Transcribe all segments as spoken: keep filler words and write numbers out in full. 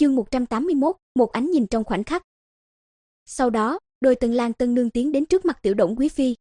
Chương một trăm tám mươi mốt, một ánh nhìn trong khoảnh khắc. Sau đó, đôi Tân Lang Tân Nương tiến đến trước mặt Tiểu Đổng quý phi.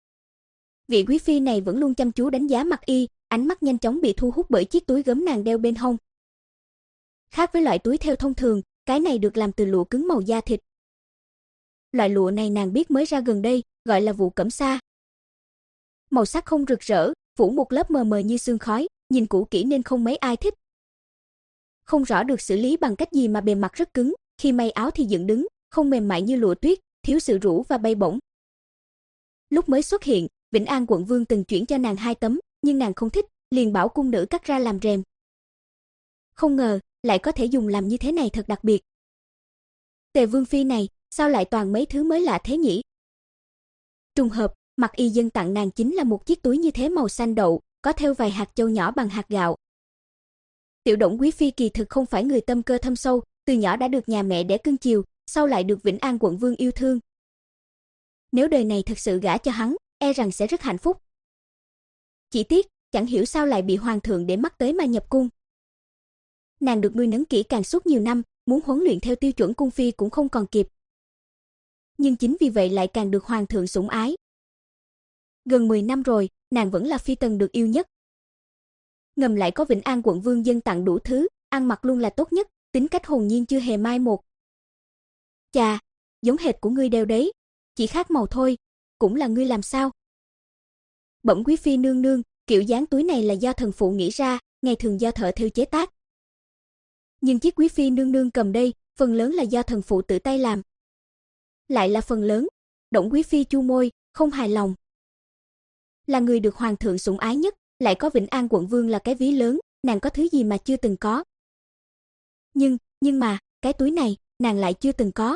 Vị quý phi này vẫn luôn chăm chú đánh giá Mặc Y, ánh mắt nhanh chóng bị thu hút bởi chiếc túi gấm nàng đeo bên hông. Khác với loại túi thêu thông thường, cái này được làm từ lụa cứng màu da thịt. Loại lụa này nàng biết mới ra gần đây, gọi là vụ cẩm sa. Màu sắc không rực rỡ, phủ một lớp mờ mờ như sương khói, nhìn cũ kỹ nên không mấy ai thích. Không rõ được xử lý bằng cách gì mà bề mặt rất cứng, khi may áo thì dựng đứng, không mềm mại như lụa tuyết, thiếu sự rũ và bay bổng. Lúc mới xuất hiện, Vĩnh An quận vương từng chuyển cho nàng hai tấm, nhưng nàng không thích, liền bảo cung nữ cắt ra làm rèm. Không ngờ, lại có thể dùng làm như thế này thật đặc biệt. Tề vương phi này, sao lại toàn mấy thứ mới lạ thế nhỉ? Trùng hợp, Mặc Y dâng tặng nàng chính là một chiếc túi như thế màu xanh đậu, có thêu vài hạt châu nhỏ bằng hạt gạo. Tiểu Đổng quý phi kỳ thực không phải người tâm cơ thâm sâu, từ nhỏ đã được nhà mẹ đẻ cưng chiều, sau lại được Vĩnh An quận vương yêu thương. Nếu đời này thật sự gả cho hắn, e rằng sẽ rất hạnh phúc. Chỉ tiếc, chẳng hiểu sao lại bị hoàng thượng để mắt tới mà nhập cung. Nàng được nuôi nấng kỹ càng suốt nhiều năm, muốn huấn luyện theo tiêu chuẩn cung phi cũng không còn kịp. Nhưng chính vì vậy lại càng được hoàng thượng sủng ái. Gần mười năm rồi, nàng vẫn là phi tần được yêu nhất. Ngầm lại có Vĩnh An quận vương dâng tặng đủ thứ, ăn mặc luôn là tốt nhất, tính cách hồn nhiên chưa hề mai một. Chà, giống hệt của ngươi đều đấy, chỉ khác màu thôi, cũng là ngươi làm sao? Bẩm quý phi nương nương, kiểu dáng túi này là do thần phụ nghĩ ra, ngày thường do thợ thêu chế tác. Nhưng chiếc quý phi nương nương cầm đây, phần lớn là do thần phụ tự tay làm. Lại là phần lớn, Đổng quý phi chu môi, không hài lòng. Là người được hoàng thượng sủng ái nhất, lại có Vĩnh An quận vương là cái ví lớn, nàng có thứ gì mà chưa từng có. Nhưng, nhưng mà, cái túi này, nàng lại chưa từng có.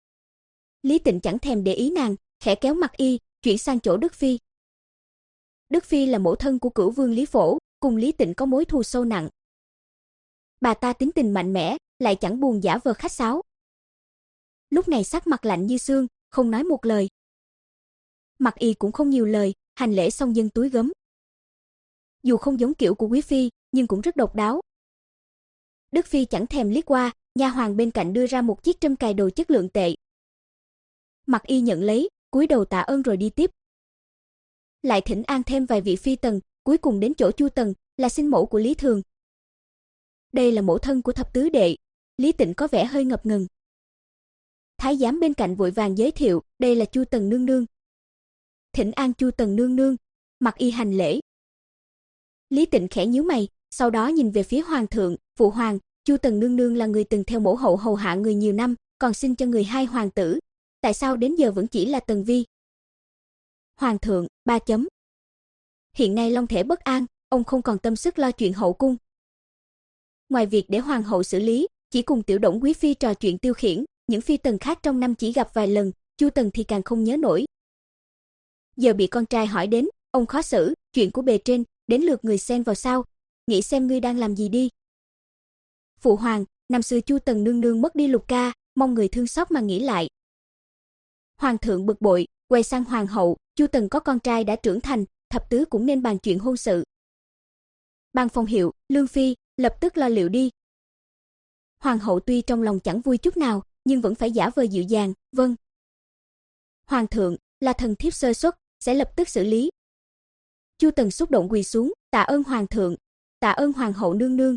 Lý Tịnh chẳng thèm để ý nàng, khẽ kéo Mặc Y, chuyển sang chỗ Đức phi. Đức phi là mẫu thân của Cửu vương Lý Phổ, cùng Lý Tịnh có mối thù sâu nặng. Bà ta tính tình mạnh mẽ, lại chẳng buồn giả vờ khách sáo. Lúc này sắc mặt lạnh như xương, không nói một lời. Mặc Y cũng không nhiều lời, hành lễ xong dâng túi gấm. Dù không giống kiểu của quý phi, nhưng cũng rất độc đáo. Đức phi chẳng thèm liếc qua, nha hoàn bên cạnh đưa ra một chiếc trâm cài đồ chất lượng tệ. Mặc Y nhận lấy, cúi đầu tạ ơn rồi đi tiếp. Lại thỉnh an thêm vài vị phi tần, cuối cùng đến chỗ Chu Tần, là sinh mẫu của Lý Thường. Đây là mẫu thân của thập tứ đệ, Lý Tịnh có vẻ hơi ngập ngừng. Thái giám bên cạnh vội vàng giới thiệu, đây là Chu Tần nương nương. Thỉnh an Chu Tần nương nương, Mặc Y hành lễ. Lý Tịnh khẽ nhíu mày, sau đó nhìn về phía hoàng thượng, phụ hoàng, Chu Tần nương nương là người từng theo mẫu hậu hầu hạ người nhiều năm, còn sinh cho người hai hoàng tử, tại sao đến giờ vẫn chỉ là Tần vi? Hoàng thượng, ba chấm. Hiện nay long thể bất an, ông không còn tâm sức lo chuyện hậu cung. Ngoài việc để hoàng hậu xử lý, chỉ cùng Tiểu Đổng quý phi trò chuyện tiêu khiển, những phi tần khác trong năm chỉ gặp vài lần, Chu Tần thì càng không nhớ nổi. Giờ bị con trai hỏi đến, ông khó xử, chuyện của bề trên, đến lượt người xen vào sao, nghĩ xem ngươi đang làm gì đi. Phụ hoàng, năm xưa Chu Tần nương nương mất đi Lục ca, mong người thương xót mà nghĩ lại. Hoàng thượng bực bội, quay sang hoàng hậu, Chu Tần có con trai đã trưởng thành, thập tứ cũng nên bàn chuyện hôn sự. Ban phong hiệu, Lương phi, lập tức lo liệu đi. Hoàng hậu tuy trong lòng chẳng vui chút nào, nhưng vẫn phải giả vờ dịu dàng, vâng. Hoàng thượng, là thần thiếp sơ suất, sẽ lập tức xử lý. Chu Tần xúc động quỳ xuống, tạ ơn hoàng thượng, tạ ơn hoàng hậu nương nương.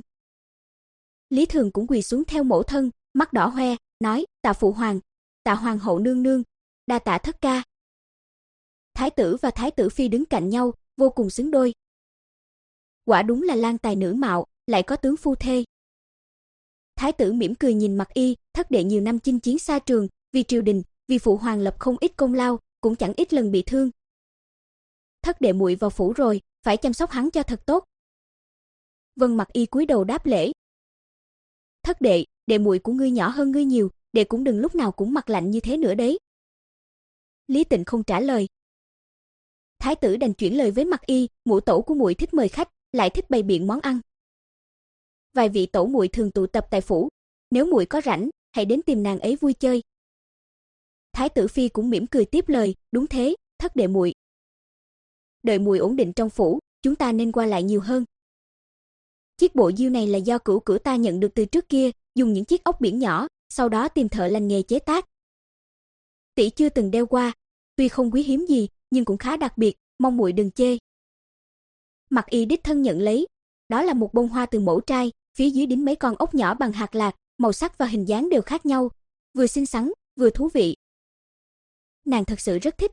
Lý Thường cũng quỳ xuống theo mẫu thân, mắt đỏ hoe, nói, tạ phụ hoàng, tạ hoàng hậu nương nương, đa tạ thất ca. Thái tử và thái tử phi đứng cạnh nhau, vô cùng xứng đôi. Quả đúng là lang tài nữ mạo, lại có tướng phu thê. Thái tử mỉm cười nhìn Mặc Y, thất đệ nhiều năm chinh chiến xa trường, vì triều đình, vì phụ hoàng lập không ít công lao, cũng chẳng ít lần bị thương. Thất đệ muội vào phủ rồi, phải chăm sóc hắn cho thật tốt. Vân Mặc Y cúi đầu đáp lễ. Thất đệ, đệ muội của ngươi nhỏ hơn ngươi nhiều, đệ cũng đừng lúc nào cũng mặt lạnh như thế nữa đấy. Lý Tịnh không trả lời. Thái tử đành chuyển lời với Mặc Y, mụ tổ của muội thích mời khách, lại thích bày biện món ăn. Vài vị tổ muội thường tụ tập tại phủ, nếu muội có rảnh, hãy đến tìm nàng ấy vui chơi. Thái tử phi cũng mỉm cười tiếp lời, đúng thế, thất đệ muội. Đợi muội ổn định trong phủ, chúng ta nên qua lại nhiều hơn. Chiếc bộ diêu này là do cửu cửu ta nhận được từ trước kia, dùng những chiếc ốc biển nhỏ, sau đó tìm thợ lành nghề chế tác. Tỷ chưa từng đeo qua, tuy không quý hiếm gì, nhưng cũng khá đặc biệt, mong muội đừng chê. Mặc Y đích thân nhận lấy, đó là một bông hoa từ mẫu trai, phía dưới đính mấy con ốc nhỏ bằng hạt lạc, màu sắc và hình dáng đều khác nhau, vừa xinh xắn, vừa thú vị. Nàng thật sự rất thích.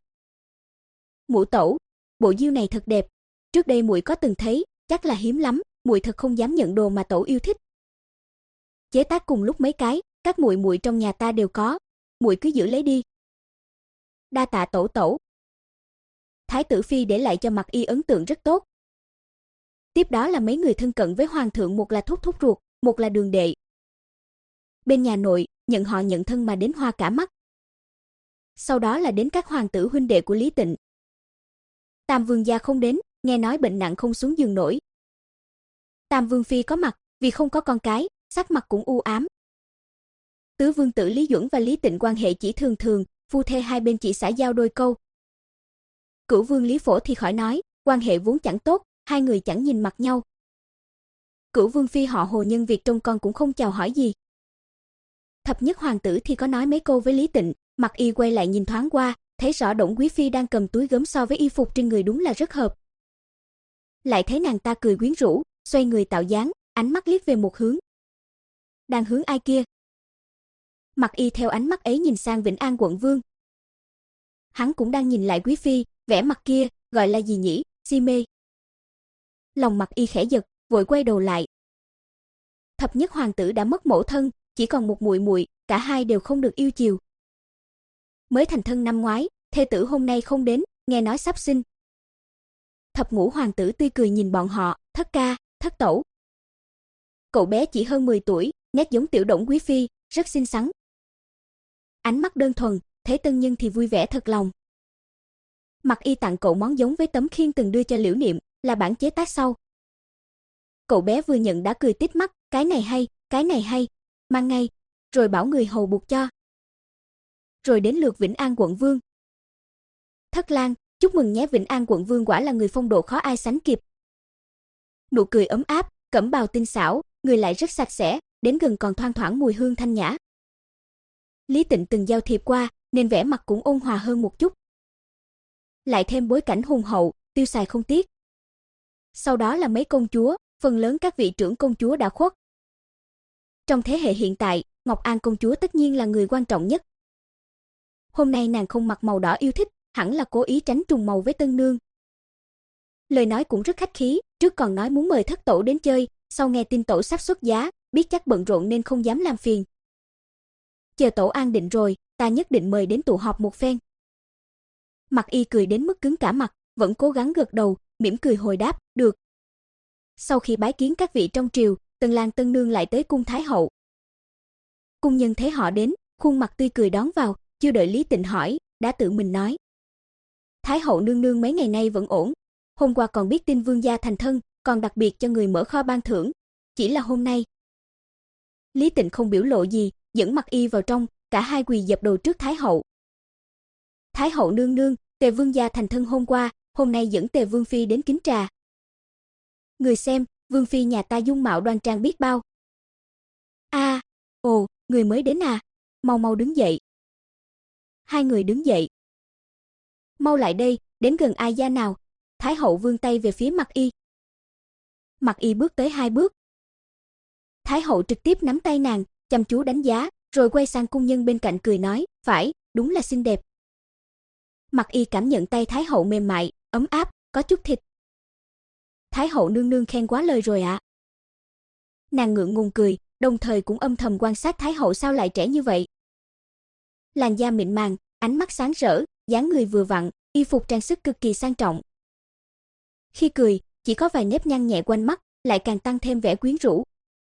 Mụ tẩu, bộ diêu này thật đẹp, trước đây muội có từng thấy, chắc là hiếm lắm, muội thật không dám nhận đồ mà tẩu yêu thích. Chế tác cùng lúc mấy cái, các muội muội trong nhà ta đều có, muội cứ giữ lấy đi. Đa tạ tẩu tẩu. Thái tử phi để lại cho Mặc Y ấn tượng rất tốt. Tiếp đó là mấy người thân cận với hoàng thượng, một là thúc thúc ruột, một là đường đệ. Bên nhà nội, nhận họ nhận thân mà đến hoa cả mắt. Sau đó là đến các hoàng tử huynh đệ của Lý Tịnh. Tam vương gia không đến, nghe nói bệnh nặng không xuống giường nổi. Tam vương phi có mặt, vì không có con cái, sắc mặt cũng u ám. Tứ vương tử Lý Duẩn và Lý Tịnh quan hệ chỉ thường thường, phu thê hai bên chỉ xã giao đôi câu. Cửu vương Lý Phổ thì khỏi nói, quan hệ vốn chẳng tốt, hai người chẳng nhìn mặt nhau. Cửu vương phi họ Hồ nhân việc trông con cũng không chào hỏi gì. Thập nhất hoàng tử thì có nói mấy câu với Lý Tịnh, Mặc Y quay lại nhìn thoáng qua, thấy rõ Đổng quý phi đang cầm túi gấm so với y phục trên người đúng là rất hợp. Lại thấy nàng ta cười quyến rũ, xoay người tạo dáng, ánh mắt liếc về một hướng. Đang hướng ai kia? Mặc Y theo ánh mắt ấy nhìn sang Vĩnh An quận vương. Hắn cũng đang nhìn lại quý phi, vẻ mặt kia, gọi là gì nhỉ, si mê. Lòng Mặc Y khẽ giật, vội quay đầu lại. Thập nhất hoàng tử đã mất mẫu thân, chỉ còn một muội muội, cả hai đều không được yêu chiều. Mới thành thân năm ngoái, thê tử hôm nay không đến, nghe nói sắp sinh. Thập ngũ hoàng tử tươi cười nhìn bọn họ, thất ca, thất tẩu. Cậu bé chỉ hơn mười tuổi, nét giống tiểu Đổng quý phi, rất xinh xắn. Ánh mắt đơn thuần, thấy tân nhân thì vui vẻ thật lòng. Mặc Y tặng cậu món giống với tấm khiên từng đưa cho Liễu Niệm, là bản chế tác sau. Cậu bé vừa nhận đã cười tít mắt, cái này hay, cái này hay, mang ngay, rồi bảo người hầu buộc cho. Rồi đến lượt Vĩnh An quận vương. Thất Lang, chúc mừng nhé, Vĩnh An quận vương quả là người phong độ khó ai sánh kịp. Nụ cười ấm áp, cẩm bào tinh xảo, người lại rất sạch sẽ, đến gần còn thoang thoảng mùi hương thanh nhã. Lý Tịnh từng giao thiệp qua, nên vẻ mặt cũng ôn hòa hơn một chút. Lại thêm bối cảnh hùng hậu, tiêu xài không tiếc. Sau đó là mấy công chúa, phần lớn các vị trưởng công chúa đã khuất. Trong thế hệ hiện tại, Ngọc An công chúa tất nhiên là người quan trọng nhất. Hôm nay nàng không mặc màu đỏ yêu thích, hẳn là cố ý tránh trùng màu với tân nương. Lời nói cũng rất khách khí, trước còn nói muốn mời thất tẩu đến chơi, sau nghe tin tẩu sắp xuất giá, biết chắc bận rộn nên không dám làm phiền. Chờ tẩu an định rồi, ta nhất định mời đến tụ họp một phen. Mặc Y cười đến mức cứng cả mặt, vẫn cố gắng gật đầu, mỉm cười hồi đáp, được. Sau khi bái kiến các vị trong triều, Tân Lang tân nương lại tới cung Thái hậu. Cung nhân thấy họ đến, khuôn mặt tươi cười đón vào, chưa đợi Lý Tịnh hỏi, đã tự mình nói. Thái hậu nương nương mấy ngày nay vẫn ổn, hôm qua còn biết tin vương gia thành thân, còn đặc biệt cho người mở kho ban thưởng, chỉ là hôm nay. Lý Tịnh không biểu lộ gì, dẫn Mặc Y vào trong, cả hai quỳ dập đầu trước Thái hậu. Thái hậu nương nương, Tề vương gia thành thân hôm qua, hôm nay dẫn Tề vương phi đến kính trà. Người xem, vương phi nhà ta dung mạo đoan trang biết bao. A, à, ồ, người mới đến à? Mau mau đứng dậy. Hai người đứng dậy. Mau lại đây, đến gần ai gia nào? Thái hậu vươn tay về phía Mặc Y. Mặc Y bước tới hai bước. Thái hậu trực tiếp nắm tay nàng, chăm chú đánh giá, rồi quay sang cung nhân bên cạnh cười nói, phải, đúng là xinh đẹp. Mặc Y cảm nhận tay Thái hậu mềm mại, ấm áp, có chút thịt. Thái hậu nương nương khen quá lời rồi ạ. À. Nàng ngượng ngùng cười, đồng thời cũng âm thầm quan sát Thái hậu sao lại trẻ như vậy. Làn da mịn màng, ánh mắt sáng rỡ, dáng người vừa vặn, y phục trang sức cực kỳ sang trọng. Khi cười, chỉ có vài nếp nhăn nhẹ quanh mắt, lại càng tăng thêm vẻ quyến rũ.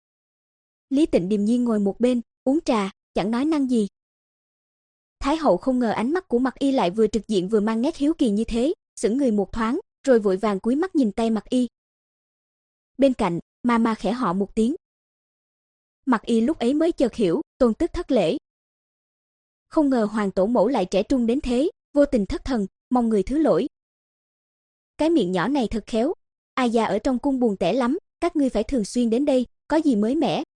Lý Tịnh điềm nhiên ngồi một bên, uống trà, chẳng nói năng gì. Thái hậu không ngờ ánh mắt của Mặc Y lại vừa trực diện vừa mang nét hiếu kỳ như thế, sững người một thoáng, rồi vội vàng cúi mắt nhìn tay Mặc Y. Bên cạnh, ma ma khẽ họ một tiếng. Mặc Y lúc ấy mới chợt hiểu, tôn tức thất lễ. Không ngờ hoàng tổ mẫu lại trẻ trung đến thế, vô tình thất thần, mong người thứ lỗi. Cái miệng nhỏ này thật khéo, ai già ở trong cung buồn tẻ lắm, các ngươi phải thường xuyên đến đây, có gì mới mẻ,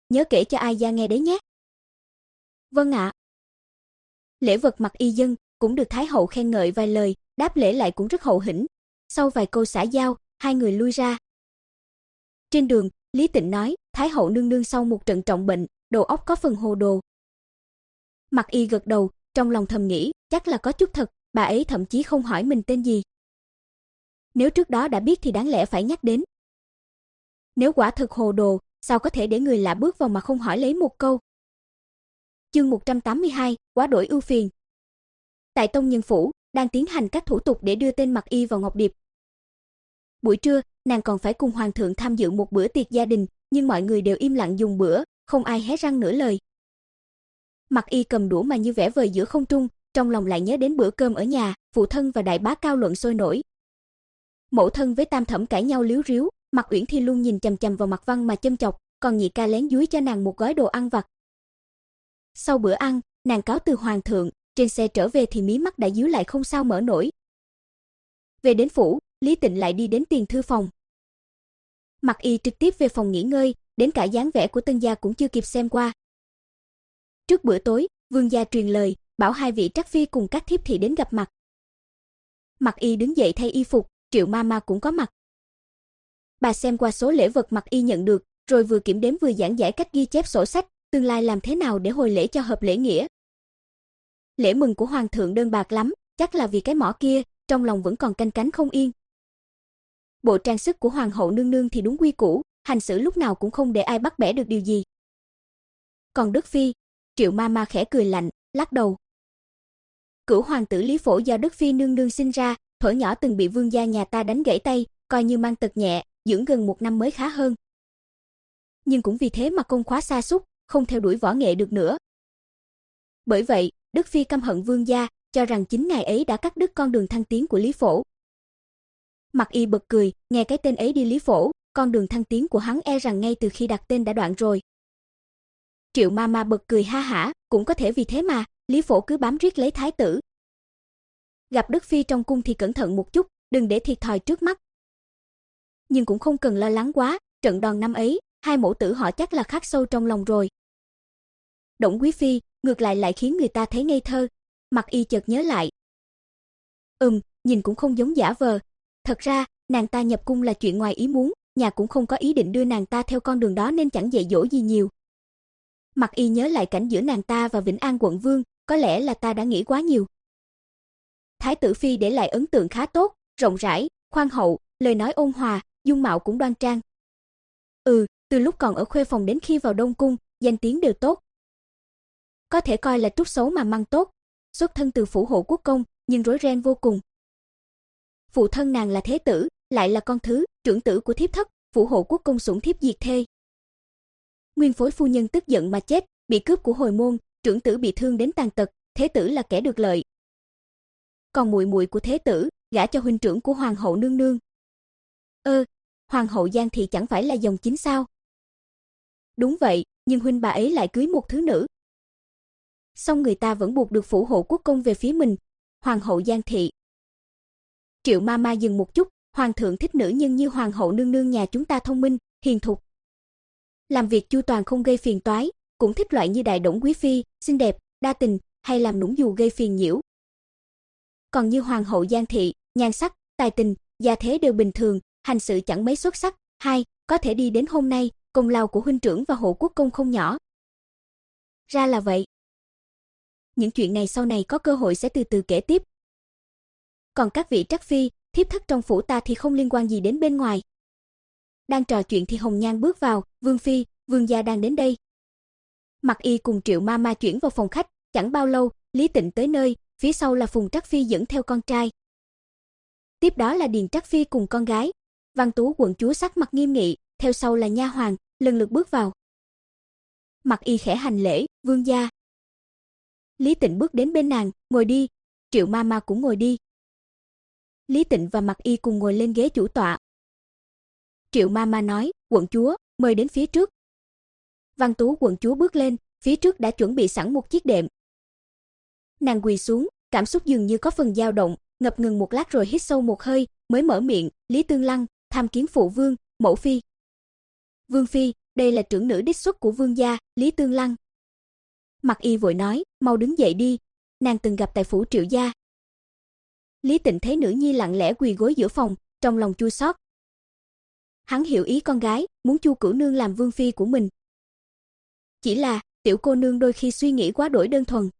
nhớ kể cho ai gia nghe đấy nhé. Vâng ạ. Lễ vật Mặc Y dâng, cũng được Thái hậu khen ngợi vài lời, đáp lễ lại cũng rất hậu hĩnh. Sau vài câu xã giao, hai người lui ra. Trên đường, Lý Tịnh nói, Thái hậu nương nương sau một trận trọng bệnh, đầu óc có phần hồ đồ. Mặc Y gật đầu, trong lòng thầm nghĩ, chắc là có chút thật, bà ấy thậm chí không hỏi mình tên gì. Nếu trước đó đã biết thì đáng lẽ phải nhắc đến. Nếu quả thực hồ đồ, sao có thể để người lạ bước vào mà không hỏi lấy một câu. Chương một trăm tám mươi hai, quá đổi ưu phiền. Tại Tông Nhân Phủ, đang tiến hành các thủ tục để đưa tên Mặc Y vào ngọc điệp. Buổi trưa, nàng còn phải cùng hoàng thượng tham dự một bữa tiệc gia đình, nhưng mọi người đều im lặng dùng bữa, không ai hé răng nửa lời. Mặc Y cầm đũa mà như vẽ vời giữa không trung, trong lòng lại nhớ đến bữa cơm ở nhà, phụ thân và đại bá cao luận sôi nổi. Mẫu thân với tam thẩm cãi nhau líu ríu, Mặc Uyển Thi luôn nhìn chằm chằm vào Mặc Văn mà châm chọc, còn nhị ca lén dúi cho nàng một gói đồ ăn vặt. Sau bữa ăn, nàng cáo từ hoàng thượng, trên xe trở về thì mí mắt đã díu lại không sao mở nổi. Về đến phủ, Lý Tịnh lại đi đến tiền thư phòng. Mặc Y trực tiếp về phòng nghỉ ngơi, đến cả dáng vẻ của tân gia cũng chưa kịp xem qua. Trước bữa tối, vương gia truyền lời, bảo hai vị trắc phi cùng các thiếp thị đến gặp mặt. Mặc Y đứng dậy thay y phục, Triệu ma ma cũng có mặt. Bà xem qua số lễ vật Mặc Y nhận được, rồi vừa kiểm đếm vừa giảng giải cách ghi chép sổ sách, tương lai làm thế nào để hồi lễ cho hợp lễ nghĩa. Lễ mừng của hoàng thượng đơn bạc lắm, chắc là vì cái mỏ kia, trong lòng vẫn còn canh cánh không yên. Bộ trang sức của hoàng hậu nương nương thì đúng quy củ, hành xử lúc nào cũng không để ai bắt bẻ được điều gì. Còn Đức phi, Triệu ma ma khẽ cười lạnh, lắc đầu. Cửu hoàng tử Lý Phổ do Đức phi nương nương sinh ra, thuở nhỏ từng bị vương gia nhà ta đánh gãy tay, coi như mang tật nhẹ, dưỡng gần một năm mới khá hơn. Nhưng cũng vì thế mà công khóa sa sút, không theo đuổi võ nghệ được nữa. Bởi vậy, Đức phi căm hận vương gia, cho rằng chính ngài ấy đã cắt đứt con đường thăng tiến của Lý Phổ. Mặc Y bật cười, nghe cái tên ấy đi Lý Phổ, con đường thăng tiến của hắn e rằng ngay từ khi đặt tên đã đoạn rồi. Triệu ma ma bật cười ha hả, cũng có thể vì thế mà, Lý Phổ cứ bám riết lấy thái tử. Gặp Đức phi trong cung thì cẩn thận một chút, đừng để thiệt thòi trước mắt. Nhưng cũng không cần lo lắng quá, trận đòn năm ấy, hai mẫu tử họ chắc là khắc sâu trong lòng rồi. Đổng quý phi, ngược lại lại khiến người ta thấy ngây thơ. Mặc Y chợt nhớ lại. Ừm, nhìn cũng không giống giả vờ. Thật ra, nàng ta nhập cung là chuyện ngoài ý muốn, nhà cũng không có ý định đưa nàng ta theo con đường đó nên chẳng dạy dỗ gì nhiều. Mặc Y nhớ lại cảnh giữa nàng ta và Vĩnh An quận vương, có lẽ là ta đã nghĩ quá nhiều. Thái tử phi để lại ấn tượng khá tốt, rộng rãi, khoan hậu, lời nói ôn hòa, dung mạo cũng đoan trang. Ừ, từ lúc còn ở khuê phòng đến khi vào Đông cung, danh tiếng đều tốt. Có thể coi là trút xấu mà măng tốt, xuất thân từ phủ hộ quốc công, nhưng rối ren vô cùng. Phụ thân nàng là thế tử, lại là con thứ, trưởng tử của thiếp thất, phủ hộ quốc công sủng thiếp diệt thê. Nguyên phối phu nhân tức giận mà chết, bị cướp của hồi môn, trưởng tử bị thương đến tàn tật, thế tử là kẻ được lợi. Còn muội muội của thế tử, gả cho huynh trưởng của hoàng hậu nương nương. Ơ, hoàng hậu Giang Thị chẳng phải là dòng chính sao? Đúng vậy, nhưng huynh bà ấy lại cưới một thứ nữ. Xong người ta vẫn buộc được phủ hộ quốc công về phía mình, hoàng hậu Giang Thị. Triệu ma ma dừng một chút, hoàng thượng thích nữ nhân như hoàng hậu nương nương nhà chúng ta thông minh, hiền thục. Làm việc chu toàn không gây phiền toái, cũng thích loại như đại đổng quý phi, xinh đẹp, đa tình, hay làm nũng dù gây phiền nhiễu. Còn như hoàng hậu Giang Thị, nhan sắc, tài tình, gia thế đều bình thường, hành sự chẳng mấy xuất sắc, hai, có thể đi đến hôm nay, công lao của huynh trưởng và hộ quốc công không nhỏ. Ra là vậy. Những chuyện này sau này có cơ hội sẽ từ từ kể tiếp. Còn các vị trắc phi, thiếp thất trong phủ ta thì không liên quan gì đến bên ngoài. Đang trò chuyện thì Hồng Nhan bước vào, vương phi, vương gia đang đến đây. Mặc Y cùng Triệu ma ma chuyển vào phòng khách, chẳng bao lâu, Lý Tịnh tới nơi, phía sau là Phùng Trắc phi dẫn theo con trai. Tiếp đó là Điền Trắc phi cùng con gái. Văn Tú quận chúa sắc mặt nghiêm nghị, theo sau là nha hoàn, lần lượt bước vào. Mặc Y khẽ hành lễ, vương gia. Lý Tịnh bước đến bên nàng, ngồi đi. Triệu ma ma cũng ngồi đi. Lý Tịnh và Mặc Y cùng ngồi lên ghế chủ tọa. Triệu ma ma nói, quận chúa, mời đến phía trước. Văn Tú quận chúa bước lên, phía trước đã chuẩn bị sẵn một chiếc đệm. Nàng quỳ xuống, cảm xúc dường như có phần dao động, ngập ngừng một lát rồi hít sâu một hơi, mới mở miệng, Lý Tương Lăng, tham kiến phụ vương, mẫu phi. Vương phi, đây là trưởng nữ đích xuất của vương gia, Lý Tương Lăng. Mặc Y vội nói, mau đứng dậy đi, nàng từng gặp tại phủ Triệu gia. Lý Tịnh thấy nữ nhi lặng lẽ quỳ gối giữa phòng, trong lòng chua xót. Hắn hiểu ý con gái, muốn Chu Cửu nương làm vương phi của mình. Chỉ là, tiểu cô nương đôi khi suy nghĩ quá đổi đơn thuần.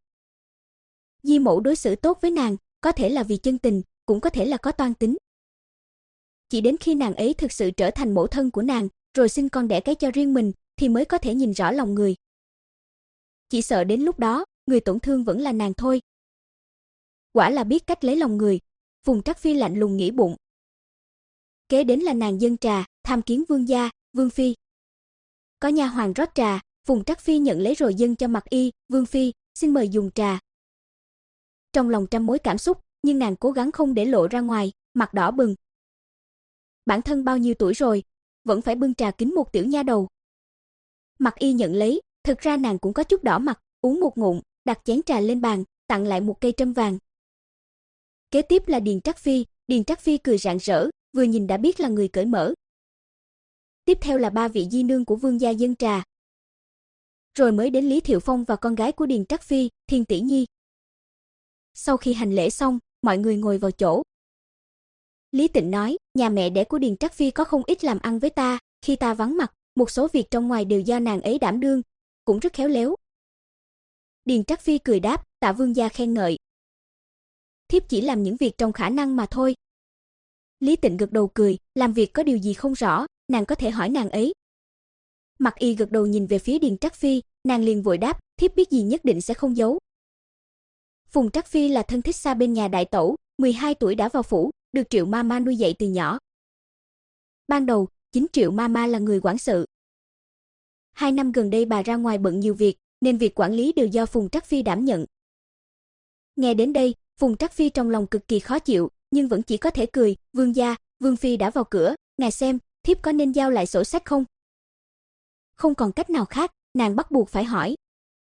Di mẫu đối xử tốt với nàng, có thể là vì chân tình, cũng có thể là có toan tính. Chỉ đến khi nàng ấy thực sự trở thành mẫu thân của nàng, rồi sinh con đẻ cái cho riêng mình, thì mới có thể nhìn rõ lòng người. Chỉ sợ đến lúc đó, người tổn thương vẫn là nàng thôi. Quả là biết cách lấy lòng người, Phùng Trắc Phi lạnh lùng nghĩ bụng. Kế đến là nàng dâng trà, tham kiến vương gia, vương phi. Có nha hoàn rót trà, Phùng Trắc Phi nhận lấy rồi dâng cho Mặc Y, vương phi, xin mời dùng trà. Trong lòng trăm mối cảm xúc, nhưng nàng cố gắng không để lộ ra ngoài, mặt đỏ bừng. Bản thân bao nhiêu tuổi rồi, vẫn phải bưng trà kính một tiểu nha đầu. Mặc Y nhận lấy, thực ra nàng cũng có chút đỏ mặt, uống một ngụm, đặt chén trà lên bàn, tặng lại một cây trâm vàng. Kế tiếp là Điền Trắc Phi, Điền Trắc Phi cười rạng rỡ, vừa nhìn đã biết là người cởi mở. Tiếp theo là ba vị di nương của vương gia dâng trà. Rồi mới đến Lý Thiệu Phong và con gái của Điền Trắc Phi, Thiên Tỷ Nhi. Sau khi hành lễ xong, mọi người ngồi vào chỗ. Lý Tịnh nói, nhà mẹ đẻ của Điền Trắc Phi có không ít làm ăn với ta, khi ta vắng mặt, một số việc trong ngoài đều do nàng ấy đảm đương, cũng rất khéo léo. Điền Trắc Phi cười đáp, tạ vương gia khen ngợi. Thiếp chỉ làm những việc trong khả năng mà thôi. Lý Tịnh gật đầu cười, làm việc có điều gì không rõ, nàng có thể hỏi nàng ấy. Mặc Y gật đầu nhìn về phía Điền Trắc Phi, nàng liền vội đáp, thiếp biết gì nhất định sẽ không giấu. Phùng Trắc Phi là thân thích xa bên nhà đại tẩu, mười hai tuổi đã vào phủ, được Triệu Mama nuôi dạy từ nhỏ. Ban đầu, chính Triệu Mama là người quản sự. Hai năm gần đây bà ra ngoài bận nhiều việc, nên việc quản lý đều do Phùng Trắc Phi đảm nhận. Nghe đến đây, Phùng Trắc Phi trong lòng cực kỳ khó chịu, nhưng vẫn chỉ có thể cười, vương gia, vương phi đã vào cửa, ngài xem, thiếp có nên giao lại sổ sách không? Không còn cách nào khác, nàng bắt buộc phải hỏi.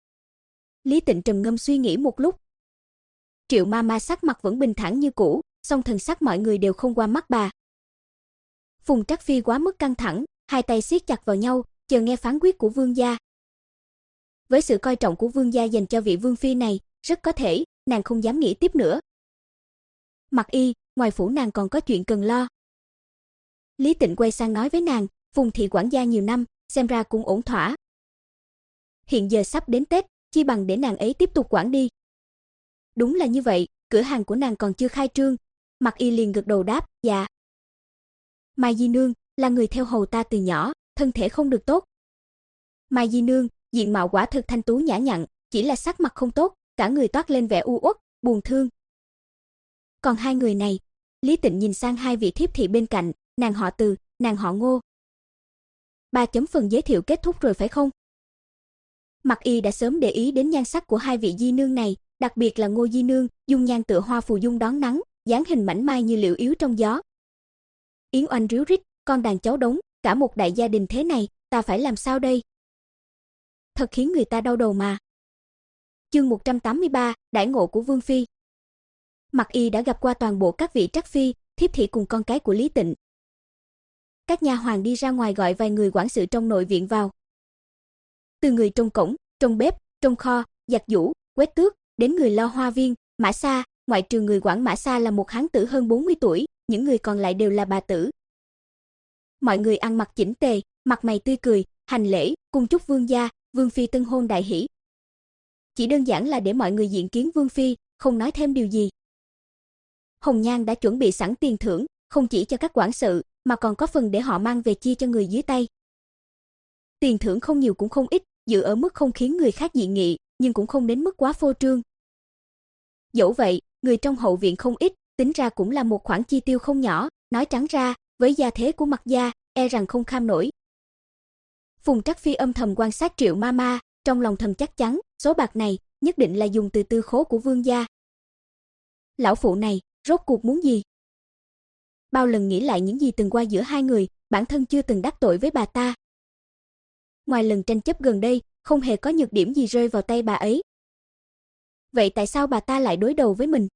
Lý Tịnh trầm ngâm suy nghĩ một lúc. Triệu Mama sắc mặt vẫn bình thản như cũ, song thần sắc mọi người đều không qua mắt bà. Phùng Trắc Phi quá mức căng thẳng, hai tay siết chặt vào nhau, chờ nghe phán quyết của vương gia. Với sự coi trọng của vương gia dành cho vị vương phi này, rất có thể nàng không dám nghĩ tiếp nữa. Mặc Y, ngoài phủ nàng còn có chuyện cần lo. Lý Tịnh quay sang nói với nàng, Phùng thị quản gia nhiều năm, xem ra cũng ổn thỏa. Hiện giờ sắp đến Tết, chi bằng để nàng ấy tiếp tục quản đi. Đúng là như vậy, cửa hàng của nàng còn chưa khai trương. Mặc Y liền gật đầu đáp, dạ. Mai Di Nương là người theo hầu ta từ nhỏ, thân thể không được tốt. Mai Di Nương, diện mạo quả thực thanh tú nhã nhặn, chỉ là sắc mặt không tốt, cả người toát lên vẻ u uất, buồn thương. Còn hai người này, Lý Tịnh nhìn sang hai vị thiếp thị bên cạnh, nàng họ Từ, nàng họ Ngô. Ba chấm phần giới thiệu kết thúc rồi phải không? Mặc Y đã sớm để ý đến nhan sắc của hai vị di nương này, đặc biệt là Ngô Di Nương, dung nhan tựa hoa phù dung đón nắng, dáng hình mảnh mai như liễu yếu trong gió. Yến oanh ríu rít, con đàn cháu đống, cả một đại gia đình thế này, ta phải làm sao đây? Thật khiến người ta đau đầu mà. Chương một trăm tám mươi ba, đãi ngộ của vương phi. Mặc Y đã gặp qua toàn bộ các vị trắc phi, thiếp thị cùng con cái của Lý Tịnh. Các nha hoàn đi ra ngoài gọi vài người quản sự trong nội viện vào. Từ người trông cổng, trông bếp, trông kho, giặt giũ, quét tước, đến người lo hoa viên, mã xa, ngoại trừ người quản mã xa là một hán tử hơn bốn mươi tuổi, những người còn lại đều là bà tử. Mọi người ăn mặc chỉnh tề, mặt mày tươi cười, hành lễ, cùng chúc vương gia, vương phi tân hôn đại hỷ. Chỉ đơn giản là để mọi người diện kiến vương phi, không nói thêm điều gì. Hồng Nhan đã chuẩn bị sẵn tiền thưởng, không chỉ cho các quản sự, mà còn có phần để họ mang về chia cho người dưới tay. Tiền thưởng không nhiều cũng không ít, giữ ở mức không khiến người khác dị nghị, nhưng cũng không đến mức quá phô trương. Dẫu vậy, người trong hậu viện không ít, tính ra cũng là một khoản chi tiêu không nhỏ, nói trắng ra, với gia thế của Mặc gia, e rằng không kham nổi. Phùng Trắc Phi âm thầm quan sát Triệu Mama, trong lòng thầm chắc chắn, số bạc này nhất định là dùng từ tư khố của vương gia. Lão phụ này, rốt cuộc muốn gì? Bao lần nghĩ lại những gì từng qua giữa hai người, bản thân chưa từng đắc tội với bà ta. Ngoài lần tranh chấp gần đây, không hề có nhược điểm gì rơi vào tay bà ấy. Vậy tại sao bà ta lại đối đầu với mình?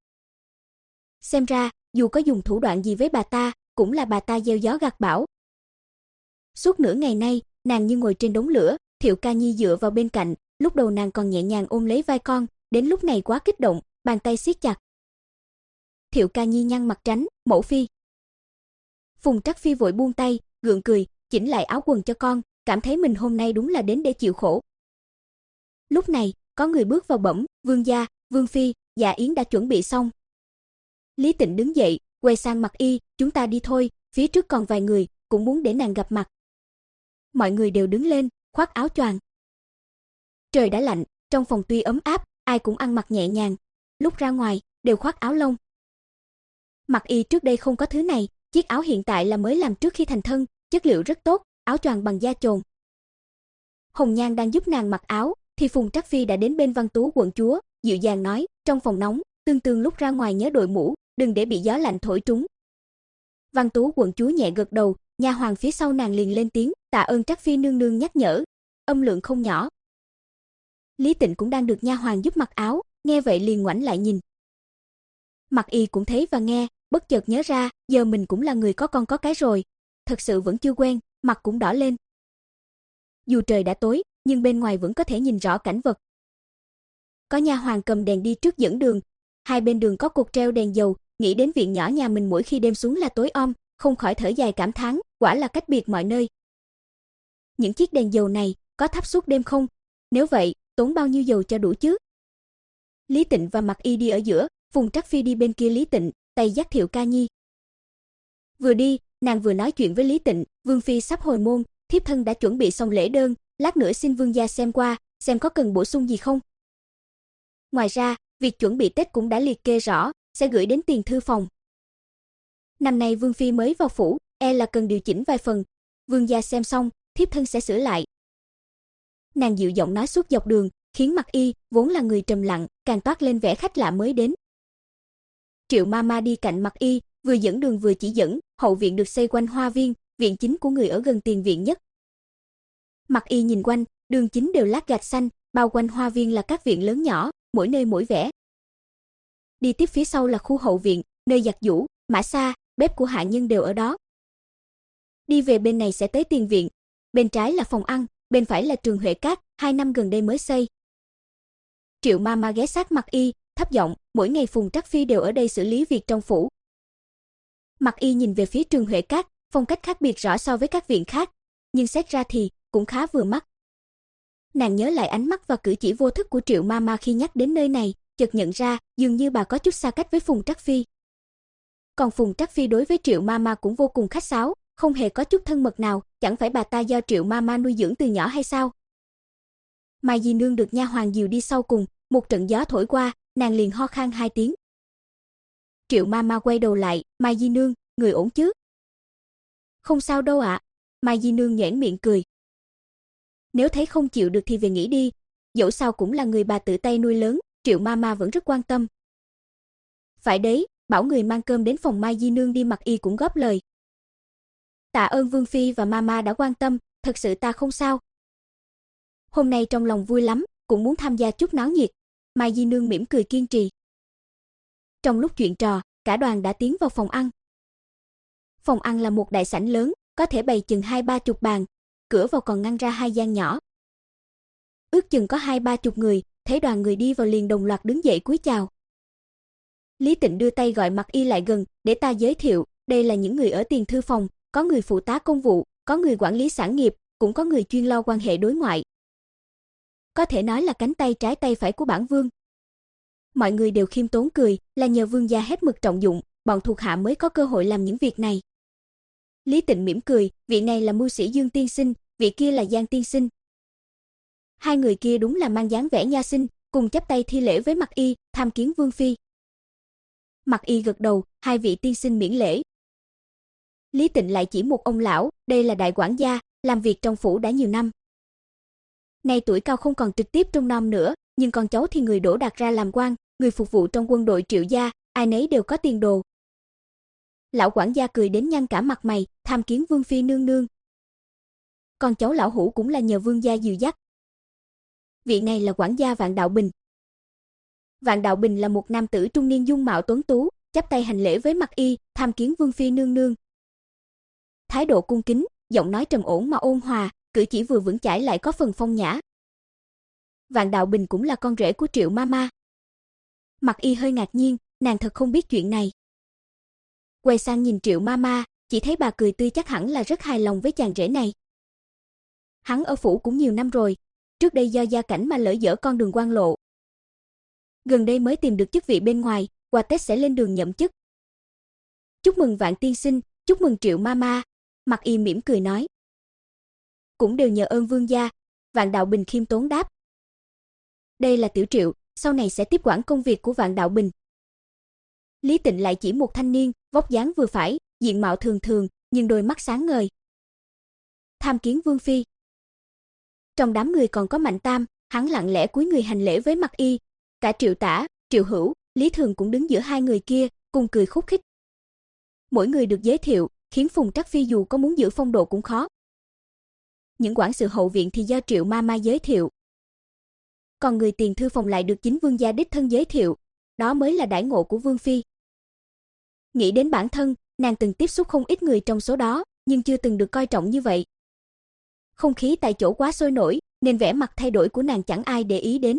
Xem ra, dù có dùng thủ đoạn gì với bà ta, cũng là bà ta gieo gió gặt bão. Suốt nửa ngày nay, nàng như ngồi trên đống lửa, Thiệu Ca Nhi dựa vào bên cạnh, lúc đầu nàng còn nhẹ nhàng ôm lấy vai con, đến lúc này quá kích động, bàn tay siết chặt. Thiệu Ca Nhi nhăn mặt tránh, "Mẫu phi." Phùng Trắc Phi vội buông tay, gượng cười, chỉnh lại áo quần cho con, cảm thấy mình hôm nay đúng là đến để chịu khổ. Lúc này, có người bước vào bẩm, "Vương gia, Vương phi, dạ yến đã chuẩn bị xong." Lý Tịnh đứng dậy, quay sang Mặc Y, "Chúng ta đi thôi, phía trước còn vài người, cũng muốn để nàng gặp mặt." Mọi người đều đứng lên, khoác áo choàng. Trời đã lạnh, trong phòng tuy ấm áp, ai cũng ăn mặc nhẹ nhàng, lúc ra ngoài đều khoác áo lông. Mặc Y trước đây không có thứ này, chiếc áo hiện tại là mới làm trước khi thành thân, chất liệu rất tốt, áo choàng bằng da chồn. Hồng Nhan đang giúp nàng mặc áo, thì Phùng Trắc Phi đã đến bên Văn Tú quận chúa, dịu dàng nói, "Trong phòng nóng, Tương Tương lúc ra ngoài nhớ đội mũ, đừng để bị gió lạnh thổi trúng." Văn Tú quận chúa nhẹ gật đầu, nha hoàn phía sau nàng liền lên tiếng, "Tạ ơn Trắc Phi nương nương nhắc nhở." Âm lượng không nhỏ. Lý Tịnh cũng đang được nha hoàn giúp mặc áo, nghe vậy liền ngoảnh lại nhìn. Mặc Y cũng thấy và nghe, bất chợt nhớ ra, giờ mình cũng là người có con có cái rồi, thật sự vẫn chưa quen, mặt cũng đỏ lên. Dù trời đã tối, nhưng bên ngoài vẫn có thể nhìn rõ cảnh vật. Có nha hoàn cầm đèn đi trước dẫn đường, hai bên đường có cột treo đèn dầu, nghĩ đến viện nhỏ nhà mình mỗi khi đêm xuống là tối om, không khỏi thở dài cảm thán, quả là cách biệt mọi nơi. Những chiếc đèn dầu này có thắp suốt đêm không? Nếu vậy, tốn bao nhiêu dầu cho đủ chứ? Lý Tịnh và Mặc Y đi ở giữa, Phùng Trắc Phi đi bên kia Lý Tịnh, tay dắt Thiệu Ca Nhi. Vừa đi, nàng vừa nói chuyện với Lý Tịnh, "Vương phi sắp hồi môn, thiếp thân đã chuẩn bị xong lễ đơn, lát nữa xin vương gia xem qua, xem có cần bổ sung gì không. Ngoài ra, việc chuẩn bị Tết cũng đã liệt kê rõ, sẽ gửi đến tiền thư phòng. Năm nay vương phi mới vào phủ, e là cần điều chỉnh vài phần, vương gia xem xong, thiếp thân sẽ sửa lại." Nàng dịu giọng nói suốt dọc đường, khiến Mặc Y, vốn là người trầm lặng, càng toát lên vẻ khách lạ mới đến. Triệu Mama đi cạnh Mặc Y, vừa dẫn đường vừa chỉ dẫn, hậu viện được xây quanh hoa viên, viện chính của người ở gần tiền viện nhất. Mặc Y nhìn quanh, đường chính đều lát gạch xanh, bao quanh hoa viên là các viện lớn nhỏ, mỗi nơi mỗi vẻ. Đi tiếp phía sau là khu hậu viện, nơi giặt giũ, mã xa, bếp của hạ nhân đều ở đó. Đi về bên này sẽ tới tiền viện, bên trái là phòng ăn, bên phải là trường Huệ Cát, hai năm gần đây mới xây. Triệu Mama ghé sát Mặc Y, thấp giọng, "Mỗi ngày Phùng Trắc Phi đều ở đây xử lý việc trong phủ." Mặc Y nhìn về phía trường Huệ Cát, phong cách khác biệt rõ so với các viện khác, nhưng xét ra thì cũng khá vừa mắt. Nàng nhớ lại ánh mắt và cử chỉ vô thức của Triệu Mama khi nhắc đến nơi này, chợt nhận ra, dường như bà có chút xa cách với Phùng Trắc Phi. Còn Phùng Trắc Phi đối với Triệu Mama cũng vô cùng khách sáo, không hề có chút thân mật nào, chẳng phải bà ta do Triệu Mama nuôi dưỡng từ nhỏ hay sao? Mai Di Nương được nha hoàn dìu đi sau cùng, một trận gió thổi qua, nàng liền ho khan hai tiếng. Triệu Mama quay đầu lại, "Mai Di Nương, người ổn chứ?" "Không sao đâu ạ." Mai Di Nương nhoẻn miệng cười. "Nếu thấy không chịu được thì về nghỉ đi, dẫu sao cũng là người bà tự tay nuôi lớn." Triệu Mama vẫn rất quan tâm. "Phải đấy, bảo người mang cơm đến phòng Mai Di Nương đi." Mặc Y cũng góp lời. "Tạ ơn Vương phi và Mama đã quan tâm, thật sự ta không sao. Hôm nay trong lòng vui lắm, cũng muốn tham gia chút náo nhiệt." Mai Di Nương mỉm cười kiên trì. Trong lúc chuyện trò, cả đoàn đã tiến vào phòng ăn. Phòng ăn là một đại sảnh lớn, có thể bày chừng hai ba chục bàn, cửa vào còn ngăn ra hai gian nhỏ. Ước chừng có hai ba chục người, thấy đoàn người đi vào liền đồng loạt đứng dậy cúi chào. Lý Tịnh đưa tay gọi Mặc Y lại gần, "Để ta giới thiệu, đây là những người ở tiền thư phòng, có người phụ tá công vụ, có người quản lý sản nghiệp, cũng có người chuyên lo quan hệ đối ngoại. Có thể nói là cánh tay trái tay phải của bản vương." Mọi người đều khiêm tốn cười, là nhờ vương gia hết mực trọng dụng, bọn thuộc hạ mới có cơ hội làm những việc này. Lý Tịnh mỉm cười, "Vị này là mưu sĩ Dương tiên sinh, vị kia là Giang tiên sinh." Hai người kia đúng là mang dáng vẻ nha xinh, cùng chắp tay thi lễ với Mặc Y, "Tham kiến vương phi." Mặc Y gật đầu, "Hai vị tiên sinh miễn lễ." Lý Tịnh lại chỉ một ông lão, đây là đại quản gia, làm việc trong phủ đã nhiều năm. Nay tuổi cao không còn trực tiếp trông nom nữa, nhưng con cháu thì người đổ đạt ra làm quan, người phục vụ trong quân đội Triệu gia, ai nấy đều có tiền đồ. Lão quản gia cười đến nhăn cả mặt mày, "Tham kiến vương phi nương nương." Con cháu lão Hủ cũng là nhờ vương gia dìu dắt. Vị này là quản gia Vạn Đạo Bình. Vạn Đạo Bình là một nam tử trung niên dung mạo tuấn tú, chắp tay hành lễ với Mặc Y, "Tham kiến vương phi nương nương." Thái độ cung kính, giọng nói trầm ổn mà ôn hòa, cử chỉ vừa vững chãi lại có phần phong nhã. Vạn Đạo Bình cũng là con rể của Triệu Mama. Mặc Y hơi ngạc nhiên, nàng thật không biết chuyện này. Quay sang nhìn Triệu Mama, chỉ thấy bà cười tươi, chắc hẳn là rất hài lòng với chàng rể này. Hắn ở phủ cũng nhiều năm rồi, trước đây do gia cảnh mà lỡ dở con đường quan lộ. Gần đây mới tìm được chức vị bên ngoài, qua Tết sẽ lên đường nhậm chức. Chúc mừng Vạn tiên sinh, chúc mừng Triệu Mama. Mặc Y mỉm cười nói. Cũng đều nhờ ơn vương gia, Vạn Đạo Bình khiêm tốn đáp. Đây là Tiểu Triệu, sau này sẽ tiếp quản công việc của Vạn Đạo Bình. Lý Tịnh lại chỉ một thanh niên, vóc dáng vừa phải, diện mạo thường thường, nhưng đôi mắt sáng ngời. Tham kiến vương phi. Trong đám người còn có Mạnh Tam, hắn lặng lẽ cúi người hành lễ với Mặc Y, cả Triệu Tả, Triệu Hữu, Lý Thường cũng đứng giữa hai người kia, cùng cười khúc khích. Mỗi người được giới thiệu, khiến Phùng Trắc Phi dù có muốn giữ phong độ cũng khó. Những quản sự hậu viện thì do Triệu Mama giới thiệu. Còn người tiền thư phòng lại được chính vương gia đích thân giới thiệu, đó mới là đãi ngộ của vương phi. Nghĩ đến bản thân, nàng từng tiếp xúc không ít người trong số đó, nhưng chưa từng được coi trọng như vậy. Không khí tại chỗ quá sôi nổi, nên vẻ mặt thay đổi của nàng chẳng ai để ý đến.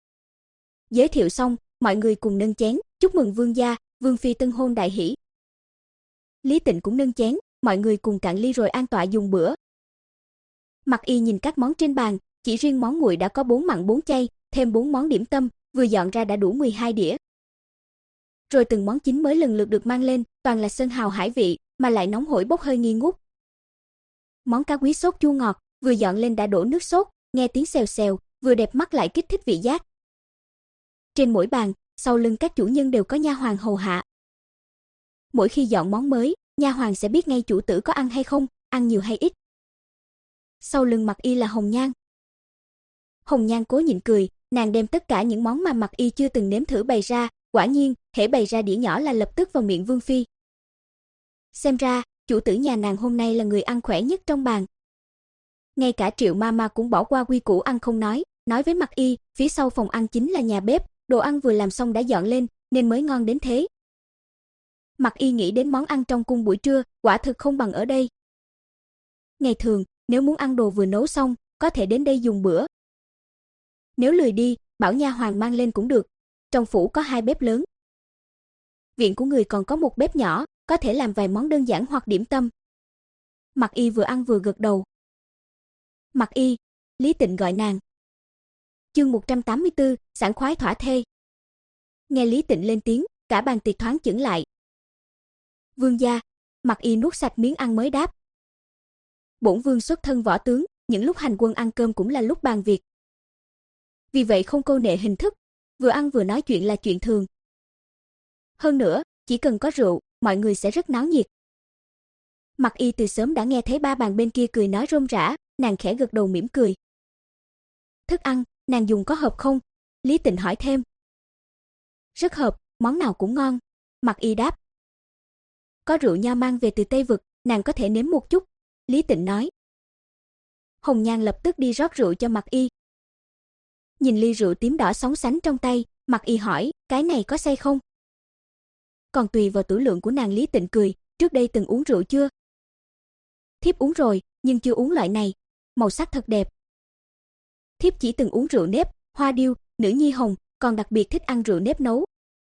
Giới thiệu xong, mọi người cùng nâng chén, chúc mừng vương gia, vương phi tân hôn đại hỷ. Lý Tịnh cũng nâng chén, mọi người cùng cạn ly rồi an tọa dùng bữa. Mặc Y nhìn các món trên bàn, chỉ riêng món nguội đã có bốn mặn bốn chay, thêm bốn món điểm tâm, vừa dọn ra đã đủ mười hai đĩa. Rồi từng món chính mới lần lượt được mang lên, toàn là sơn hào hải vị, mà lại nóng hổi bốc hơi nghi ngút. Món cá quý sốt chua ngọt, vừa dọn lên đã đổ nước sốt, nghe tiếng xèo xèo, vừa đẹp mắt lại kích thích vị giác. Trên mỗi bàn, sau lưng các chủ nhân đều có nha hoàn hầu hạ. Mỗi khi dọn món mới, nha hoàn sẽ biết ngay chủ tử có ăn hay không, ăn nhiều hay ít. Sau lưng Mặc Y là Hồng Nhan. Hồng Nhan cố nhịn cười, nàng đem tất cả những món mà Mặc Y chưa từng nếm thử bày ra, quả nhiên, hễ bày ra đĩa nhỏ là lập tức vào miệng vương phi. Xem ra, chủ tử nhà nàng hôm nay là người ăn khỏe nhất trong bàn. Ngay cả Triệu Mama cũng bỏ qua quy củ ăn không nói, nói với Mặc Y, phía sau phòng ăn chính là nhà bếp, đồ ăn vừa làm xong đã dọn lên, nên mới ngon đến thế. Mặc Y nghĩ đến món ăn trong cung buổi trưa, quả thực không bằng ở đây. Ngày thường, nếu muốn ăn đồ vừa nấu xong, có thể đến đây dùng bữa. Nếu lười đi, bảo nha hoàn mang lên cũng được. Trong phủ có hai bếp lớn. Viện của người còn có một bếp nhỏ, có thể làm vài món đơn giản hoặc điểm tâm. Mặc Y vừa ăn vừa gật đầu. Mặc Y, Lý Tịnh gọi nàng. Chương một trăm tám mươi tư, sảng khoái thỏa thê. Nghe Lý Tịnh lên tiếng, cả bàn tiệc thoáng chững lại. Vương gia, Mặc Y nuốt sạch miếng ăn mới đáp. Bổn vương xuất thân võ tướng, những lúc hành quân ăn cơm cũng là lúc bàn việc. Vì vậy không câu nệ hình thức, vừa ăn vừa nói chuyện là chuyện thường. Hơn nữa, chỉ cần có rượu, mọi người sẽ rất náo nhiệt. Mặc Y từ sớm đã nghe thấy ba bàn bên kia cười nói rôm rả, nàng khẽ gật đầu mỉm cười. Thức ăn, nàng dùng có hợp không? Lý Tịnh hỏi thêm. Rất hợp, món nào cũng ngon. Mặc Y đáp. Có rượu nho mang về từ Tây Vực, nàng có thể nếm một chút. Lý Tịnh nói. Hồng Nhan lập tức đi rót rượu cho Mặc Y. Nhìn ly rượu tím đỏ sóng sánh trong tay, Mặc Y hỏi, cái này có say không? Còn tùy vào tử lượng của nàng. Lý Tịnh cười, trước đây từng uống rượu chưa? Thiếp uống rồi, nhưng chưa uống loại này, màu sắc thật đẹp. Thiếp chỉ từng uống rượu nếp, hoa điêu, nữ nhi hồng, còn đặc biệt thích ăn rượu nếp nấu.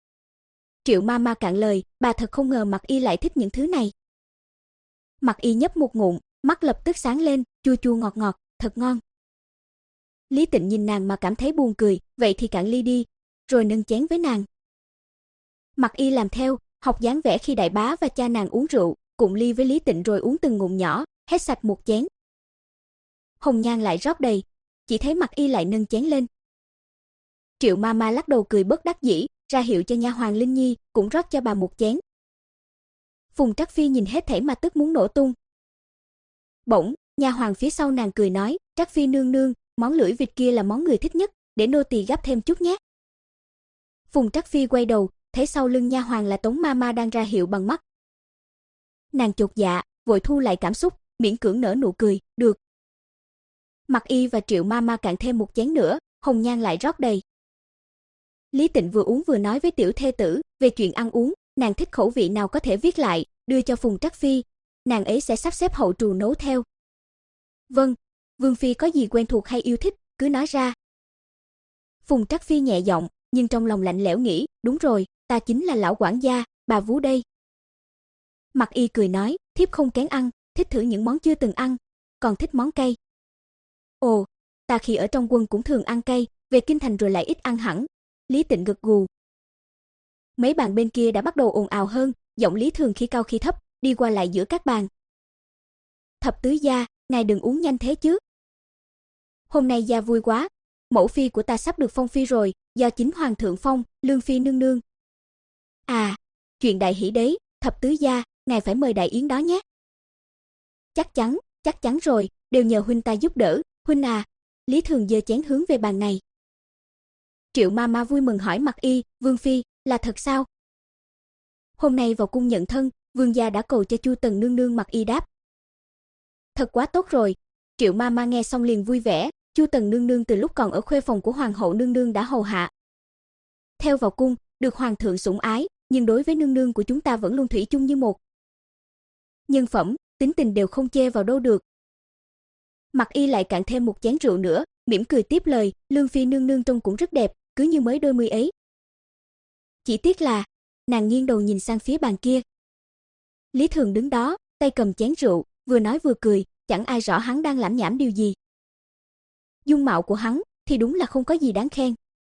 Triệu Mama cạn lời, bà thật không ngờ Mặc Y lại thích những thứ này. Mặc Y nhấp một ngụm, mắt lập tức sáng lên, chua chua ngọt ngọt, thật ngon. Lý Tịnh nhìn nàng mà cảm thấy buồn cười, vậy thì cạn ly đi, rồi nâng chén với nàng. Mặc Y làm theo, học dáng vẻ khi đại bá và cha nàng uống rượu, cụng ly với Lý Tịnh rồi uống từng ngụm nhỏ, hết sạch một chén. Hồng Nhan lại rót đầy, chỉ thấy Mặc Y lại nâng chén lên. Triệu Mama lắc đầu cười bất đắc dĩ, ra hiệu cho nha hoàn Linh Nhi cũng rót cho bà một chén. Phùng Trắc Phi nhìn hết thảy mà tức muốn nổ tung. Bỗng, nha hoàn phía sau nàng cười nói, Trắc Phi nương nương, món lưỡi vịt kia là món người thích nhất, để nô tỳ gắp thêm chút nhé. Phùng Trắc Phi quay đầu, thấy sau lưng nha hoàn là Tống Mama đang ra hiệu bằng mắt. Nàng chột dạ, vội thu lại cảm xúc, miễn cưỡng nở nụ cười, được. Mặc Y và Triệu Mama cạn thêm một chén nữa, Hồng Nhan lại rót đầy. Lý Tịnh vừa uống vừa nói với tiểu thê tử về chuyện ăn uống, nàng thích khẩu vị nào có thể viết lại, đưa cho Phùng Trắc Phi, nàng ấy sẽ sắp xếp hậu trù nấu theo. Vâng, Vương phi có gì quen thuộc hay yêu thích, cứ nói ra. Phùng Trắc Phi nhẹ giọng, nhưng trong lòng lạnh lẽo nghĩ, đúng rồi, ta chính là lão quản gia, bà vú đây. Mặc Y cười nói, thiếp không kén ăn, thích thử những món chưa từng ăn, còn thích món cay. Ồ, ta khi ở trong quân cũng thường ăn cay, về kinh thành rồi lại ít ăn hẳn. Lý Tịnh gật gù. Mấy bàn bên kia đã bắt đầu ồn ào hơn, giọng Lý Thường khi cao khi thấp, đi qua lại giữa các bàn. Thập tứ gia, ngài đừng uống nhanh thế chứ. Hôm nay gia vui quá, mẫu phi của ta sắp được phong phi rồi, do chính hoàng thượng phong, Lương phi nương nương. À, chuyện đại hỷ đấy, thập tứ gia, ngài phải mời đại yến đó nhé. Chắc chắn, chắc chắn rồi, đều nhờ huynh ta giúp đỡ, huynh à. Lý Thường giơ chén hướng về bàn này. Triệu ma ma vui mừng hỏi Mặc Y, Vương phi, là thật sao? Hôm nay vào cung nhận thân, vương gia đã cầu cho Chu Tần nương nương. Mặc Y đáp. Thật quá tốt rồi. Triệu ma ma nghe xong liền vui vẻ, Chu Tần nương nương từ lúc còn ở khuê phòng của hoàng hậu nương nương đã hầu hạ. Theo vào cung, được hoàng thượng sủng ái, nhưng đối với nương nương của chúng ta vẫn luôn thủy chung như một. Nhân phẩm, tính tình đều không chê vào đâu được. Mặc Y lại cạn thêm một chén rượu nữa, mỉm cười tiếp lời, Lương phi nương nương trông cũng rất đẹp, cứ như mới đôi mươi ấy. Chỉ tiếc là, nàng nghiêng đầu nhìn sang phía bàn kia. Lý Thường đứng đó, tay cầm chén rượu, vừa nói vừa cười, chẳng ai rõ hắn đang lẩm nhẩm điều gì. Dung mạo của hắn thì đúng là không có gì đáng khen.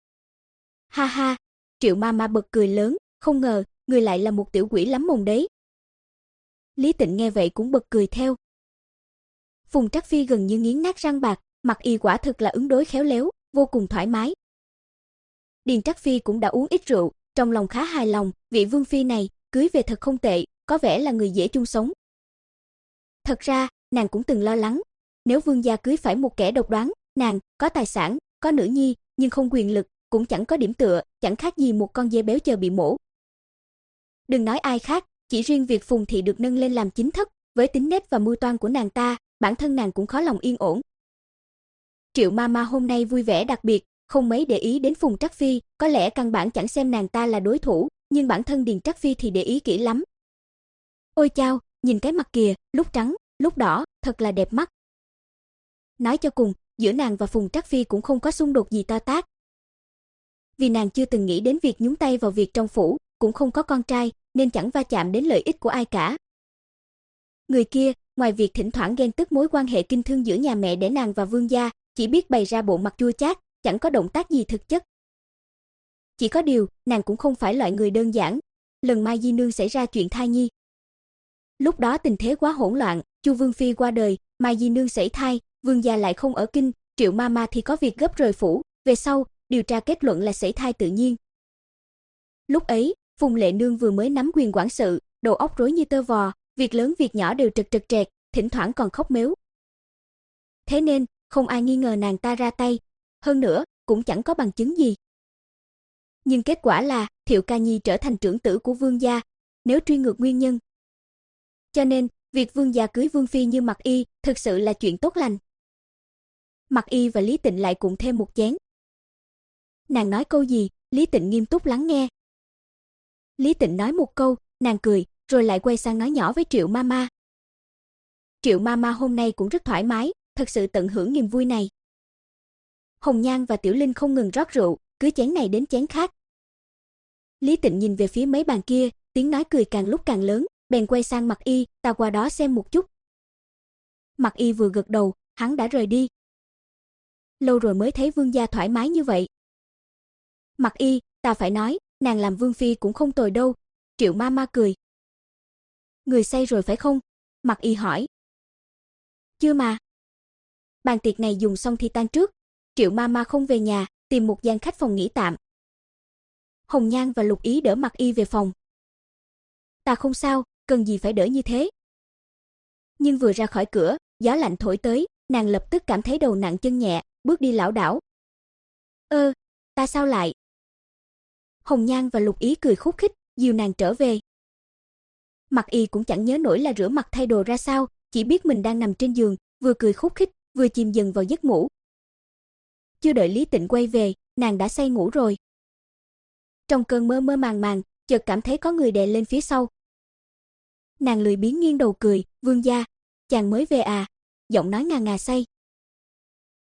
Ha ha, Triệu ma ma bật cười lớn, không ngờ, người lại là một tiểu quỷ lắm mồm đấy. Lý Tịnh nghe vậy cũng bật cười theo. Phùng Trắc Phi gần như nghiến nát răng bạc, Mặc Y quả thực là ứng đối khéo léo, vô cùng thoải mái. Điền Trắc Phi cũng đã uống ít rượu, trong lòng khá hài lòng, vị vương phi này, cưới về thật không tệ, có vẻ là người dễ chung sống. Thật ra, nàng cũng từng lo lắng, nếu vương gia cưới phải một kẻ độc đoán, nàng có tài sản, có nữ nhi, nhưng không quyền lực, cũng chẳng có điểm tựa, chẳng khác gì một con dê béo chờ bị mổ. Đừng nói ai khác, chỉ riêng việc Phùng thị được nâng lên làm chính thất, với tính nết và mưu toan của nàng ta, bản thân nàng cũng khó lòng yên ổn. Triệu ma ma hôm nay vui vẻ đặc biệt, không mấy để ý đến Phùng Trắc Phi, có lẽ căn bản chẳng xem nàng ta là đối thủ, nhưng bản thân Điền Trắc Phi thì để ý kỹ lắm. Ôi chao, nhìn cái mặt kìa, lúc trắng, lúc đỏ, thật là đẹp mắt. Nói cho cùng, giữa nàng và Phùng Trắc Phi cũng không có xung đột gì to tát. Vì nàng chưa từng nghĩ đến việc nhúng tay vào việc trong phủ, cũng không có con trai, nên chẳng va chạm đến lợi ích của ai cả. Người kia, ngoài việc thỉnh thoảng ghen tức mối quan hệ kinh thương giữa nhà mẹ đẻ nàng và vương gia, chỉ biết bày ra bộ mặt chua chát, chẳng có động tác gì thực chất. Chỉ có điều, nàng cũng không phải loại người đơn giản. Lần Mai Di nương xảy ra chuyện thai nhi. Lúc đó tình thế quá hỗn loạn, Chu vương phi qua đời, Mai Di nương sảy thai, vương gia lại không ở kinh, Triệu ma ma thì có việc gấp rời phủ, về sau, điều tra kết luận là sảy thai tự nhiên. Lúc ấy, Phùng Lệ nương vừa mới nắm quyền quản sự, đầu óc rối như tơ vò, việc lớn việc nhỏ đều trật trật trẹt, thỉnh thoảng còn khóc mếu. Thế nên, không ai nghi ngờ nàng ta ra tay, hơn nữa, cũng chẳng có bằng chứng gì. Nhưng kết quả là, Thiệu Ca Nhi trở thành trưởng tử của vương gia, nếu truy ngược nguyên nhân. Cho nên, việc vương gia cưới vương phi như Mặc Y, thực sự là chuyện tốt lành. Mặc Y và Lý Tịnh lại cùng thêm một chén. Nàng nói câu gì, Lý Tịnh nghiêm túc lắng nghe. Lý Tịnh nói một câu, nàng cười, rồi lại quay sang nói nhỏ với Triệu ma ma. Triệu ma ma hôm nay cũng rất thoải mái, thật sự tận hưởng niềm vui này. Hồng Nhan và Tiểu Linh không ngừng rót rượu, cứ chén này đến chén khác. Lý Tịnh nhìn về phía mấy bàn kia, tiếng nói cười càng lúc càng lớn, bèn quay sang Mặc Y, ta qua đó xem một chút. Mặc Y vừa gật đầu, hắn đã rời đi. Lâu rồi mới thấy vương gia thoải mái như vậy. Mặc Y, ta phải nói, nàng làm vương phi cũng không tồi đâu. Triệu ma ma cười. Người say rồi phải không? Mặc Y hỏi. Chưa mà. Bàn tiệc này dùng xong thì tan trước. Triệu ma ma không về nhà, tìm một gian khách phòng nghỉ tạm. Hồng Nhan và Lục Ý đỡ Mặc Y về phòng. Ta không sao, cần gì phải đỡ như thế. Nhưng vừa ra khỏi cửa, gió lạnh thổi tới, nàng lập tức cảm thấy đầu nặng chân nhẹ, bước đi lảo đảo. Ơ, ta sao lại? Hồng Nhan và Lục Ý cười khúc khích, dìu nàng trở về. Mặc Y cũng chẳng nhớ nổi là rửa mặt thay đồ ra sao, chỉ biết mình đang nằm trên giường, vừa cười khúc khích, vừa chìm dần vào giấc ngủ. Chưa đợi Lý Tịnh quay về, nàng đã say ngủ rồi. Trong cơn mơ mơ màng màng, chợt cảm thấy có người đè lên phía sau. Nàng lười biếng nghiêng đầu cười, vương gia, chàng mới về à, giọng nói ngà ngà say.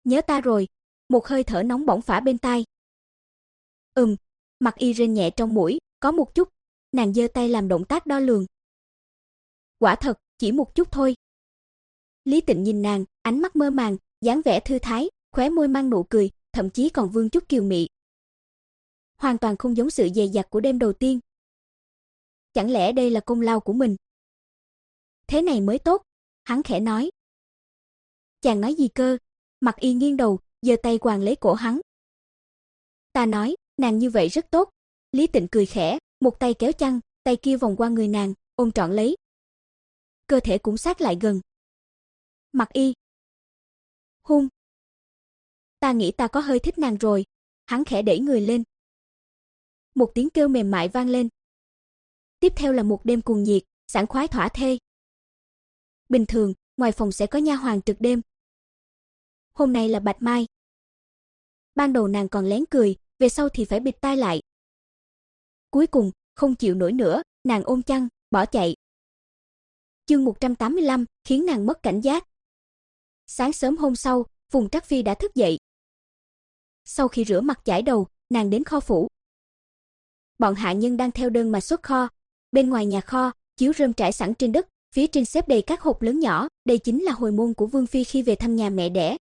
Nhớ ta rồi, một hơi thở nóng bỏng phả bên tai. Ừm, Mặc Y rên nhẹ trong mũi, có một chút, nàng giơ tay làm động tác đo lường. Quả thật, chỉ một chút thôi. Lý Tịnh nhìn nàng, ánh mắt mơ màng, dáng vẻ thư thái, khóe môi mang nụ cười, thậm chí còn vương chút kiều mị. Hoàn toàn không giống sự dè dặt của đêm đầu tiên. Chẳng lẽ đây là công lao của mình? Thế này mới tốt, hắn khẽ nói. Chàng nói gì cơ? Mặc Y nghiêng đầu, giơ tay quàng lấy cổ hắn. Ta nói, nàng như vậy rất tốt. Lý Tịnh cười khẽ, một tay kéo chăn, tay kia vòng qua người nàng, ôm trọn lấy. Cơ thể cũng sát lại gần. Mặc Y. Hung. Ta nghĩ ta có hơi thích nàng rồi. Hắn khẽ đẩy người lên. Một tiếng kêu mềm mại vang lên. Tiếp theo là một đêm cuồng nhiệt, sảng khoái thỏa thê. Bình thường, ngoài phòng sẽ có nha hoàn trực đêm. Hôm nay là Bạch Mai. Ban đầu nàng còn lén cười, về sau thì phải bịt tai lại. Cuối cùng, không chịu nổi nữa, nàng ôm chăn, bỏ chạy. Chương một trăm tám mươi lăm, khiến nàng mất cảnh giác. Sáng sớm hôm sau, Phùng Trắc Phi đã thức dậy. Sau khi rửa mặt chải đầu, nàng đến kho phủ. Bọn hạ nhân đang theo đơn mà xuất kho. Bên ngoài nhà kho, chiếu rơm trải sẵn trên đất, phía trên xếp đầy các hộp lớn nhỏ, đây chính là hồi môn của Vương phi khi về thăm nhà mẹ đẻ.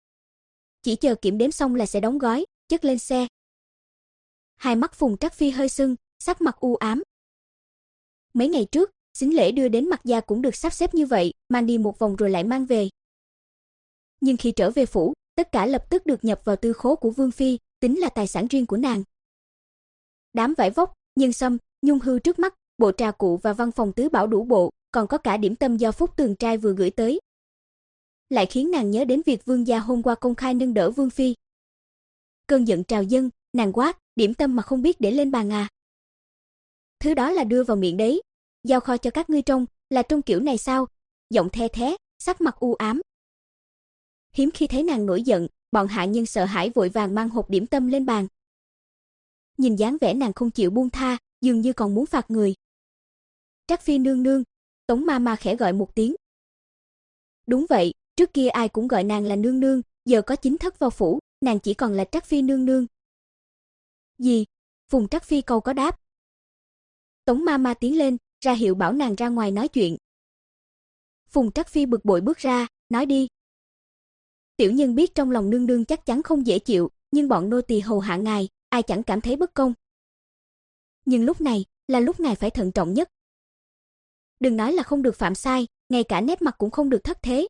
Chỉ chờ kiểm đếm xong là sẽ đóng gói, chất lên xe. Hai mắt Phùng Trắc Phi hơi sưng, sắc mặt u ám. Mấy ngày trước, sính lễ đưa đến Mặc gia cũng được sắp xếp như vậy, mang đi một vòng rồi lại mang về. Nhưng khi trở về phủ, tất cả lập tức được nhập vào tư khố của Vương phi, tính là tài sản riêng của nàng. Đám vải vóc, nhân sâm, nhung hư trước mắt, bộ trà cụ và văn phòng tứ bảo đủ bộ, còn có cả điểm tâm do Phúc Tường trai vừa gửi tới. Lại khiến nàng nhớ đến việc Vương gia hôm qua công khai nâng đỡ Vương phi. Cơn giận trào dâng, nàng quát, điểm tâm mà không biết để lên bàn à? Thứ đó là đưa vào miệng đấy, giao kho cho các ngươi trông, là trông kiểu này sao? Giọng the thé, sắc mặt u ám. Hiếm khi thấy nàng nổi giận, bọn hạ nhân sợ hãi vội vàng mang hộp điểm tâm lên bàn. Nhìn dáng vẻ nàng không chịu buông tha, dường như còn muốn phạt người. Trắc Phi nương nương, Tống ma ma khẽ gọi một tiếng. Đúng vậy, trước kia ai cũng gọi nàng là nương nương, giờ có chính thất vào phủ, nàng chỉ còn là Trắc Phi nương nương. Gì? Phùng Trắc Phi câu có đáp. Tống ma ma tiến lên, ra hiệu bảo nàng ra ngoài nói chuyện. Phùng Trắc Phi bực bội bước ra, nói đi. Tiểu nhân biết trong lòng nương nương chắc chắn không dễ chịu, nhưng bọn nô tỳ hầu hạ ngài, ai chẳng cảm thấy bất công. Nhưng lúc này, là lúc ngài phải thận trọng nhất. Đừng nói là không được phạm sai, ngay cả nét mặt cũng không được thất thế.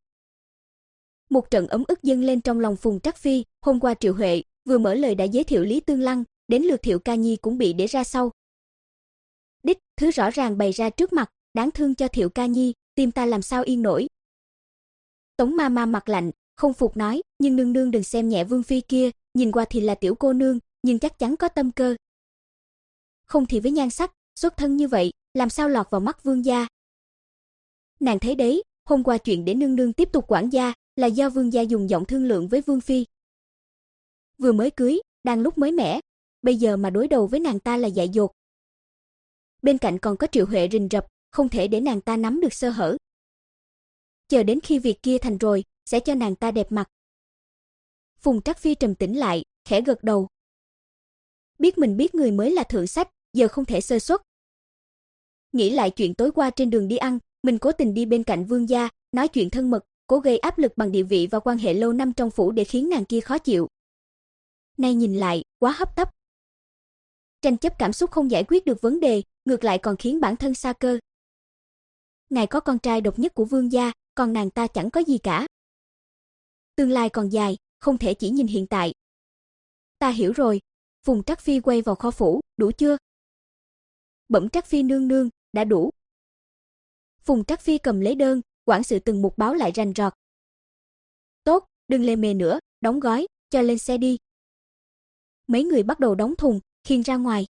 Một trận ấm ức dâng lên trong lòng Phùng Trắc Phi, hôm qua Triệu Huệ vừa mở lời đã giới thiệu Lý Tương Lăng, đến lượt Thiệu Ca Nhi cũng bị để ra sau. Đích, thứ rõ ràng bày ra trước mặt, đáng thương cho Thiệu Ca Nhi, tim ta làm sao yên nổi. Tống ma ma mặt lạnh, không phục nói, nhưng nương nương đừng xem nhẹ Vương phi kia, nhìn qua thì là tiểu cô nương, nhưng chắc chắn có tâm cơ. Không thì với nhan sắc, xuất thân như vậy, làm sao lọt vào mắt Vương gia. Nàng thấy đấy, hôm qua chuyện để nương nương tiếp tục quản gia, là do Vương gia dùng giọng thương lượng với Vương phi. Vừa mới cưới, đang lúc mới mẻ, bây giờ mà đối đầu với nàng ta là dại dột. Bên cạnh còn có Triệu Huệ rình rập, không thể để nàng ta nắm được sơ hở. Chờ đến khi việc kia thành rồi, sẽ cho nàng ta đẹp mặt. Phùng Trắc Phi trầm tĩnh lại, khẽ gật đầu. Biết mình biết người mới là thượng sách, giờ không thể sơ suất. Nghĩ lại chuyện tối qua trên đường đi ăn, mình cố tình đi bên cạnh Vương gia, nói chuyện thân mật, cố gây áp lực bằng địa vị và quan hệ lâu năm trong phủ để khiến nàng kia khó chịu. Nay nhìn lại, quá hấp tấp. Tranh chấp cảm xúc không giải quyết được vấn đề, ngược lại còn khiến bản thân sa cơ. Ngài có con trai độc nhất của Vương gia, còn nàng ta chẳng có gì cả. Tương lai còn dài, không thể chỉ nhìn hiện tại. Ta hiểu rồi. Phùng Trắc Phi quay vào kho phủ, đủ chưa? Bẩm Trắc Phi nương nương, đã đủ. Phùng Trắc Phi cầm lấy đơn, quản sự từng mục báo lại rành rọt. Tốt, đừng lề mề nữa, đóng gói, cho lên xe đi. Mấy người bắt đầu đóng thùng, khiêng ra ngoài.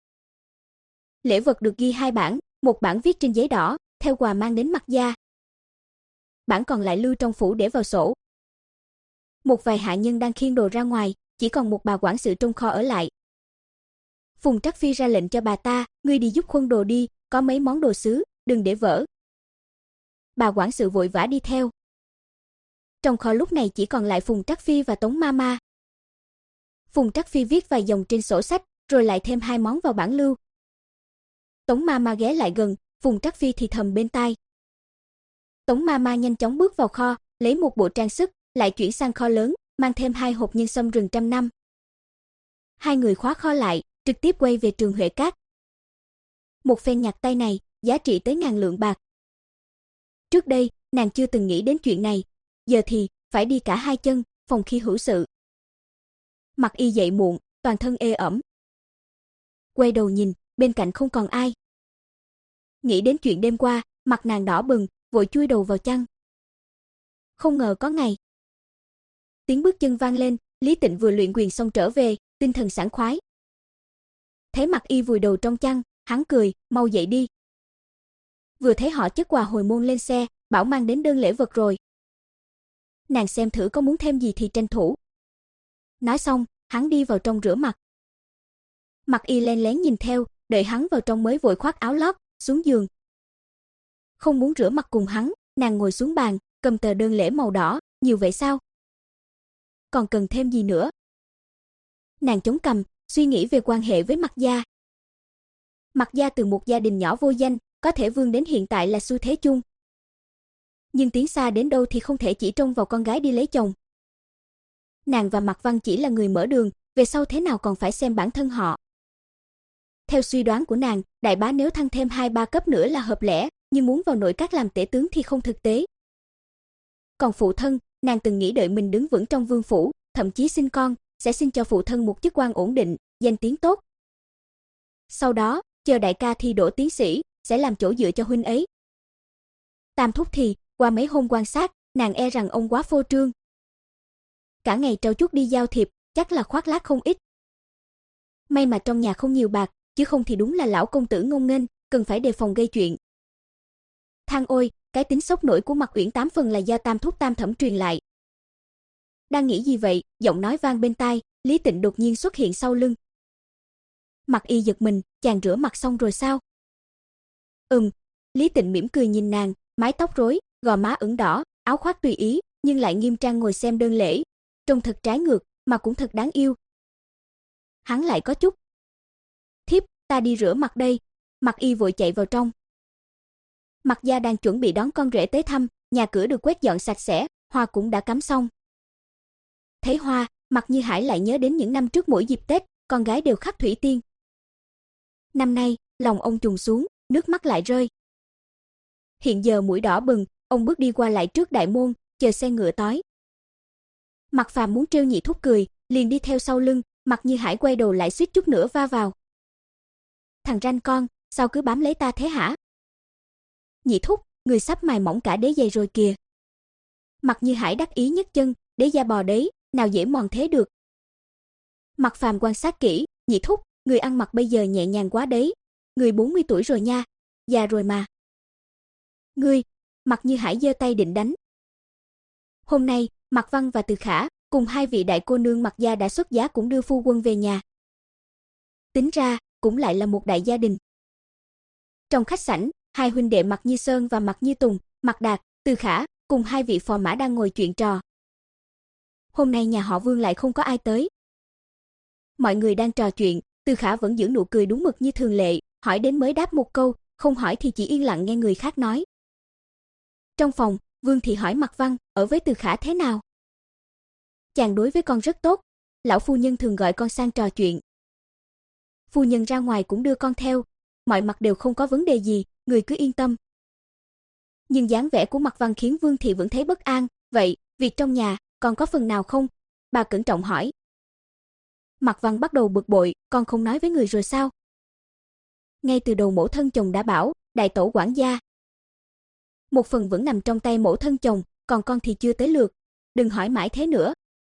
Lễ vật được ghi hai bản, một bản viết trên giấy đỏ, theo quà mang đến Mặc gia. Bản còn lại lưu trong phủ để vào sổ. Một vài hạ nhân đang khiêng đồ ra ngoài, chỉ còn một bà quản sự trong kho ở lại. Phùng Trắc Phi ra lệnh cho bà ta, ngươi đi giúp khuân đồ đi, có mấy món đồ sứ, đừng để vỡ. Bà quản sự vội vã đi theo. trong kho lúc này chỉ còn lại Phùng Trắc Phi và Tống Mama. Phùng Trắc Phi viết vài dòng trên sổ sách, rồi lại thêm hai món vào bảng lưu. Tống Mama ghé lại gần, Phùng Trắc Phi thì thầm bên tai. Tống Mama nhanh chóng bước vào kho, lấy một bộ trang sức, lại chuyển sang kho lớn, mang thêm hai hộp nhân sâm rừng trăm năm. Hai người khóa kho lại, trực tiếp quay về trường Huệ Cát. Một phen nhặt tay này, giá trị tới ngàn lượng bạc. Trước đây, nàng chưa từng nghĩ đến chuyện này, giờ thì phải đi cả hai chân, phòng khi hữu sự. Mặc Y dậy muộn, toàn thân ê ẩm. Quay đầu nhìn, bên cạnh không còn ai. Nghĩ đến chuyện đêm qua, mặt nàng đỏ bừng, vội chui đầu vào chăn. Không ngờ có ngày. Tiếng bước chân vang lên, Lý Tịnh vừa luyện quyền xong trở về, tinh thần sảng khoái. Thấy Mặc Y vùi đầu trong chăn, hắn cười, mau dậy đi. Vừa thấy họ chất quà hồi môn lên xe, bảo mang đến đơn lễ vật rồi. Nàng xem thử có muốn thêm gì thì tranh thủ. Nói xong, hắn đi vào trong rửa mặt. Mặc Y len lén nhìn theo, đợi hắn vào trong mới vội khoác áo lót, xuống giường. Không muốn rửa mặt cùng hắn, nàng ngồi xuống bàn, cầm tờ đơn lễ màu đỏ, nhiều vậy sao? Còn cần thêm gì nữa? Nàng chống cằm, suy nghĩ về quan hệ với Mặc gia. Mặc gia từ một gia đình nhỏ vô danh, có thể vươn đến hiện tại là xu thế chung. Nhưng tiến xa đến đâu thì không thể chỉ trông vào con gái đi lấy chồng. Nàng và Mạc Văn chỉ là người mở đường, về sau thế nào còn phải xem bản thân họ. Theo suy đoán của nàng, đại bá nếu thăng thêm hai ba cấp nữa là hợp lẽ, nhưng muốn vào nội các làm tể tướng thì không thực tế. Còn phụ thân, nàng từng nghĩ đợi mình đứng vững trong vương phủ, thậm chí sinh con, sẽ xin cho phụ thân một chức quan ổn định, danh tiếng tốt. Sau đó, chờ đại ca thi đỗ tiến sĩ, sẽ làm chỗ dựa cho huynh ấy. Tam thúc thì, qua mấy hôm quan sát, nàng e rằng ông quá phô trương. Cả ngày trau chuốt đi giao thiệp, chắc là khoác lác không ít. May mà trong nhà không nhiều bạc, chứ không thì đúng là lão công tử ngông nghênh, cần phải đề phòng gây chuyện. Thang ôi, cái tính sốc nổi của Mạc Uyển tám phần là do tam thúc tam thẩm truyền lại. Đang nghĩ gì vậy? Giọng nói vang bên tai, Lý Tịnh đột nhiên xuất hiện sau lưng. Mặc Y giật mình, chàng rửa mặt xong rồi sao? Ừm, Lý Tịnh mỉm cười nhìn nàng, mái tóc rối, gò má ửng đỏ, áo khoác tùy ý, nhưng lại nghiêm trang ngồi xem đơn lễ, trông thật trái ngược, mà cũng thật đáng yêu. Hắn lại có chút. Thiếp, ta đi rửa mặt đây. Mặc Y vội chạy vào trong. Mặc gia đang chuẩn bị đón con rể tới thăm, nhà cửa được quét dọn sạch sẽ, hoa cũng đã cắm xong. Thấy hoa, Mặc Như Hải lại nhớ đến những năm trước mỗi dịp Tết, con gái đều khắc thủy tiên. Năm nay, lòng ông trùng xuống, nước mắt lại rơi. Hiện giờ mũi đỏ bừng, ông bước đi qua lại trước đại môn, chờ xe ngựa tới. Mặc Phàm muốn trêu nhị thúc cười, liền đi theo sau lưng, Mặc Như Hải quay đầu lại suýt chút nữa va vào. Thằng ranh con, sao cứ bám lấy ta thế hả? Nhị thúc, người sắp mài mỏng cả đế giày rồi kìa. Mặc Như Hải đắc ý nhấc chân, đế da bò đấy, nào dễ mòn thế được. Mặc Phàm quan sát kỹ, nhị thúc, người ăn mặc bây giờ nhẹ nhàng quá đấy. Người bốn mươi tuổi rồi nha, già rồi mà. Ngươi, Mặc Như Hải giơ tay định đánh. Hôm nay, Mạc Văn và Từ Khả cùng hai vị đại cô nương Mạc gia đã xuất giá cũng đưa phu quân về nhà. Tính ra, cũng lại là một đại gia đình. Trong khách sảnh, hai huynh đệ Mạc Như Sơn và Mạc Như Tùng, Mạc Đạt, Từ Khả cùng hai vị phò mã đang ngồi chuyện trò. Hôm nay nhà họ Vương lại không có ai tới. Mọi người đang trò chuyện, Từ Khả vẫn giữ nụ cười đúng mực như thường lệ, hỏi đến mới đáp một câu, không hỏi thì chỉ yên lặng nghe người khác nói. Trong phòng, Vương thị hỏi Mạc Văn, ở với Từ Khả thế nào? Chàng đối với con rất tốt, lão phu nhân thường gọi con sang trò chuyện. Phu nhân ra ngoài cũng đưa con theo, mọi mặt đều không có vấn đề gì, người cứ yên tâm. Nhưng dáng vẻ của Mạc Văn khiến Vương thị vẫn thấy bất an, vậy, việc trong nhà, con có phần nào không? Bà cẩn trọng hỏi. Mạc Văn bắt đầu bực bội, con không nói với người rồi sao? Ngay từ đầu mẫu thân chồng đã bảo, đại tổ quản gia. Một phần vẫn nằm trong tay mẫu thân chồng, còn con thì chưa tới lượt, đừng hỏi mãi thế nữa.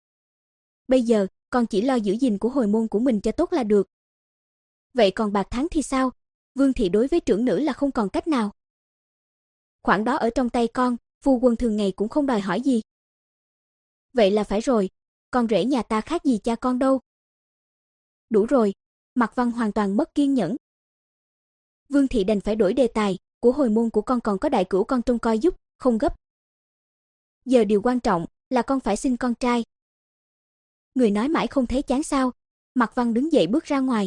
Bây giờ, con chỉ lo giữ gìn của hồi môn của mình cho tốt là được. Vậy còn bạc tháng thì sao? Vương thị đối với trưởng nữ là không còn cách nào. Khoản đó ở trong tay con, phu quân thường ngày cũng không đòi hỏi gì. Vậy là phải rồi, con rể nhà ta khác gì cha con đâu. Đủ rồi, Mạc Văn hoàn toàn mất kiên nhẫn. Vương thị đành phải đổi đề tài, của hồi môn của con còn có đại cửu con trông coi giúp, không gấp. Giờ điều quan trọng, là con phải sinh con trai. Người nói mãi không thấy chán sao? Mạc Văn đứng dậy bước ra ngoài.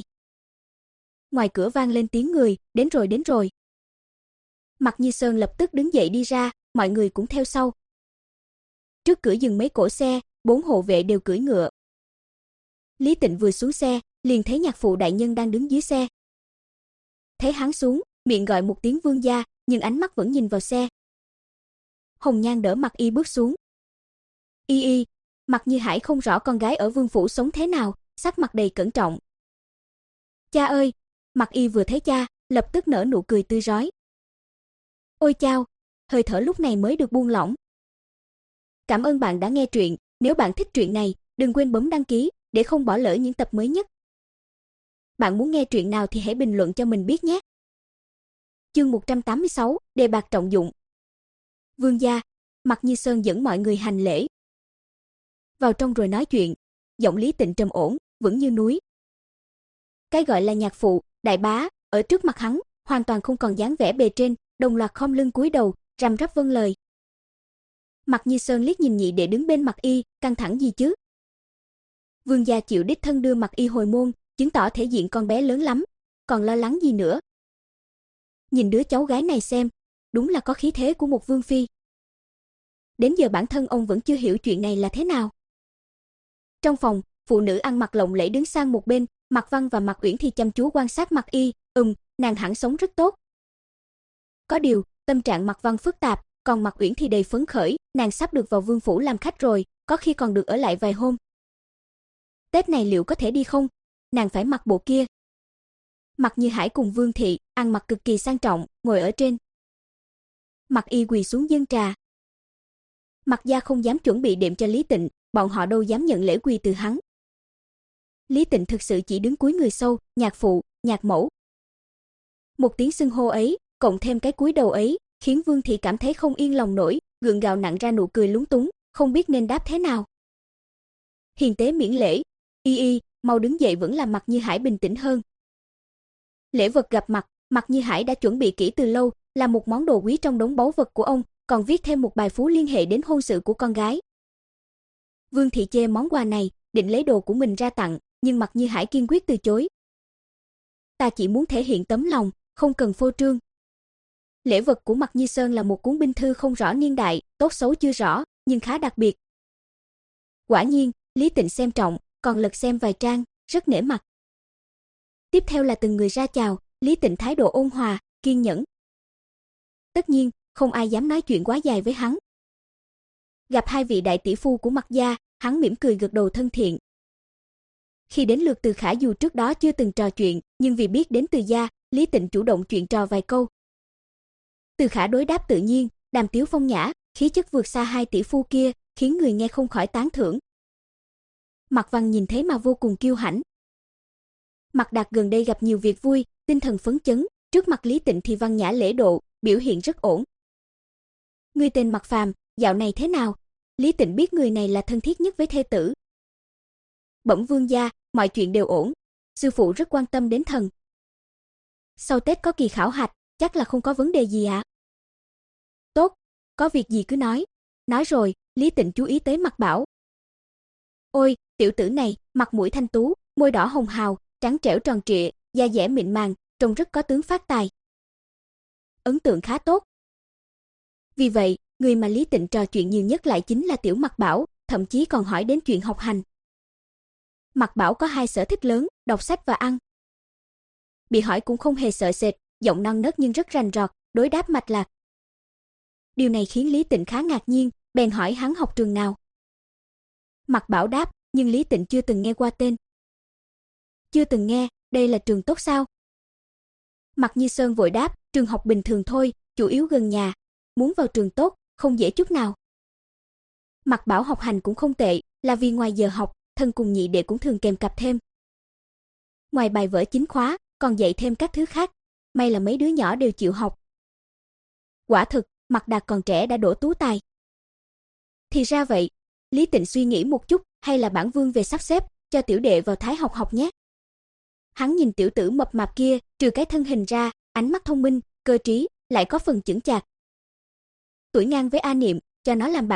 Ngoài cửa vang lên tiếng người, đến rồi đến rồi. Mạc Như Sơn lập tức đứng dậy đi ra, mọi người cũng theo sau. Trước cửa dừng mấy cỗ xe, bốn hộ vệ đều cưỡi ngựa. Lý Tịnh vừa xuống xe, liền thấy nhạc phụ đại nhân đang đứng dưới xe. Thấy hắn xuống, miệng gọi một tiếng vương gia, nhưng ánh mắt vẫn nhìn vào xe. Hồng Nhan đỡ Mạc Y bước xuống. Y y, Mạc Như Hải không rõ con gái ở vương phủ sống thế nào, sắc mặt đầy cẩn trọng. Cha ơi, Mạc Y vừa thấy cha, lập tức nở nụ cười tươi rói. Ôi chao, hơi thở lúc này mới được buông lỏng. Cảm ơn bạn đã nghe truyện, nếu bạn thích truyện này, đừng quên bấm đăng ký để không bỏ lỡ những tập mới nhất. Bạn muốn nghe truyện nào thì hãy bình luận cho mình biết nhé. Chương một trăm tám mươi sáu, đề bạt trọng dụng. Vương gia, Mạc Như Sơn dẫn mọi người hành lễ. Vào trong rồi nói chuyện, giọng Lý Tịnh trầm ổn, vững như núi. Cái gọi là nhạc phụ, đại bá, ở trước mặt hắn, hoàn toàn không còn dáng vẻ bề trên, đồng loạt khom lưng cúi đầu, răm rắp vâng lời. Mạc Như Sơn liếc nhìn nhị đệ đứng bên Mạc Y, căng thẳng gì chứ? Vương gia chịu đích thân đưa Mạc Y hồi môn, chứng tỏ thể diện con bé lớn lắm, còn lo lắng gì nữa? Nhìn đứa cháu gái này xem, đúng là có khí thế của một vương phi. Đến giờ bản thân ông vẫn chưa hiểu chuyện này là thế nào. Trong phòng, phụ nữ ăn mặc lộng lẫy đứng sang một bên, Mạc Văn và Mạc Uyển thì chăm chú quan sát Mạc Y, ừm, nàng hẳn sống rất tốt. Có điều, tâm trạng Mạc Văn phức tạp, còn Mạc Uyển thì đầy phấn khởi, nàng sắp được vào vương phủ làm khách rồi, có khi còn được ở lại vài hôm. Tết này liệu có thể đi không? Nàng phải mặc bộ kia. Mạc Như Hải cùng Vương thị ăn mặc cực kỳ sang trọng, ngồi ở trên. Mạc Y quỳ xuống dâng trà. Mạc gia không dám chuẩn bị đệm cho Lý Tịnh, bọn họ đâu dám nhận lễ quỳ từ hắn. Lý Tịnh thực sự chỉ đứng cúi người sâu, nhạc phụ, nhạc mẫu. Một tiếng xưng hô ấy, cộng thêm cái cúi đầu ấy, khiến Vương thị cảm thấy không yên lòng nổi, gượng gạo nặn ra nụ cười lúng túng, không biết nên đáp thế nào. Hiền tế miễn lễ, y y, mau đứng dậy vẫn làm Mạc Như Hải bình tĩnh hơn. Lễ vật gặp mặt, Mạc Như Hải đã chuẩn bị kỹ từ lâu, là một món đồ quý trong đống báu vật của ông, còn viết thêm một bài phú liên hệ đến hôn sự của con gái. Vương thị chê món quà này, định lấy đồ của mình ra tặng, nhưng Mạc Như Hải kiên quyết từ chối. Ta chỉ muốn thể hiện tấm lòng, không cần phô trương. Lễ vật của Mạc Như Sơn là một cuốn binh thư không rõ niên đại, tốt xấu chưa rõ, nhưng khá đặc biệt. Quả nhiên, Lý Tịnh xem trọng, còn lật xem vài trang, rất nể mặt. Tiếp theo là từng người ra chào, Lý Tịnh thái độ ôn hòa, kiên nhẫn. Tất nhiên, không ai dám nói chuyện quá dài với hắn. Gặp hai vị đại tỷ phu của Mạc gia, hắn mỉm cười gật đầu thân thiện. Khi đến lượt Từ Khả dù trước đó chưa từng trò chuyện, nhưng vì biết đến Từ gia, Lý Tịnh chủ động chuyện trò vài câu. Từ Khả đối đáp tự nhiên, đàm tiếu phong nhã, khí chất vượt xa hai tỷ phu kia, khiến người nghe không khỏi tán thưởng. Mạc Văn nhìn thế mà vô cùng kiêu hãnh. Mạc Đạt gần đây gặp nhiều việc vui, tinh thần phấn chấn, trước mặt Lý Tịnh thì văn nhã lễ độ, biểu hiện rất ổn. Người tên Mạc Phàm, dạo này thế nào? Lý Tịnh biết người này là thân thiết nhất với thê tử. Bẩm vương gia, mọi chuyện đều ổn, sư phụ rất quan tâm đến thần. Sau Tết có kỳ khảo hạch, chắc là không có vấn đề gì ạ. Tốt, có việc gì cứ nói. Nói rồi, Lý Tịnh chú ý tới Mạc Bảo. Ôi, tiểu tử này, mặt mũi thanh tú, môi đỏ hồng hào, trắng trẻo tròn trịa, da dẻ mịn màng, trông rất có tướng phát tài. Ấn tượng khá tốt. Vì vậy, người mà Lý Tịnh trò chuyện nhiều nhất lại chính là tiểu Mạc Bảo, thậm chí còn hỏi đến chuyện học hành. Mạc Bảo có hai sở thích lớn, đọc sách và ăn. Bị hỏi cũng không hề sợ sệt, giọng non nớt nhưng rất rành rọt, đối đáp mạch lạc. Điều này khiến Lý Tịnh khá ngạc nhiên, bèn hỏi hắn học trường nào. Mạc Bảo đáp, nhưng Lý Tịnh chưa từng nghe qua tên. Chưa từng nghe, đây là trường tốt sao? Mạc Như Sơn vội đáp, trường học bình thường thôi, chủ yếu gần nhà, muốn vào trường tốt, không dễ chút nào. Mạc Bảo học hành cũng không tệ, là vì ngoài giờ học, thân cùng nhị đệ cũng thường kèm cặp thêm. Ngoài bài vở chính khóa, còn dạy thêm các thứ khác, may là mấy đứa nhỏ đều chịu học. Quả thực, Mạc Đạt còn trẻ đã đỗ tú tài. Thì ra vậy, Lý Tịnh suy nghĩ một chút, hay là bản vương về sắp xếp, cho tiểu đệ vào Thái học học nhé. Hắn nhìn tiểu tử mập mạp kia, trừ cái thân hình ra, ánh mắt thông minh, cơ trí, lại có phần chững chạc. Tuổi ngang với A Niệm, cho nó làm bạn học,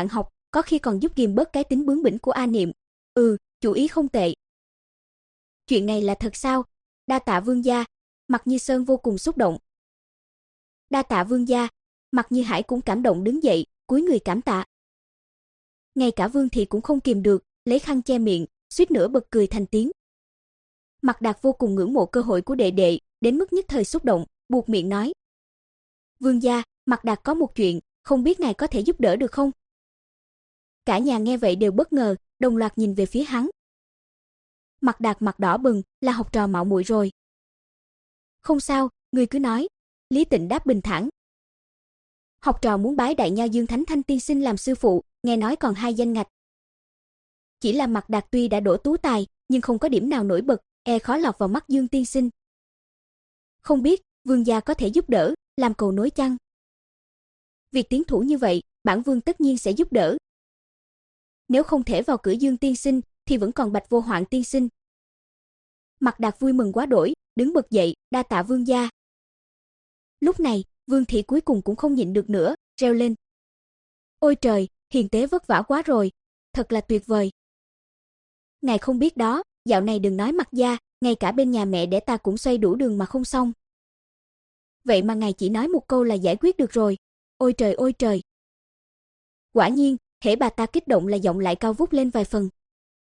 có khi còn giúp ghìm bớt cái tính bướng bỉnh của A Niệm. Ừ, chủ ý không tệ. Chuyện này là thật sao? Đa tạ vương gia. Mạc Như Sơn vô cùng xúc động. Đa tạ vương gia. Mạc Như Hải cũng cảm động đứng dậy, cúi người cảm tạ. Ngay cả Vương thị cũng không kìm được, lấy khăn che miệng, suýt nữa bật cười thành tiếng. Mạc Đạt vô cùng ngưỡng mộ cơ hội của đệ đệ, đến mức nhất thời xúc động, buột miệng nói: "Vương gia, Mạc Đạt có một chuyện, không biết ngài có thể giúp đỡ được không?" Cả nhà nghe vậy đều bất ngờ, đồng loạt nhìn về phía hắn. Mạc Đạt mặt đỏ bừng, là học trò mạo muội rồi. "Không sao, ngươi cứ nói." Lý Tịnh đáp bình thản. Học trò muốn bái đại nho Dương Thánh Thanh tiên sinh làm sư phụ, nghe nói còn hai danh ngạch. Chỉ là Mạc Đạt tuy đã đỗ tú tài, nhưng không có điểm nào nổi bật, e khó lọt vào mắt Dương tiên sinh. Không biết, vương gia có thể giúp đỡ, làm cầu nối chăng? Việc tiến thủ như vậy, bản vương tất nhiên sẽ giúp đỡ. Nếu không thể vào cửa Dương tiên sinh, thì vẫn còn Bạch Vô Hoạn tiên sinh. Mạc Đạt vui mừng quá đỗi, đứng bật dậy, đa tạ vương gia. Lúc này, Vương thị cuối cùng cũng không nhịn được nữa, reo lên. Ôi trời, hiền tế vất vả quá rồi, thật là tuyệt vời. Ngài không biết đó, dạo này đừng nói Mạc gia, ngay cả bên nhà mẹ đẻ ta cũng xoay đủ đường mà không xong. Vậy mà ngài chỉ nói một câu là giải quyết được rồi. Ôi trời ôi trời. Quả nhiên, hễ bà ta kích động là giọng lại cao vút lên vài phần.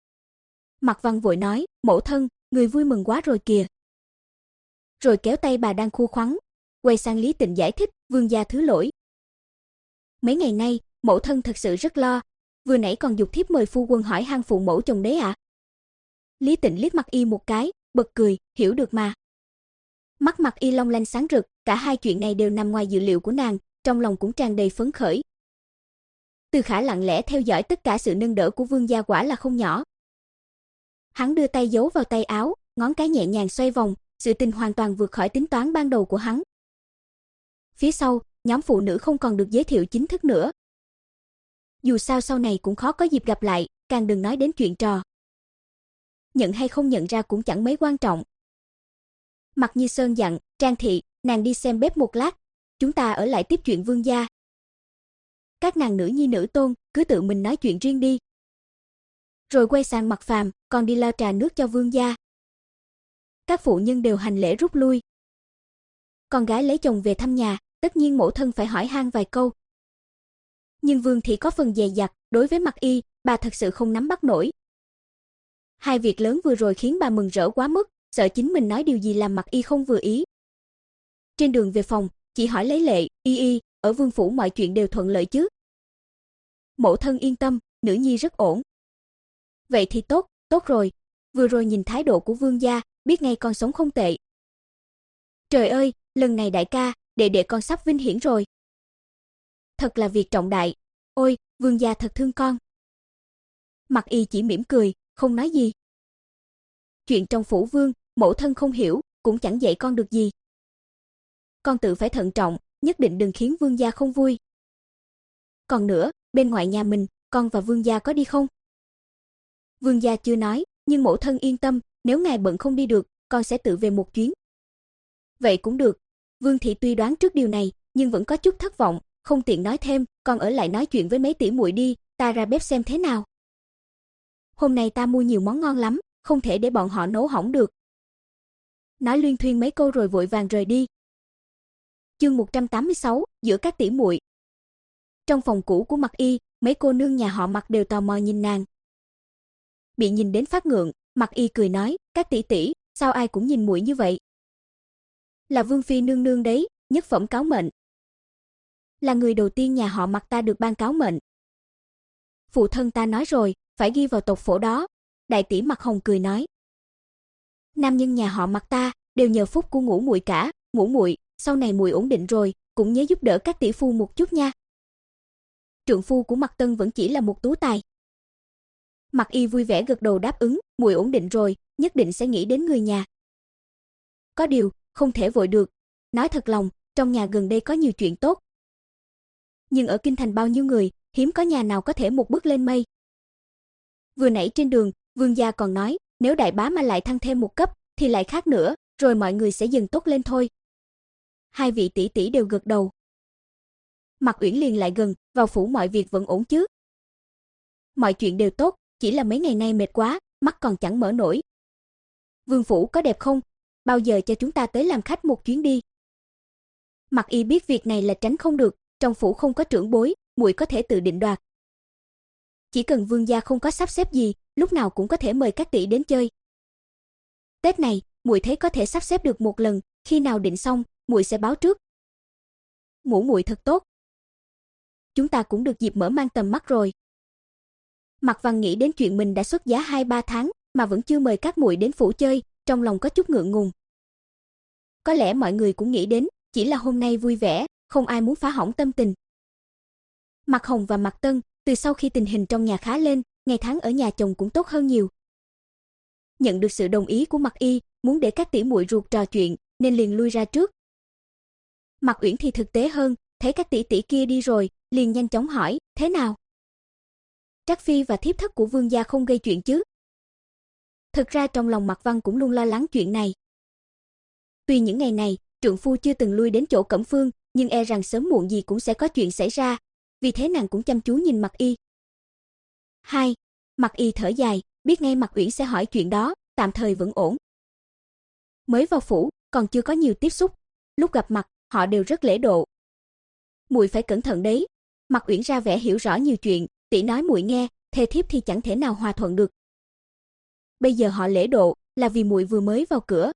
Mạc Văn vội nói, mẫu thân, người vui mừng quá rồi kìa. Rồi kéo tay bà đang khu khoắn, quay sang Lý Tịnh giải thích, vương gia thứ lỗi. Mấy ngày nay, mẫu thân thật sự rất lo, vừa nãy còn dục thiếp mời phu quân hỏi han phụ mẫu chồng đấy ạ. À? Lý Tịnh liếc mặt y một cái, bật cười, hiểu được mà. Mắt mặt y long lanh sáng rực, cả hai chuyện này đều nằm ngoài dự liệu của nàng, trong lòng cũng tràn đầy phấn khởi. Từ Khả lặng lẽ theo dõi tất cả sự nâng đỡ của vương gia quả là không nhỏ. Hắn đưa tay giấu vào tay áo, ngón cái nhẹ nhàng xoay vòng, sự tình hoàn toàn vượt khỏi tính toán ban đầu của hắn. Phía sau, nhóm phụ nữ không còn được giới thiệu chính thức nữa. Dù sao sau này cũng khó có dịp gặp lại, càng đừng nói đến chuyện trò. Nhận hay không nhận ra cũng chẳng mấy quan trọng. Mạc Như Sơn dặn, Trang thị, nàng đi xem bếp một lát, chúng ta ở lại tiếp chuyện vương gia. Các nàng nữ nhi nữ tôn, cứ tự mình nói chuyện riêng đi. Rồi quay sang Mạc Phàm, còn đi lo trà nước cho vương gia. Các phụ nhân đều hành lễ rút lui. Con gái lấy chồng về thăm nhà, tất nhiên mẫu thân phải hỏi han vài câu. Nhưng Vương thị có phần dè dặt, đối với Mạc Y, bà thật sự không nắm bắt nổi. Hai việc lớn vừa rồi khiến bà mừng rỡ quá mức, sợ chính mình nói điều gì làm Mạc Y không vừa ý. Trên đường về phòng, chỉ hỏi lấy lệ, y y, ở Vương phủ mọi chuyện đều thuận lợi chứ? Mẫu thân yên tâm, nữ nhi rất ổn. Vậy thì tốt, tốt rồi. Vừa rồi nhìn thái độ của vương gia, biết ngay con sống không tệ. Trời ơi, lần này đại ca, đệ đệ con sắp vinh hiển rồi. Thật là việc trọng đại. Ôi, vương gia thật thương con. Mạc Y chỉ mỉm cười, không nói gì. Chuyện trong phủ vương, mẫu thân không hiểu, cũng chẳng dạy con được gì. Con tự phải thận trọng, nhất định đừng khiến vương gia không vui. Còn nữa, bên ngoài nhà mình, con và vương gia có đi không? Vương gia chưa nói, nhưng mẫu thân yên tâm, nếu ngài bận không đi được, con sẽ tự về một chuyến. Vậy cũng được. Vương thị tuy đoán trước điều này, nhưng vẫn có chút thất vọng, không tiện nói thêm, con ở lại nói chuyện với mấy tỷ muội đi, ta ra bếp xem thế nào. Hôm nay ta mua nhiều món ngon lắm, không thể để bọn họ nấu hỏng được. Nói luyên thuyên mấy câu rồi vội vàng rời đi. Chương một trăm tám mươi sáu, giữa các tỷ muội. Trong phòng cũ của Mạc Y, mấy cô nương nhà họ Mạc đều tò mò nhìn nàng. Bị nhìn đến phát ngượng, Mạc Y cười nói, các tỷ tỷ, sao ai cũng nhìn muội như vậy? Là vương phi nương nương đấy, nhất phẩm cáo mệnh. Là người đầu tiên nhà họ Mạc ta được ban cáo mệnh. Phụ thân ta nói rồi, phải ghi vào tộc phổ đó. Đại tỷ Mạc Hồng cười nói. Nam nhân nhà họ Mạc ta đều nhờ phúc của Ngũ muội cả, Ngũ muội, sau này muội ổn định rồi, cũng nhớ giúp đỡ các tỷ phu một chút nha. Trượng phu của Mạc Tân vẫn chỉ là một tú tài. Mạc Y vui vẻ gật đầu đáp ứng, muội ổn định rồi, nhất định sẽ nghĩ đến người nhà. Có điều, không thể vội được. Nói thật lòng, trong nhà gần đây có nhiều chuyện tốt. Nhưng ở kinh thành bao nhiêu người, hiếm có nhà nào có thể một bước lên mây. Vừa nãy trên đường, vương gia còn nói, nếu đại bá mà lại thăng thêm một cấp, thì lại khác nữa, rồi mọi người sẽ dần tốt lên thôi. Hai vị tỷ tỷ đều gật đầu. Mạc Uyển liền lại gần, vào phủ mọi việc vẫn ổn chứ? Mọi chuyện đều tốt, chỉ là mấy ngày nay mệt quá, mắt còn chẳng mở nổi. Vương phủ có đẹp không? Bao giờ cho chúng ta tới làm khách một chuyến đi? Mặc Y biết việc này là tránh không được, trong phủ không có trưởng bối, muội có thể tự định đoạt. Chỉ cần vương gia không có sắp xếp gì, lúc nào cũng có thể mời các tỷ đến chơi. Tết này, muội thấy có thể sắp xếp được một lần, khi nào định xong, muội sẽ báo trước. Ngủ muội thật tốt. Chúng ta cũng được dịp mở mang tầm mắt rồi. Mạc Văn nghĩ đến chuyện mình đã xuất giá hai ba tháng mà vẫn chưa mời các muội đến phủ chơi, trong lòng có chút ngượng ngùng. Có lẽ mọi người cũng nghĩ đến, chỉ là hôm nay vui vẻ, không ai muốn phá hỏng tâm tình. Mạc Hồng và Mạc Tân, từ sau khi tình hình trong nhà khá lên, ngày tháng ở nhà chồng cũng tốt hơn nhiều. Nhận được sự đồng ý của Mạc Y, muốn để các tỷ muội ruột trò chuyện, nên liền lui ra trước. Mạc Uyển thì thực tế hơn, thấy các tỷ tỷ kia đi rồi, liền nhanh chóng hỏi, thế nào? Trác Phi và thiếp thất của vương gia không gây chuyện chứ? Thực ra trong lòng Mạc Văn cũng luôn lo lắng chuyện này. Tuy những ngày này, trượng phu chưa từng lui đến chỗ Cẩm Phương, nhưng e rằng sớm muộn gì cũng sẽ có chuyện xảy ra, vì thế nàng cũng chăm chú nhìn Mạc Y. Hai, Mạc Y thở dài, biết ngay Mạc Uyển sẽ hỏi chuyện đó, tạm thời vẫn ổn. Mới vào phủ, còn chưa có nhiều tiếp xúc, lúc gặp mặt, họ đều rất lễ độ. Muội phải cẩn thận đấy. Mạc Uyển ra vẻ hiểu rõ nhiều chuyện, tỷ nói muội nghe, thê thiếp thì chẳng thể nào hòa thuận được. Bây giờ họ lễ độ là vì muội vừa mới vào cửa.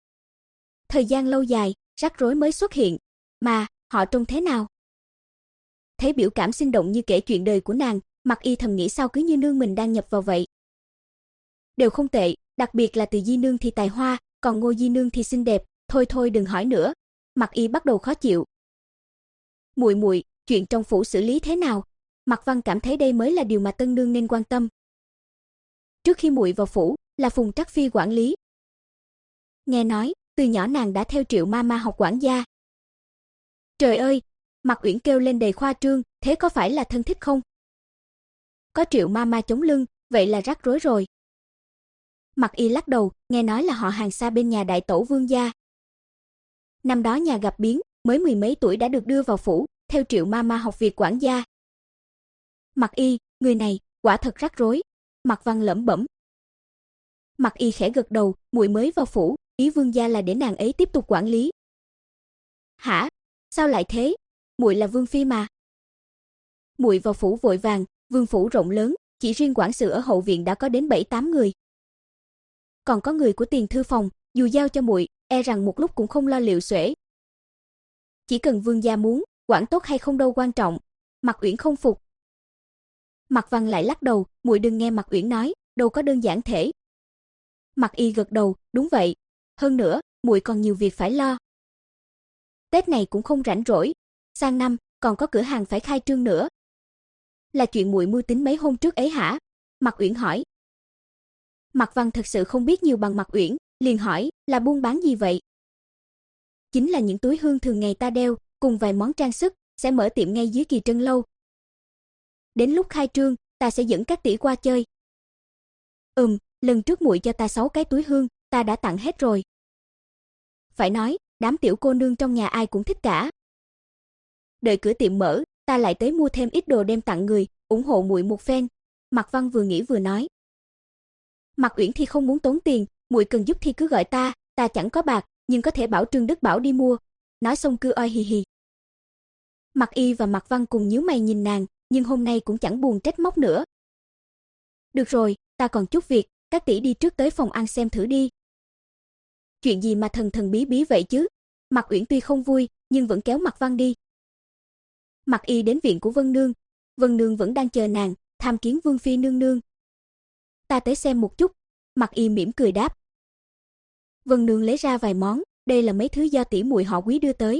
Thời gian lâu dài, rắc rối mới xuất hiện, mà họ trông thế nào? Thấy biểu cảm sinh động như kể chuyện đời của nàng, Mạc Y thầm nghĩ sao cứ như nương mình đang nhập vào vậy. Đều không tệ, đặc biệt là Từ Di nương thì tài hoa, còn Ngô Di nương thì xinh đẹp, thôi thôi đừng hỏi nữa. Mạc Y bắt đầu khó chịu. Muội muội, chuyện trong phủ xử lý thế nào? Mạc Văn cảm thấy đây mới là điều mà tân nương nên quan tâm. Trước khi muội vào phủ, là Phùng Trác Phi quản lý. Nghe nói, từ nhỏ nàng đã theo Triệu Mama học quản gia. Trời ơi, Mạc Uyển kêu lên đầy khoa trương, thế có phải là thân thích không? Có Triệu Mama chống lưng, vậy là rắc rối rồi. Mạc Y lắc đầu, nghe nói là họ hàng xa bên nhà đại tẩu vương gia. Năm đó nhà gặp biến, mới mười mấy tuổi đã được đưa vào phủ, theo Triệu Mama học việc quản gia. Mạc Y, người này, quả thật rắc rối. Mạc Văn lẩm bẩm. Mạc Y khẽ gật đầu, muội mới vào phủ, ý vương gia là để nàng ấy tiếp tục quản lý. Hả? Sao lại thế? Muội là vương phi mà. Muội vào phủ vội vàng, vương phủ rộng lớn, chỉ riêng quản sự ở hậu viện đã có đến bảy tám người. Còn có người của tiền thư phòng, dù giao cho muội, e rằng một lúc cũng không lo liệu xuể. Chỉ cần vương gia muốn, quản tốt hay không đâu quan trọng. Mạc Uyển không phục. Mạc Văn lại lắc đầu, muội đừng nghe Mạc Uyển nói, đâu có đơn giản thế. Mạc Y gật đầu, đúng vậy. Hơn nữa, muội còn nhiều việc phải lo. Tết này cũng không rảnh rỗi, sang năm còn có cửa hàng phải khai trương nữa. Là chuyện muội mưu tính mấy hôm trước ấy hả? Mạc Uyển hỏi. Mạc Văn thật sự không biết nhiều bằng Mạc Uyển, liền hỏi, là buôn bán gì vậy? Chính là những túi hương thường ngày ta đeo, cùng vài món trang sức, sẽ mở tiệm ngay dưới Kỳ Trân lâu. Đến lúc khai trương, ta sẽ dẫn các tỷ qua chơi. Ừm, lần trước muội cho ta sáu cái túi hương, ta đã tặng hết rồi. Phải nói, đám tiểu cô nương trong nhà ai cũng thích cả. Đợi cửa tiệm mở, ta lại tới mua thêm ít đồ đem tặng người, ủng hộ muội một phen. Mạc Văn vừa nghĩ vừa nói. Mạc Uyển thì không muốn tốn tiền, muội cần giúp thì cứ gọi ta, ta chẳng có bạc, nhưng có thể bảo Trương Đức Bảo đi mua. Nói xong cứ oi hì hì. Mạc Y và Mạc Văn cùng nhíu mày nhìn nàng, nhưng hôm nay cũng chẳng buồn trách móc nữa. Được rồi, ta còn chút việc, các tỷ đi trước tới phòng ăn xem thử đi. Chuyện gì mà thần thần bí bí vậy chứ? Mạc Uyển tuy không vui, nhưng vẫn kéo Mạc Văn đi. Mạc Y đến viện của Vân Nương, Vân Nương vẫn đang chờ nàng, tham kiến Vương phi nương nương. Ta tới xem một chút. Mạc Y mỉm cười đáp. Vân Nương lấy ra vài món, đây là mấy thứ do tỷ muội họ Quý đưa tới.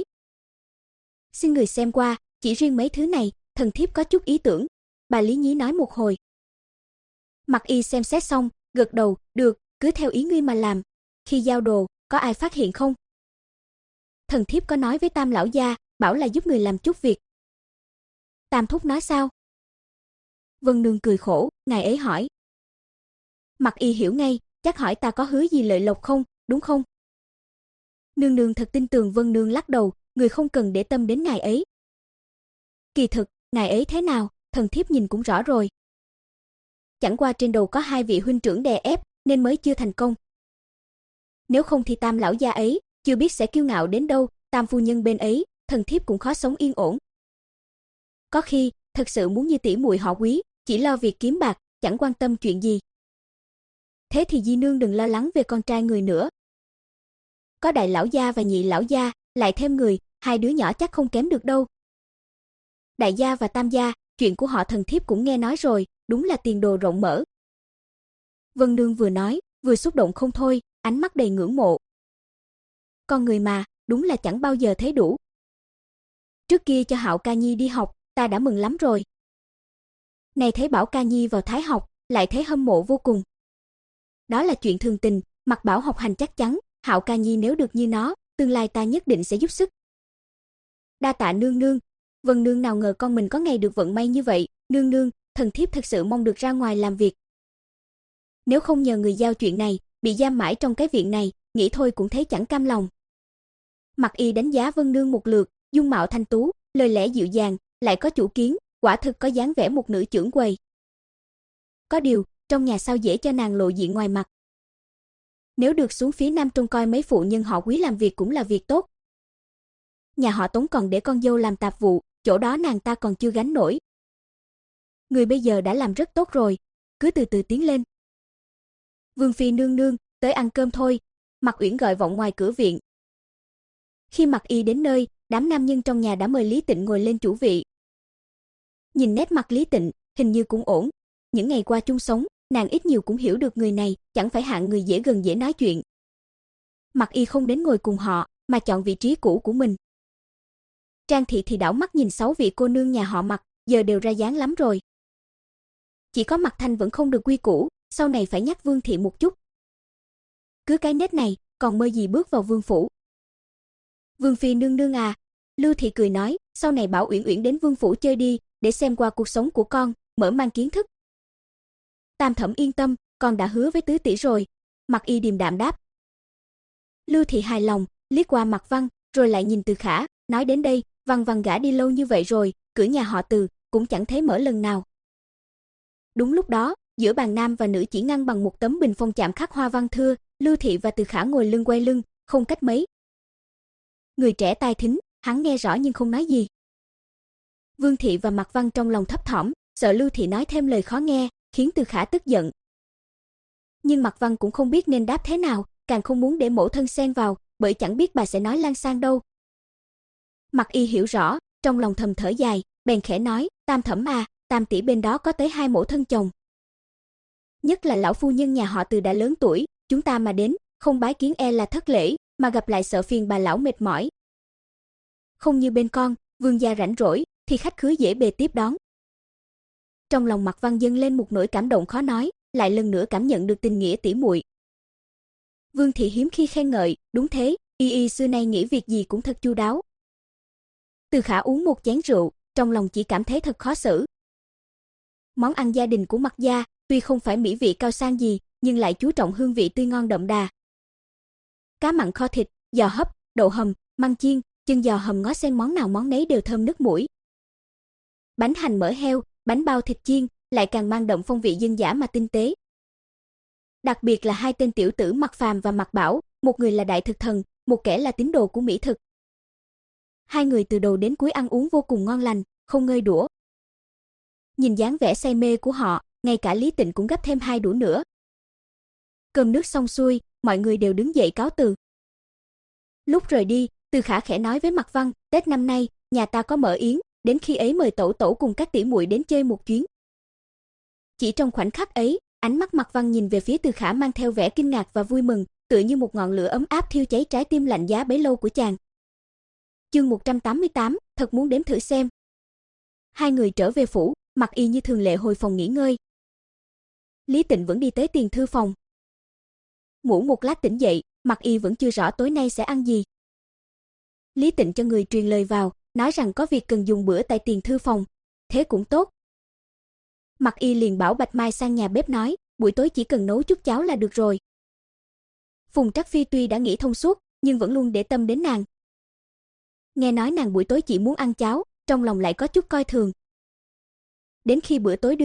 Xin người xem qua, chỉ riêng mấy thứ này, thần thiếp có chút ý tưởng. Bà Lý Nhí nói một hồi. Mạc Y xem xét xong, gật đầu, được, cứ theo ý ngươi mà làm. Khi giao đồ, có ai phát hiện không? Thần thiếp có nói với Tam lão gia, bảo là giúp người làm chút việc. Tam thúc nói sao? Vân Nương cười khổ, ngài ấy hỏi. Mạc Y hiểu ngay, chắc hỏi ta có hứa gì lợi lộc không, đúng không? Nương nương thật tin tưởng. Vân Nương lắc đầu, người không cần để tâm đến ngài ấy. Kỳ thực, ngài ấy thế nào, thần thiếp nhìn cũng rõ rồi. chẳng qua trên đầu có hai vị huynh trưởng đè ép nên mới chưa thành công. Nếu không thì Tam lão gia ấy, chưa biết sẽ kiêu ngạo đến đâu, Tam phu nhân bên ấy, thần thiếp cũng khó sống yên ổn. Có khi, thật sự muốn như tỷ muội họ Quý, chỉ lo việc kiếm bạc, chẳng quan tâm chuyện gì. Thế thì di nương đừng lo lắng về con trai người nữa. Có đại lão gia và nhị lão gia, lại thêm người, hai đứa nhỏ chắc không kém được đâu. Đại gia và Tam gia, chuyện của họ thần thiếp cũng nghe nói rồi, đúng là tiền đồ rộng mở. Vân Nương vừa nói, vừa xúc động không thôi, ánh mắt đầy ngưỡng mộ. Con người mà, đúng là chẳng bao giờ thấy đủ. Trước kia cho Hạo Ca Nhi đi học, ta đã mừng lắm rồi. Này thấy Bảo Ca Nhi vào Thái học, lại thấy hâm mộ vô cùng. Đó là chuyện thường tình, mặc Bảo học hành chắc chắn, Hạo Ca Nhi nếu được như nó, tương lai ta nhất định sẽ giúp sức. Đa tạ nương nương. Vân Nương nào ngờ con mình có ngày được vận may như vậy, nương nương, thần thiếp thật sự mong được ra ngoài làm việc. Nếu không nhờ người giao chuyện này, bị giam mãi trong cái viện này, nghĩ thôi cũng thấy chẳng cam lòng. Mặc Y đánh giá Vân Nương một lượt, dung mạo thanh tú, lời lẽ dịu dàng, lại có chủ kiến, quả thực có dáng vẻ một nữ trưởng quầy. Có điều, trong nhà sao dễ cho nàng lộ diện ngoài mặt. Nếu được xuống phía Nam trông coi mấy phụ nhân họ Quý làm việc cũng là việc tốt. Nhà họ Tống còn để con dâu làm tạp vụ, chỗ đó nàng ta còn chưa gánh nổi. Người bây giờ đã làm rất tốt rồi, cứ từ từ tiến lên. Vương phi nương nương, tới ăn cơm thôi, Mạc Uyển gọi vọng ngoài cửa viện. Khi Mạc Y đến nơi, đám nam nhân trong nhà đã mời Lý Tịnh ngồi lên chủ vị. Nhìn nét mặt Lý Tịnh, hình như cũng ổn. Những ngày qua chung sống, nàng ít nhiều cũng hiểu được người này, chẳng phải hạng người dễ gần dễ nói chuyện. Mạc Y không đến ngồi cùng họ, mà chọn vị trí cũ của mình. Trang Thị thì đảo mắt nhìn sáu vị cô nương nhà họ Mạc, giờ đều ra dáng lắm rồi. Chỉ có Mạc Thanh vẫn không được quy củ, sau này phải nhắc Vương Thị một chút. Cứ cái nết này, còn mơ gì bước vào vương phủ. Vương phi nương nương à, Lưu Thị cười nói, sau này bảo Uyển Uyển đến vương phủ chơi đi, để xem qua cuộc sống của con, mở mang kiến thức. Tam thẩm yên tâm, con đã hứa với tứ tỷ rồi. Mạc Y điềm đạm đáp. Lưu Thị hài lòng, liếc qua Mạc Văn, rồi lại nhìn Từ Khả, nói đến đây, Văn Văn gả đi lâu như vậy rồi, cửa nhà họ Từ cũng chẳng thấy mở lần nào. Đúng lúc đó, giữa bàn nam và nữ chỉ ngăn bằng một tấm bình phong chạm khắc hoa văn thưa, Lưu Thị và Từ Khả ngồi lưng quay lưng, không cách mấy. Người trẻ tai thính, hắn nghe rõ nhưng không nói gì. Vương Thị và Mạc Văn trong lòng thấp thỏm, sợ Lưu Thị nói thêm lời khó nghe, khiến Từ Khả tức giận. Nhưng Mạc Văn cũng không biết nên đáp thế nào, càng không muốn để mẫu thân xen vào, bởi chẳng biết bà sẽ nói lan sang đâu. Mạc Y hiểu rõ, trong lòng thầm thở dài, bèn khẽ nói, Tam thẩm à, Tam tỷ bên đó có tới hai mẫu thân chồng. Nhất là lão phu nhân nhà họ Từ đã lớn tuổi, chúng ta mà đến, không bái kiến e là thất lễ, mà gặp lại sợ phiền bà lão mệt mỏi. Không như bên con, vương gia rảnh rỗi, thì khách khứa dễ bề tiếp đón. Trong lòng Mạc Văn dâng lên một nỗi cảm động khó nói, lại lần nữa cảm nhận được tình nghĩa tỉ muội. Vương Thị hiếm khi khen ngợi, đúng thế, y y xưa nay nghĩ việc gì cũng thật chu đáo. Từ Khả uống một chén rượu, trong lòng chỉ cảm thấy thật khó xử. Món ăn gia đình của Mạc gia, tuy không phải mỹ vị cao sang gì, nhưng lại chú trọng hương vị tươi ngon đậm đà. Cá mặn kho thịt, giò hấp, đậu hầm, măng chiên, chân giò hầm ngó sen món nào món nấy đều thơm nức mũi. Bánh hành mỡ heo, bánh bao thịt chiên, lại càng mang đậm phong vị dân dã mà tinh tế. Đặc biệt là hai tên tiểu tử Mạc Phàm và Mạc Bảo, một người là đại thực thần, một kẻ là tín đồ của mỹ thực. Hai người từ đầu đến cuối ăn uống vô cùng ngon lành, không ngơi đũa. Nhìn dáng vẻ say mê của họ, ngay cả Lý Tịnh cũng gấp thêm hai đũa nữa. Cơm nước xong xuôi, mọi người đều đứng dậy cáo từ. Lúc rời đi, Từ Khả khẽ nói với Mạc Văn, Tết năm nay, nhà ta có mở yến, đến khi ấy mời tẩu tẩu cùng các tỷ muội đến chơi một chuyến. Chỉ trong khoảnh khắc ấy, ánh mắt Mạc Văn nhìn về phía Từ Khả mang theo vẻ kinh ngạc và vui mừng, tựa như một ngọn lửa ấm áp thiêu cháy trái tim lạnh giá bấy lâu của chàng. Chương một trăm tám mươi tám, thật muốn đếm thử xem. Hai người trở về phủ, Mạc Y như thường lệ hồi phòng nghỉ ngơi. Lý Tịnh vẫn đi tới tiền thư phòng. Ngủ một lát tỉnh dậy, Mạc Y vẫn chưa rõ tối nay sẽ ăn gì. Lý Tịnh cho người truyền lời vào, nói rằng có việc cần dùng bữa tại tiền thư phòng. Thế cũng tốt. Mạc Y liền bảo Bạch Mai sang nhà bếp nói, buổi tối chỉ cần nấu chút cháo là được rồi. Phùng Trắc Phi tuy đã nghĩ thông suốt, nhưng vẫn luôn để tâm đến nàng. Nghe nói nàng buổi tối chỉ muốn ăn cháo, trong lòng lại có chút coi thường. Đến khi bữa tối đưa tới,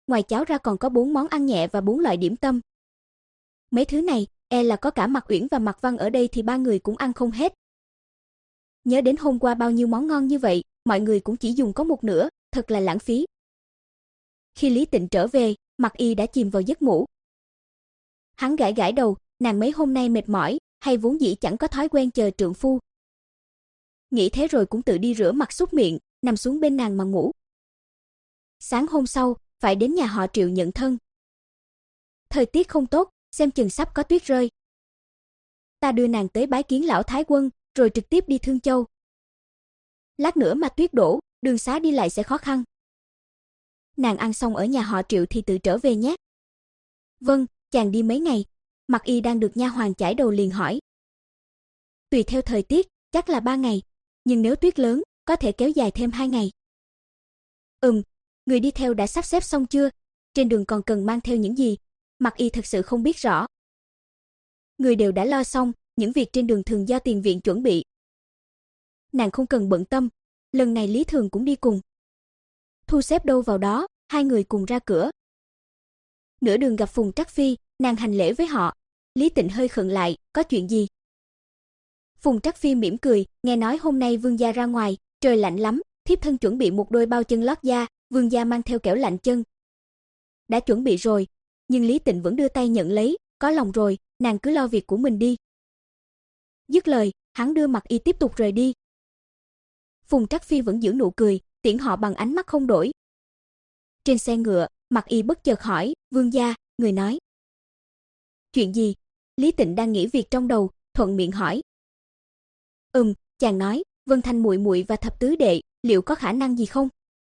ngoài cháo ra còn có bốn món ăn nhẹ và bốn loại điểm tâm. Mấy thứ này, e là có cả Mạc Uyển và Mạc Văn ở đây thì ba người cũng ăn không hết. Nhớ đến hôm qua bao nhiêu món ngon như vậy, mọi người cũng chỉ dùng có một nửa, thật là lãng phí. Khi Lý Tịnh trở về, Mạc Y đã chìm vào giấc ngủ. Hắn gãi gãi đầu, nàng mấy hôm nay mệt mỏi, hay vốn dĩ chẳng có thói quen chờ trượng phu. Nghĩ thế rồi cũng tự đi rửa mặt súc miệng, nằm xuống bên nàng mà ngủ. Sáng hôm sau, phải đến nhà họ Triệu nhận thân. Thời tiết không tốt, xem chừng sắp có tuyết rơi. Ta đưa nàng tới bái kiến lão Thái Quân, rồi trực tiếp đi Thương Châu. Lát nữa mà tuyết đổ, đường xá đi lại sẽ khó khăn. Nàng ăn xong ở nhà họ Triệu thì tự trở về nhé. Vâng, chàng đi mấy ngày? Mạc Y đang được nha hoàn chải đầu liền hỏi. Tùy theo thời tiết, chắc là ba ngày, nhưng nếu tuyết lớn, có thể kéo dài thêm hai ngày. Ừm, người đi theo đã sắp xếp xong chưa? Trên đường còn cần mang theo những gì? Mạc Y thật sự không biết rõ. Người đều đã lo xong, những việc trên đường thường do tiền viện chuẩn bị. Nàng không cần bận tâm, lần này Lý Thường cũng đi cùng. Thu xếp đâu vào đó, hai người cùng ra cửa. Nửa đường gặp Phùng Trắc Phi, nàng hành lễ với họ. Lý Tịnh hơi khựng lại, có chuyện gì? Phùng Trắc Phi mỉm cười, nghe nói hôm nay vương gia ra ngoài, trời lạnh lắm, thiếp thân chuẩn bị một đôi bao chân lót da, vương gia mang theo kẻo lạnh chân. Đã chuẩn bị rồi, nhưng Lý Tịnh vẫn đưa tay nhận lấy, có lòng rồi, nàng cứ lo việc của mình đi. Dứt lời, hắn đưa Mạc Y tiếp tục rời đi. Phùng Trắc Phi vẫn giữ nụ cười, tiễn họ bằng ánh mắt không đổi. Trên xe ngựa, Mạc Y bất chợt hỏi, vương gia, người nói. Chuyện gì? Lý Tịnh đang nghĩ việc trong đầu, thuận miệng hỏi. Ừm, chàng nói, Vân Thanh muội muội và thập tứ đệ, liệu có khả năng gì không?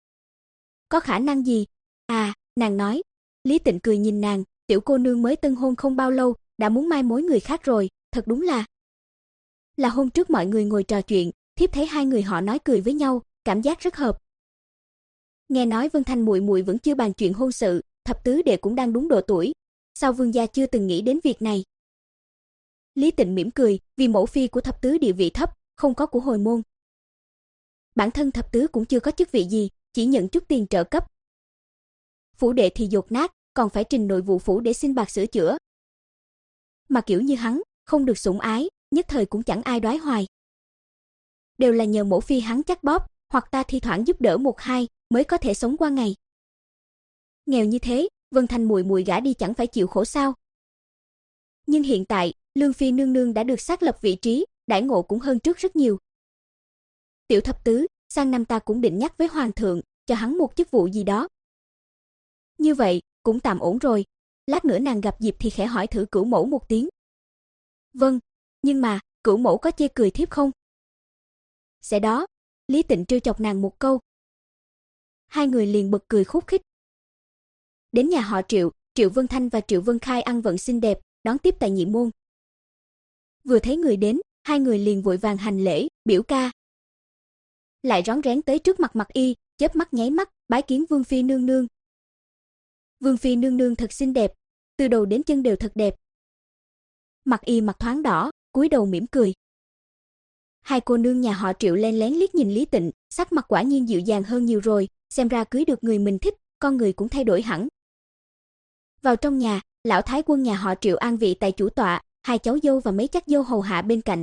Có khả năng gì? À, nàng nói. Lý Tịnh cười nhìn nàng, tiểu cô nương mới tân hôn không bao lâu, đã muốn mai mối người khác rồi, thật đúng là. Là hôm trước mọi người ngồi trò chuyện, thiếp thấy hai người họ nói cười với nhau, cảm giác rất hợp. Nghe nói Vân Thanh muội muội vẫn chưa bàn chuyện hôn sự, thập tứ đệ cũng đang đúng độ tuổi, sao vương gia chưa từng nghĩ đến việc này? Lý Tịnh mỉm cười, vì mẫu phi của thập tứ địa vị thấp, không có của hồi môn. Bản thân thập tứ cũng chưa có chức vị gì, chỉ nhận chút tiền trợ cấp. Phủ đệ thì dột nát, còn phải trình nội vụ phủ để xin bạc sửa chữa. Mà kiểu như hắn, không được sủng ái, nhất thời cũng chẳng ai đoái hoài. Đều là nhờ mẫu phi hắn chắc bóp, hoặc ta thi thoảng giúp đỡ một hai, mới có thể sống qua ngày. Nghèo như thế, Vân Thanh muội muội gả đi chẳng phải chịu khổ sao? Nhưng hiện tại, Lương phi nương nương đã được xác lập vị trí, đãi ngộ cũng hơn trước rất nhiều. Tiểu thập tứ, sang năm ta cũng định nhắc với hoàng thượng, cho hắn một chức vụ gì đó. Như vậy, cũng tạm ổn rồi. Lát nữa nàng gặp dịp thì khẽ hỏi thử cửu mẫu một tiếng. Vâng, nhưng mà, cửu mẫu có chê cười thiếp không? Sẽ đó. Lý Tịnh trêu chọc nàng một câu. Hai người liền bật cười khúc khích. Đến nhà họ Triệu, Triệu Vân Thanh và Triệu Vân Khai ăn vận xinh đẹp, đón tiếp tại nhị môn. Vừa thấy người đến, hai người liền vội vàng hành lễ, biểu ca. Lại rón rén tới trước mặt Mạc Y, chớp mắt nháy mắt, bái kiến Vương phi nương nương. Vương phi nương nương thật xinh đẹp, từ đầu đến chân đều thật đẹp. Mạc Y mặt thoáng đỏ, cúi đầu mỉm cười. Hai cô nương nhà họ Triệu len lén liếc nhìn Lý Tịnh, sắc mặt quả nhiên dịu dàng hơn nhiều rồi, xem ra cưới được người mình thích, con người cũng thay đổi hẳn. Vào trong nhà, lão thái quân nhà họ Triệu an vị tại chủ tọa, hai cháu dâu và mấy chắc dâu hầu hạ bên cạnh.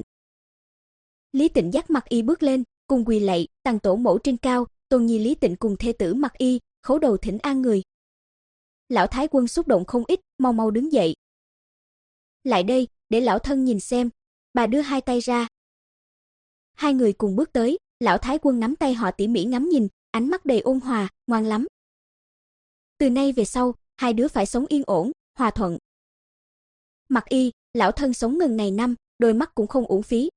Lý Tịnh dắt Mạc Y bước lên, cùng quỳ lạy, tằng tổ mẫu trên cao, tôn nhi Lý Tịnh cùng thê tử Mạc Y, khấu đầu thỉnh an người. Lão thái quân xúc động không ít, mau mau đứng dậy. Lại đây, để lão thân nhìn xem. Bà đưa hai tay ra. Hai người cùng bước tới, lão thái quân nắm tay họ tỉ mỉ ngắm nhìn, ánh mắt đầy ôn hòa, ngoan lắm. Từ nay về sau, hai đứa phải sống yên ổn, hòa thuận. Mạc Y, lão thân sống ngần này năm, đôi mắt cũng không uổng phí.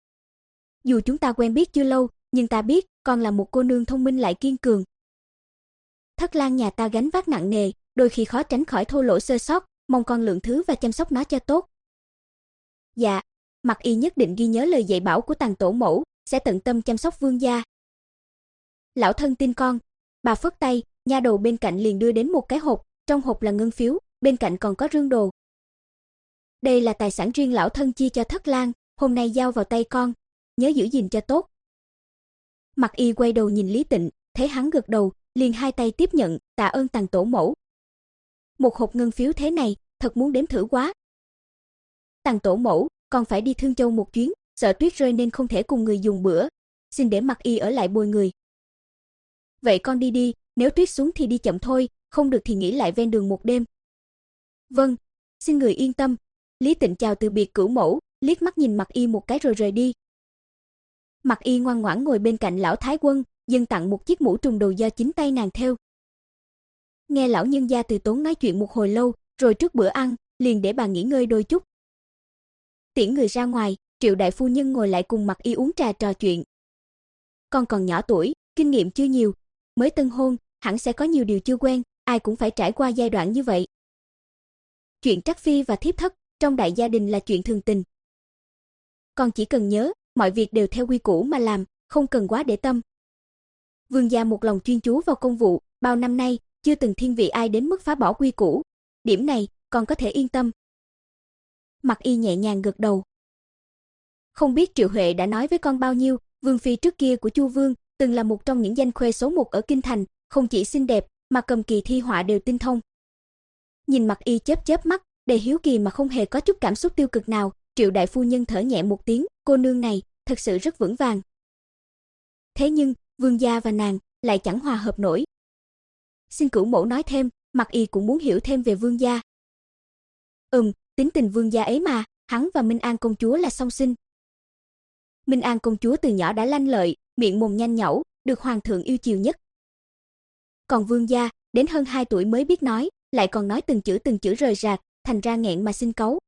Dù chúng ta quen biết chưa lâu, nhưng ta biết con là một cô nương thông minh lại kiên cường. Thất lang nhà ta gánh vác nặng nề, đôi khi khó tránh khỏi thô lỗ sơ sót, mong con lượng thứ và chăm sóc nó cho tốt. Dạ, Mạc Y nhất định ghi nhớ lời dạy bảo của tằng tổ mẫu, sẽ tận tâm chăm sóc vương gia. Lão thân tin con. Bà phất tay, nha đầu bên cạnh liền đưa đến một cái hộp, trong hộp là ngân phiếu, bên cạnh còn có rương đồ. Đây là tài sản riêng lão thân chia cho Thất lang, hôm nay giao vào tay con, nhớ giữ gìn cho tốt. Mạc Y quay đầu nhìn Lý Tịnh, thấy hắn gật đầu, liền hai tay tiếp nhận, tạ ơn tằng tổ mẫu. Một hộp ngân phiếu thế này, thật muốn đếm thử quá. Tằng tổ mẫu, còn phải đi Thương Châu một chuyến, sợ tuyết rơi nên không thể cùng người dùng bữa, xin để Mặc Y ở lại bồi người. Vậy con đi đi, nếu tuyết xuống thì đi chậm thôi, không được thì nghỉ lại ven đường một đêm. Vâng, xin người yên tâm. Lý Tịnh chào từ biệt Cửu mẫu, liếc mắt nhìn Mặc Y một cái rồi rời đi. Mặc Y ngoan ngoãn ngồi bên cạnh lão thái quân, dâng tặng một chiếc mũ trùm đầu do chính tay nàng thêu. Nghe lão nhân gia Từ Tốn nói chuyện một hồi lâu, rồi trước bữa ăn, liền để bà nghỉ ngơi đôi chút. Tiễn người ra ngoài, Triệu đại phu nhân ngồi lại cùng Mặc Y uống trà trò chuyện. Con còn nhỏ tuổi, kinh nghiệm chưa nhiều, mới tân hôn, hẳn sẽ có nhiều điều chưa quen, ai cũng phải trải qua giai đoạn như vậy. Chuyện trắc phi và thiếp thất trong đại gia đình là chuyện thường tình. Con chỉ cần nhớ, mọi việc đều theo quy củ mà làm, không cần quá để tâm. Vương gia một lòng chuyên chú vào công vụ, bao năm nay chưa từng thiên vị ai đến mức phá bỏ quy củ, điểm này con có thể yên tâm. Mặc Y nhẹ nhàng gật đầu. Không biết Triệu Huệ đã nói với con bao nhiêu, vương phi trước kia của Chu Vương từng là một trong những danh khuê số một ở kinh thành, không chỉ xinh đẹp mà cầm kỳ thi họa đều tinh thông. Nhìn Mặc Y chớp chớp mắt, đầy hiếu kỳ mà không hề có chút cảm xúc tiêu cực nào, Triệu đại phu nhân thở nhẹ một tiếng, cô nương này thật sự rất vững vàng. Thế nhưng, vương gia và nàng lại chẳng hòa hợp nổi. Xin Cửu mẫu nói thêm, Mặc Y cũng muốn hiểu thêm về vương gia. Ừm, tính tình vương gia ấy mà, hắn và Minh An công chúa là song sinh. Minh An công chúa từ nhỏ đã lanh lợi, miệng mồm nhanh nhảu, được hoàng thượng yêu chiều nhất. Còn vương gia, đến hơn hai tuổi mới biết nói, lại còn nói từng chữ từng chữ rời rạc, thành ra nghẹn mà xin cáu.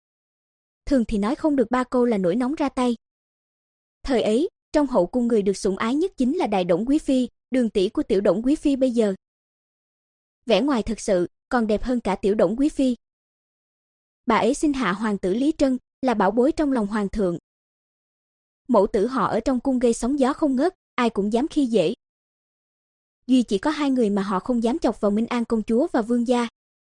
Thường thì nói không được ba câu là nổi nóng ra tay. Thời ấy, trong hậu cung người được sủng ái nhất chính là Đại Đổng quý phi, đường tỷ của Tiểu Đổng quý phi bây giờ. Vẻ ngoài thật sự còn đẹp hơn cả Tiểu Đổng quý phi. Bà ấy sinh hạ hoàng tử Lý Trân, là bảo bối trong lòng hoàng thượng. Mẫu tử họ ở trong cung gây sóng gió không ngớt, ai cũng dám khi dễ. Duy chỉ có hai người mà họ không dám chọc vào Minh An công chúa và vương gia.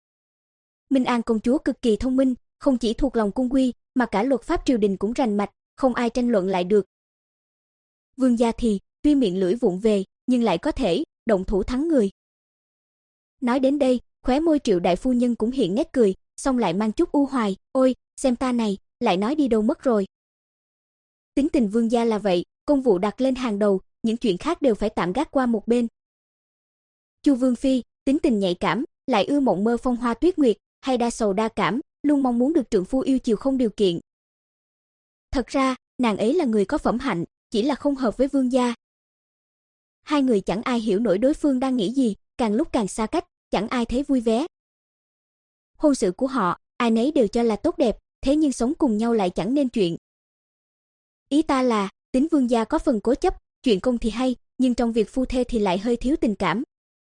Minh An công chúa cực kỳ thông minh, không chỉ thuộc lòng cung quy, mà cả luật pháp triều đình cũng rành mạch, không ai tranh luận lại được. Vương gia thì, tuy miệng lưỡi vụng về, nhưng lại có thể động thủ thắng người. Nói đến đây, khóe môi Triệu đại phu nhân cũng hiện nét cười, xong lại mang chút u hoài, ôi, xem ta này, lại nói đi đâu mất rồi. Tính tình vương gia là vậy, công vụ đặt lên hàng đầu, những chuyện khác đều phải tạm gác qua một bên. Chu vương phi, tính tình nhạy cảm, lại ưa mộng mơ phong hoa tuyết nguyệt, hay đa sầu đa cảm, luôn mong muốn được trượng phu yêu chiều không điều kiện. Thật ra, nàng ấy là người có phẩm hạnh, chỉ là không hợp với vương gia. Hai người chẳng ai hiểu nổi đối phương đang nghĩ gì, càng lúc càng xa cách, chẳng ai thấy vui vẻ. Hôn sự của họ, ai nấy đều cho là tốt đẹp, thế nhưng sống cùng nhau lại chẳng nên chuyện. Ý ta là, tính vương gia có phần cố chấp, chuyện công thì hay, nhưng trong việc phu thê thì lại hơi thiếu tình cảm.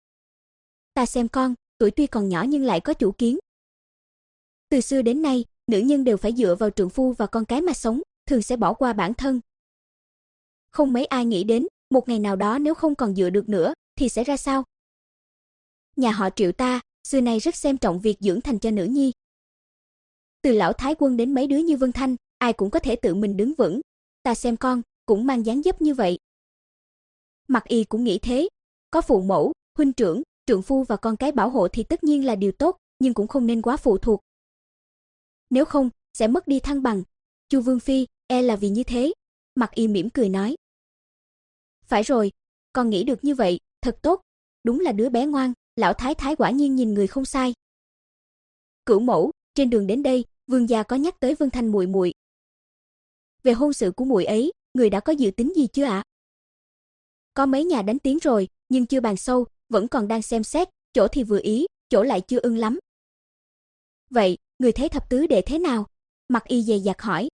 Ta xem con, tuổi tuy còn nhỏ nhưng lại có chủ kiến. Từ xưa đến nay, nữ nhân đều phải dựa vào trượng phu và con cái mà sống, thường sẽ bỏ qua bản thân. Không mấy ai nghĩ đến, một ngày nào đó nếu không còn dựa được nữa, thì sẽ ra sao? Nhà họ Triệu ta, xưa nay rất xem trọng việc dưỡng thành cho nữ nhi. Từ lão thái quân đến mấy đứa như Vân Thanh, ai cũng có thể tự mình đứng vững. Ta xem con, cũng mang dáng dấp như vậy. Mặc Y cũng nghĩ thế, có phụ mẫu, huynh trưởng, trượng phu và con cái bảo hộ thì tất nhiên là điều tốt, nhưng cũng không nên quá phụ thuộc. Nếu không, sẽ mất đi thăng bằng. Chu vương phi, e là vì như thế. Mặc Y mỉm cười nói. Phải rồi, con nghĩ được như vậy, thật tốt, đúng là đứa bé ngoan, lão thái thái quả nhiên nhìn người không sai. Cửu mẫu, trên đường đến đây, vương gia có nhắc tới Vân Thanh muội muội. Về hôn sự của muội ấy, người đã có dự tính gì chưa ạ? Có mấy nhà đánh tiếng rồi, nhưng chưa bàn sâu, vẫn còn đang xem xét, chỗ thì vừa ý, chỗ lại chưa ưng lắm. Vậy, người thấy thập tứ đệ thế nào? Mặc Y dè dặt hỏi.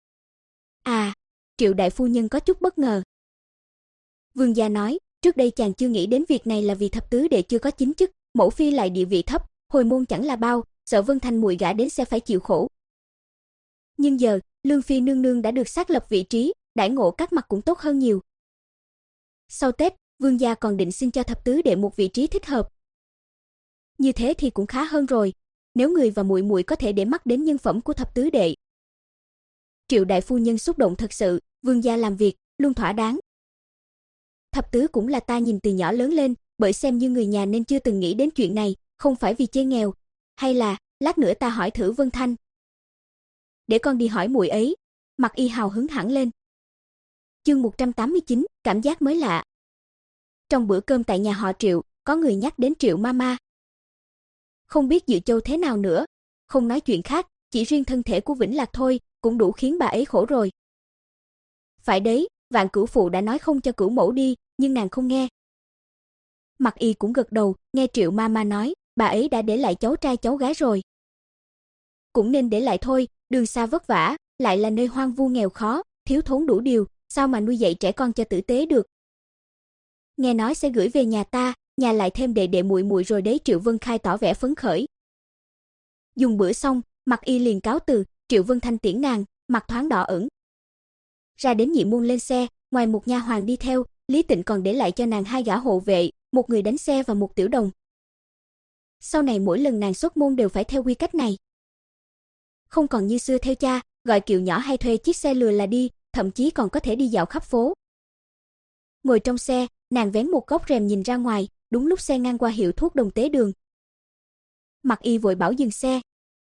À, Triệu đại phu nhân có chút bất ngờ. Vương gia nói, trước đây chàng chưa nghĩ đến việc này là vì thập tứ đệ chưa có chính chức, mẫu phi lại địa vị thấp, hồi môn chẳng là bao, sợ Vân Thanh muội gả đến sẽ phải chịu khổ. Nhưng giờ, Lương phi nương nương đã được xác lập vị trí, đãi ngộ các mặt cũng tốt hơn nhiều. Sau Tết, vương gia còn định xin cho thập tứ đệ một vị trí thích hợp. Như thế thì cũng khá hơn rồi, nếu người và muội muội có thể để mắt đến nhân phẩm của thập tứ đệ. Triệu đại phu nhân xúc động thật sự, vương gia làm việc luôn thỏa đáng. Thập tứ cũng là ta nhìn từ nhỏ lớn lên, bởi xem như người nhà nên chưa từng nghĩ đến chuyện này, không phải vì chê nghèo, hay là lát nữa ta hỏi thử Vân Thanh. Để con đi hỏi muội ấy. Mặc Y hào hứng hẳn lên. Chương một trăm tám mươi chín, cảm giác mới lạ. Trong bữa cơm tại nhà họ Triệu, có người nhắc đến Triệu Mama. Không biết Dự Châu thế nào nữa, không nói chuyện khác, chỉ riêng thân thể của Vĩnh Lạc thôi, cũng đủ khiến bà ấy khổ rồi. Phải đấy, Vạn Cửu phụ đã nói không cho Cửu mẫu đi, nhưng nàng không nghe. Mặc Y cũng gật đầu, nghe Triệu Mama nói, bà ấy đã để lại cháu trai cháu gái rồi. Cũng nên để lại thôi, đường xa vất vả, lại là nơi hoang vu nghèo khó, thiếu thốn đủ điều, sao mà nuôi dạy trẻ con cho tử tế được. Nghe nói sẽ gửi về nhà ta, nhà lại thêm đệ đệ muội muội rồi đấy. Triệu Vân Khai tỏ vẻ phấn khởi. Dùng bữa xong, Mặc Y liền cáo từ, Triệu Vân Thanh tiễn nàng, mặt thoáng đỏ ửng. Ra đến Nhị môn lên xe, ngoài một nha hoàn đi theo, Lý Tịnh còn để lại cho nàng hai gã hộ vệ, một người đánh xe và một tiểu đồng. Sau này mỗi lần nàng xuất môn đều phải theo quy cách này. Không còn như xưa theo cha, gọi kiệu nhỏ hay thuê chiếc xe lừa là đi, thậm chí còn có thể đi dạo khắp phố. Ngồi trong xe, nàng vén một góc rèm nhìn ra ngoài, đúng lúc xe ngang qua hiệu thuốc Đồng Tế Đường. Mặc Y vội bảo dừng xe.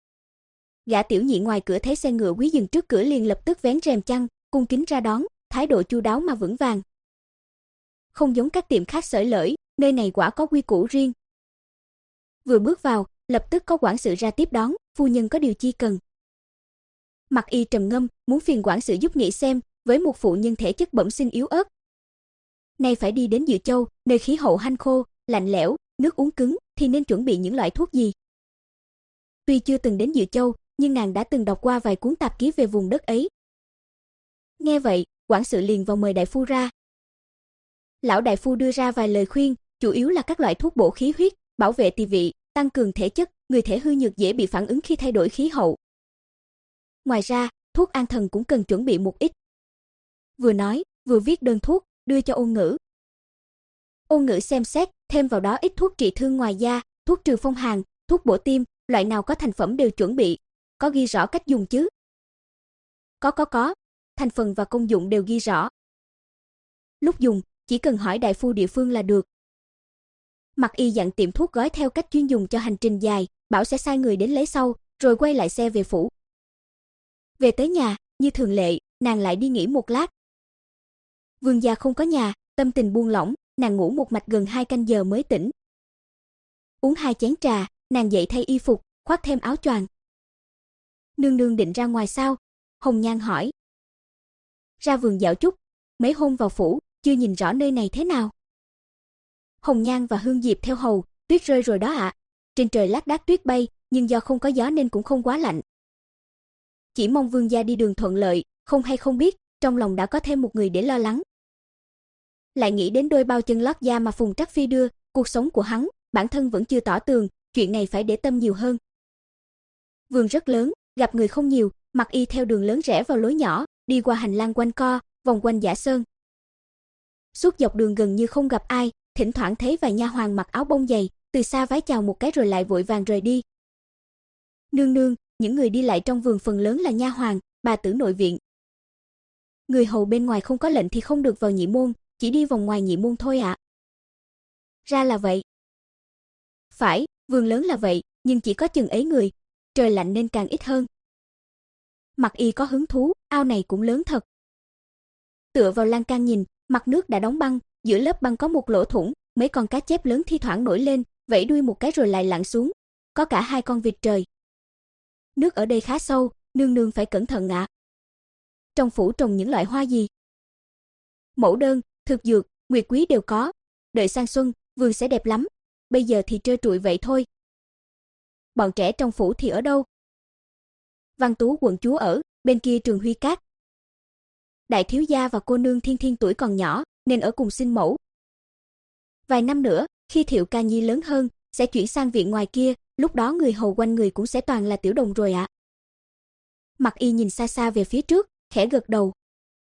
Gã tiểu nhị ngoài cửa thấy xe ngựa quý dừng trước cửa liền lập tức vén rèm chăn, cung kính ra đón, thái độ chu đáo mà vững vàng. Không giống các tiệm khác xởi lởi, nơi này quả có quy củ riêng. Vừa bước vào, lập tức có quản sự ra tiếp đón, phu nhân có điều chi cần. Mặc Y trầm ngâm, muốn phiền quản sự giúp nghĩ xem, với một phụ nhân thể chất bẩm sinh yếu ớt, nay phải đi đến Dự Châu, nơi khí hậu hanh khô, lạnh lẽo, nước uống cứng, thì nên chuẩn bị những loại thuốc gì. Tuy chưa từng đến Dự Châu, nhưng nàng đã từng đọc qua vài cuốn tạp ký về vùng đất ấy. Nghe vậy, quản sự liền vào mời đại phu ra. Lão đại phu đưa ra vài lời khuyên, chủ yếu là các loại thuốc bổ khí huyết, bảo vệ tỳ vị, tăng cường thể chất, người thể hư nhược dễ bị phản ứng khi thay đổi khí hậu. Ngoài ra, thuốc an thần cũng cần chuẩn bị một ít. Vừa nói, vừa viết đơn thuốc, đưa cho Ôn Ngữ. Ôn Ngữ xem xét, thêm vào đó ít thuốc trị thương ngoài da, thuốc trừ phong hàn, thuốc bổ tim, loại nào có thành phẩm đều chuẩn bị, có ghi rõ cách dùng chứ? Có có có, thành phần và công dụng đều ghi rõ. Lúc dùng, chỉ cần hỏi đại phu địa phương là được. Mặc Y dặn tiệm thuốc gói theo cách chuyên dùng cho hành trình dài, bảo sẽ sai người đến lấy sau, rồi quay lại xe về phủ. Về tới nhà, như thường lệ, nàng lại đi nghỉ một lát. Vương gia không có nhà, tâm tình buông lỏng, nàng ngủ một mạch gần hai canh giờ mới tỉnh. Uống hai chén trà, nàng dậy thay y phục, khoác thêm áo choàng. Nương nương định ra ngoài sao? Hồng Nhan hỏi. Ra vườn dạo chút, mấy hôm vào phủ, chưa nhìn rõ nơi này thế nào. Hồng Nhan và Hương Diệp theo hầu, tuyết rơi rồi đó ạ. Trên trời lác đác tuyết bay, nhưng do không có gió nên cũng không quá lạnh. Chỉ mong vương gia đi đường thuận lợi, không hay không biết, trong lòng đã có thêm một người để lo lắng. Lại nghĩ đến đôi bao chân lót da mà Phùng Trắc Phi đưa, cuộc sống của hắn, bản thân vẫn chưa tỏ tường, chuyện này phải để tâm nhiều hơn. Vườn rất lớn, gặp người không nhiều, Mặc Y theo đường lớn rẽ vào lối nhỏ, đi qua hành lang quanh co, vòng quanh Giả Sơn. Suốt dọc đường gần như không gặp ai, thỉnh thoảng thấy vài nha hoàn mặc áo bông dày, từ xa vái chào một cái rồi lại vội vàng rời đi. Nương nương, những người đi lại trong vườn phần lớn là nha hoàn, bà tử nội viện. Người hầu bên ngoài không có lệnh thì không được vào Nhị môn, chỉ đi vòng ngoài Nhị môn thôi ạ. Ra là vậy. Phải, vườn lớn là vậy, nhưng chỉ có chừng ấy người, trời lạnh nên càng ít hơn. Mặc Y có hứng thú, ao này cũng lớn thật. Tựa vào lan can nhìn, mặt nước đã đóng băng, giữa lớp băng có một lỗ thủng, mấy con cá chép lớn thi thoảng nổi lên, vẫy đuôi một cái rồi lại lặn xuống, có cả hai con vịt trời. Nước ở đây khá sâu, nương nương phải cẩn thận ạ. Trong phủ trồng những loại hoa gì? Mẫu đơn, thực dược, nguyệt quý đều có, đợi sang xuân, vườn sẽ đẹp lắm, bây giờ thì trơ trụi vậy thôi. Bọn trẻ trong phủ thì ở đâu? Văn Tú quận chúa ở, bên kia Trường Huy Cát. Đại thiếu gia và cô nương Thiên Thiên tuổi còn nhỏ, nên ở cùng sinh mẫu. Vài năm nữa, khi Thiệu Ca Nhi lớn hơn, sẽ chuyển sang viện ngoài kia, lúc đó người hầu quanh người cũng sẽ toàn là tiểu đồng rồi ạ. Mặc Y nhìn xa xa về phía trước, khẽ gật đầu.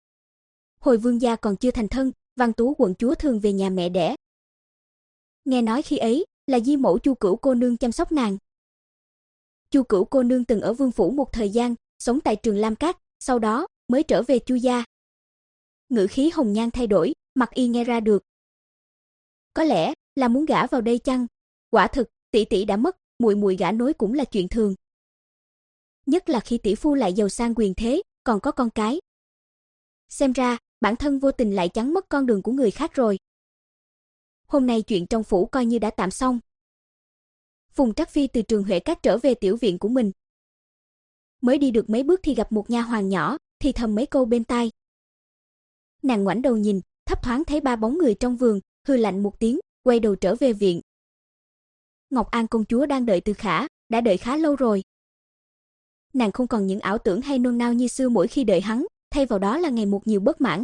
Hồi vương gia còn chưa thành thân, Văn Tú quận chúa thường về nhà mẹ đẻ. Nghe nói khi ấy là di mẫu Chu Cửu cô nương chăm sóc nàng. Chu Cửu cô nương từng ở vương phủ một thời gian, sống tại Trường Lam Cát, sau đó mới trở về Chu gia. Ngữ khí Hồng Nhan thay đổi, Mặc Y nghe ra được. Có lẽ là muốn gả vào đây chăng? Quả thực, tỷ tỷ đã mất, muội muội gả nối cũng là chuyện thường. Nhất là khi tỷ phu lại giàu sang quyền thế, còn có con cái. Xem ra, bản thân vô tình lại chắn mất con đường của người khác rồi. Hôm nay chuyện trong phủ coi như đã tạm xong. Phùng Trắc Phi từ Trường Huệ Các trở về tiểu viện của mình. Mới đi được mấy bước thì gặp một nha hoàn nhỏ, thì thầm mấy câu bên tai. Nàng ngoảnh đầu nhìn, thấp thoáng thấy ba bóng người trong vườn, hừ lạnh một tiếng, quay đầu trở về viện. Ngọc An công chúa đang đợi Từ Khả, đã đợi khá lâu rồi. Nàng không còn những ảo tưởng hay nôn nao như xưa mỗi khi đợi hắn, thay vào đó là ngày một nhiều bất mãn.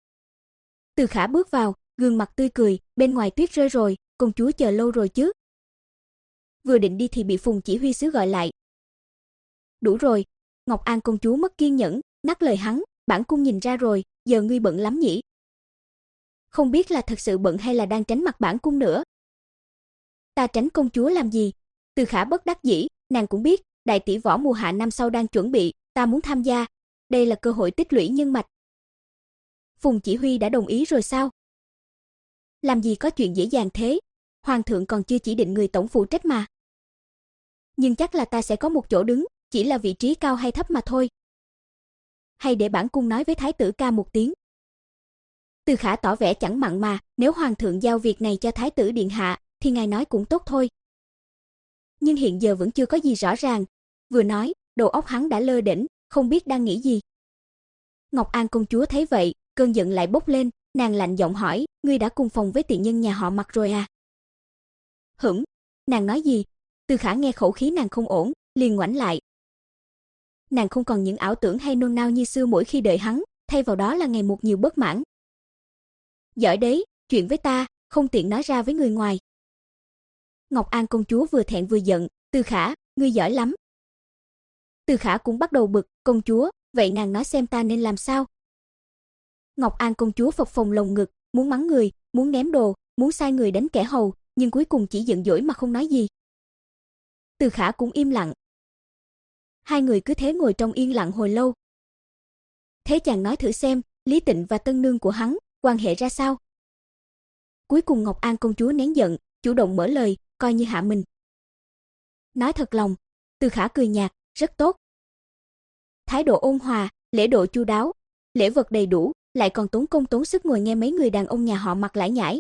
Từ Khả bước vào, gương mặt tươi cười, bên ngoài tuyết rơi rồi, công chúa chờ lâu rồi chứ. Vừa định đi thì bị Phùng chỉ huy sứ gọi lại. Đủ rồi, Ngọc An công chúa mất kiên nhẫn, ngắt lời hắn, bản cung nhìn ra rồi, giờ ngươi bận lắm nhỉ? Không biết là thật sự bận hay là đang tránh mặt bản cung nữa. Ta tránh công chúa làm gì? Từ Khả bất đắc dĩ, nàng cũng biết, đại tỷ võ mùa hạ năm sau đang chuẩn bị, ta muốn tham gia, đây là cơ hội tích lũy nhân mạch. Phùng chỉ huy đã đồng ý rồi sao? Làm gì có chuyện dễ dàng thế, hoàng thượng còn chưa chỉ định người tổng phụ trách mà. Nhưng chắc là ta sẽ có một chỗ đứng, chỉ là vị trí cao hay thấp mà thôi. Hay để bản cung nói với thái tử ca một tiếng. Từ Khả tỏ vẻ chẳng mặn mà, nếu hoàng thượng giao việc này cho thái tử điện hạ, thì ngài nói cũng tốt thôi. Nhưng hiện giờ vẫn chưa có gì rõ ràng. Vừa nói, đầu óc hắn đã lơ đễnh, không biết đang nghĩ gì. Ngọc An công chúa thấy vậy, cơn giận lại bốc lên, nàng lạnh giọng hỏi, ngươi đã cùng phòng với tiện nhân nhà họ Mặc rồi à? Hửng, nàng nói gì? Từ Khả nghe khẩu khí nàng không ổn, liền ngoảnh lại. Nàng không còn những ảo tưởng hay nôn nao như xưa mỗi khi đợi hắn, thay vào đó là ngày một nhiều bất mãn. Giỏi đấy, chuyện với ta, không tiện nói ra với người ngoài. Ngọc An công chúa vừa thẹn vừa giận, Từ Khả, ngươi giỏi lắm. Từ Khả cũng bắt đầu bực, công chúa, vậy nàng nói xem ta nên làm sao? Ngọc An công chúa phập phồng lồng ngực, muốn mắng người, muốn ném đồ, muốn sai người đánh kẻ hầu, nhưng cuối cùng chỉ giận dỗi mà không nói gì. Từ Khả cũng im lặng. Hai người cứ thế ngồi trong yên lặng hồi lâu. Thế chàng nói thử xem, Lý Tịnh và tân nương của hắn, quan hệ ra sao? Cuối cùng Ngọc An công chúa nén giận, chủ động mở lời, coi như hạ mình. Nói thật lòng, Từ Khả cười nhạt, rất tốt. Thái độ ôn hòa, lễ độ chu đáo, lễ vật đầy đủ, lại còn tốn công tốn sức ngồi nghe mấy người đàn ông nhà họ Mặc lải nhải.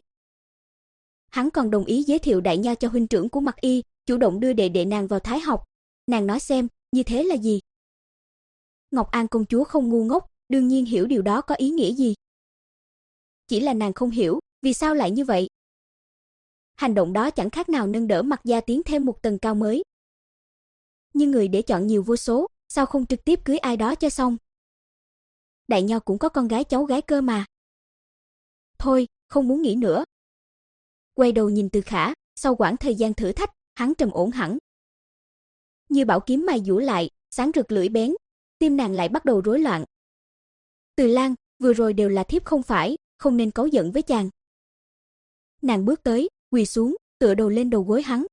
Hắn còn đồng ý giới thiệu đại nho cho huynh trưởng của Mặc Y, chủ động đưa đệ đệ nàng vào thái học. Nàng nói xem, như thế là gì? Ngọc An công chúa không ngu ngốc, đương nhiên hiểu điều đó có ý nghĩa gì. Chỉ là nàng không hiểu, vì sao lại như vậy? Hành động đó chẳng khác nào nâng đỡ Mặc gia tiến thêm một tầng cao mới. Nhưng người để chọn nhiều vô số, sao không trực tiếp cưới ai đó cho xong? Đại nho cũng có con gái cháu gái cơ mà. Thôi, không muốn nghĩ nữa. Quay đầu nhìn Từ Khả, sau quãng thời gian thử thách, hắn trầm ổn hẳn. Như bảo kiếm mài giũa lại, sáng rực lưỡi bén, tim nàng lại bắt đầu rối loạn. Từ Lan, vừa rồi đều là thiếp không phải, không nên cáu giận với chàng. Nàng bước tới, quỳ xuống, tựa đầu lên đầu gối hắn.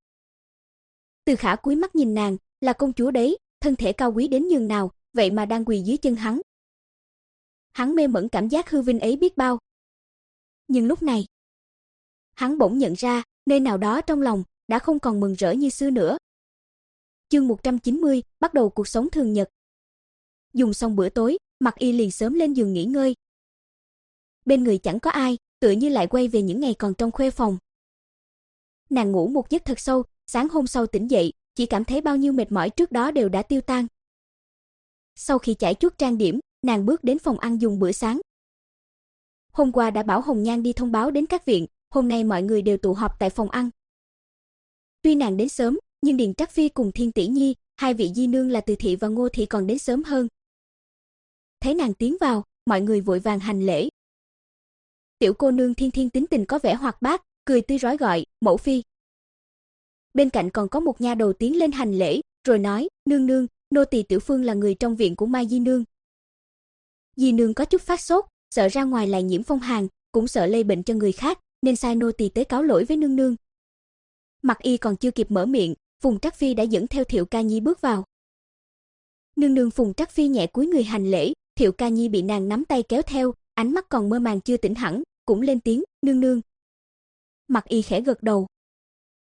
Từ Khả cúi mắt nhìn nàng, là công chúa đấy, thân thể cao quý đến nhường nào, vậy mà đang quỳ dưới chân hắn. Hắn mê mẩn cảm giác hư vinh ấy biết bao. Nhưng lúc này, hắn bỗng nhận ra, nơi nào đó trong lòng đã không còn mừng rỡ như xưa nữa. Chương một trăm chín mươi, bắt đầu cuộc sống thường nhật. Dùng xong bữa tối, Mặc Y liền sớm lên giường nghỉ ngơi. Bên người chẳng có ai, tựa như lại quay về những ngày còn trong khuê phòng. Nàng ngủ một giấc thật sâu, sáng hôm sau tỉnh dậy, chỉ cảm thấy bao nhiêu mệt mỏi trước đó đều đã tiêu tan. Sau khi chải chuốt trang điểm, nàng bước đến phòng ăn dùng bữa sáng. Hôm qua đã bảo Hồng Nhan đi thông báo đến các viện, hôm nay mọi người đều tụ họp tại phòng ăn. Tuy nàng đến sớm, nhưng Điền Trắc Phi cùng Thiên Tỷ Nhi, hai vị di nương là Từ thị và Ngô thị còn đến sớm hơn. Thấy nàng tiến vào, mọi người vội vàng hành lễ. Tiểu cô nương Thiên Thiên tính tình có vẻ hoạt bát, cười tươi rói gọi, mẫu phi. Bên cạnh còn có một nha đầu tiến lên hành lễ, rồi nói, nương nương, nô tỳ Tiểu Phương là người trong viện của Mai di nương. Di nương có chút phát sốt, sợ ra ngoài lại nhiễm phong hàn, cũng sợ lây bệnh cho người khác, nên sai nô tỳ tới cáo lỗi với nương nương. Mặc Y còn chưa kịp mở miệng, Phùng Trắc Phi đã dẫn theo Thiệu Ca Nhi bước vào. Nương nương. Phùng Trắc Phi nhẹ cúi người hành lễ, Thiệu Ca Nhi bị nàng nắm tay kéo theo, ánh mắt còn mơ màng chưa tỉnh hẳn, cũng lên tiếng, nương nương. Mặc Y khẽ gật đầu.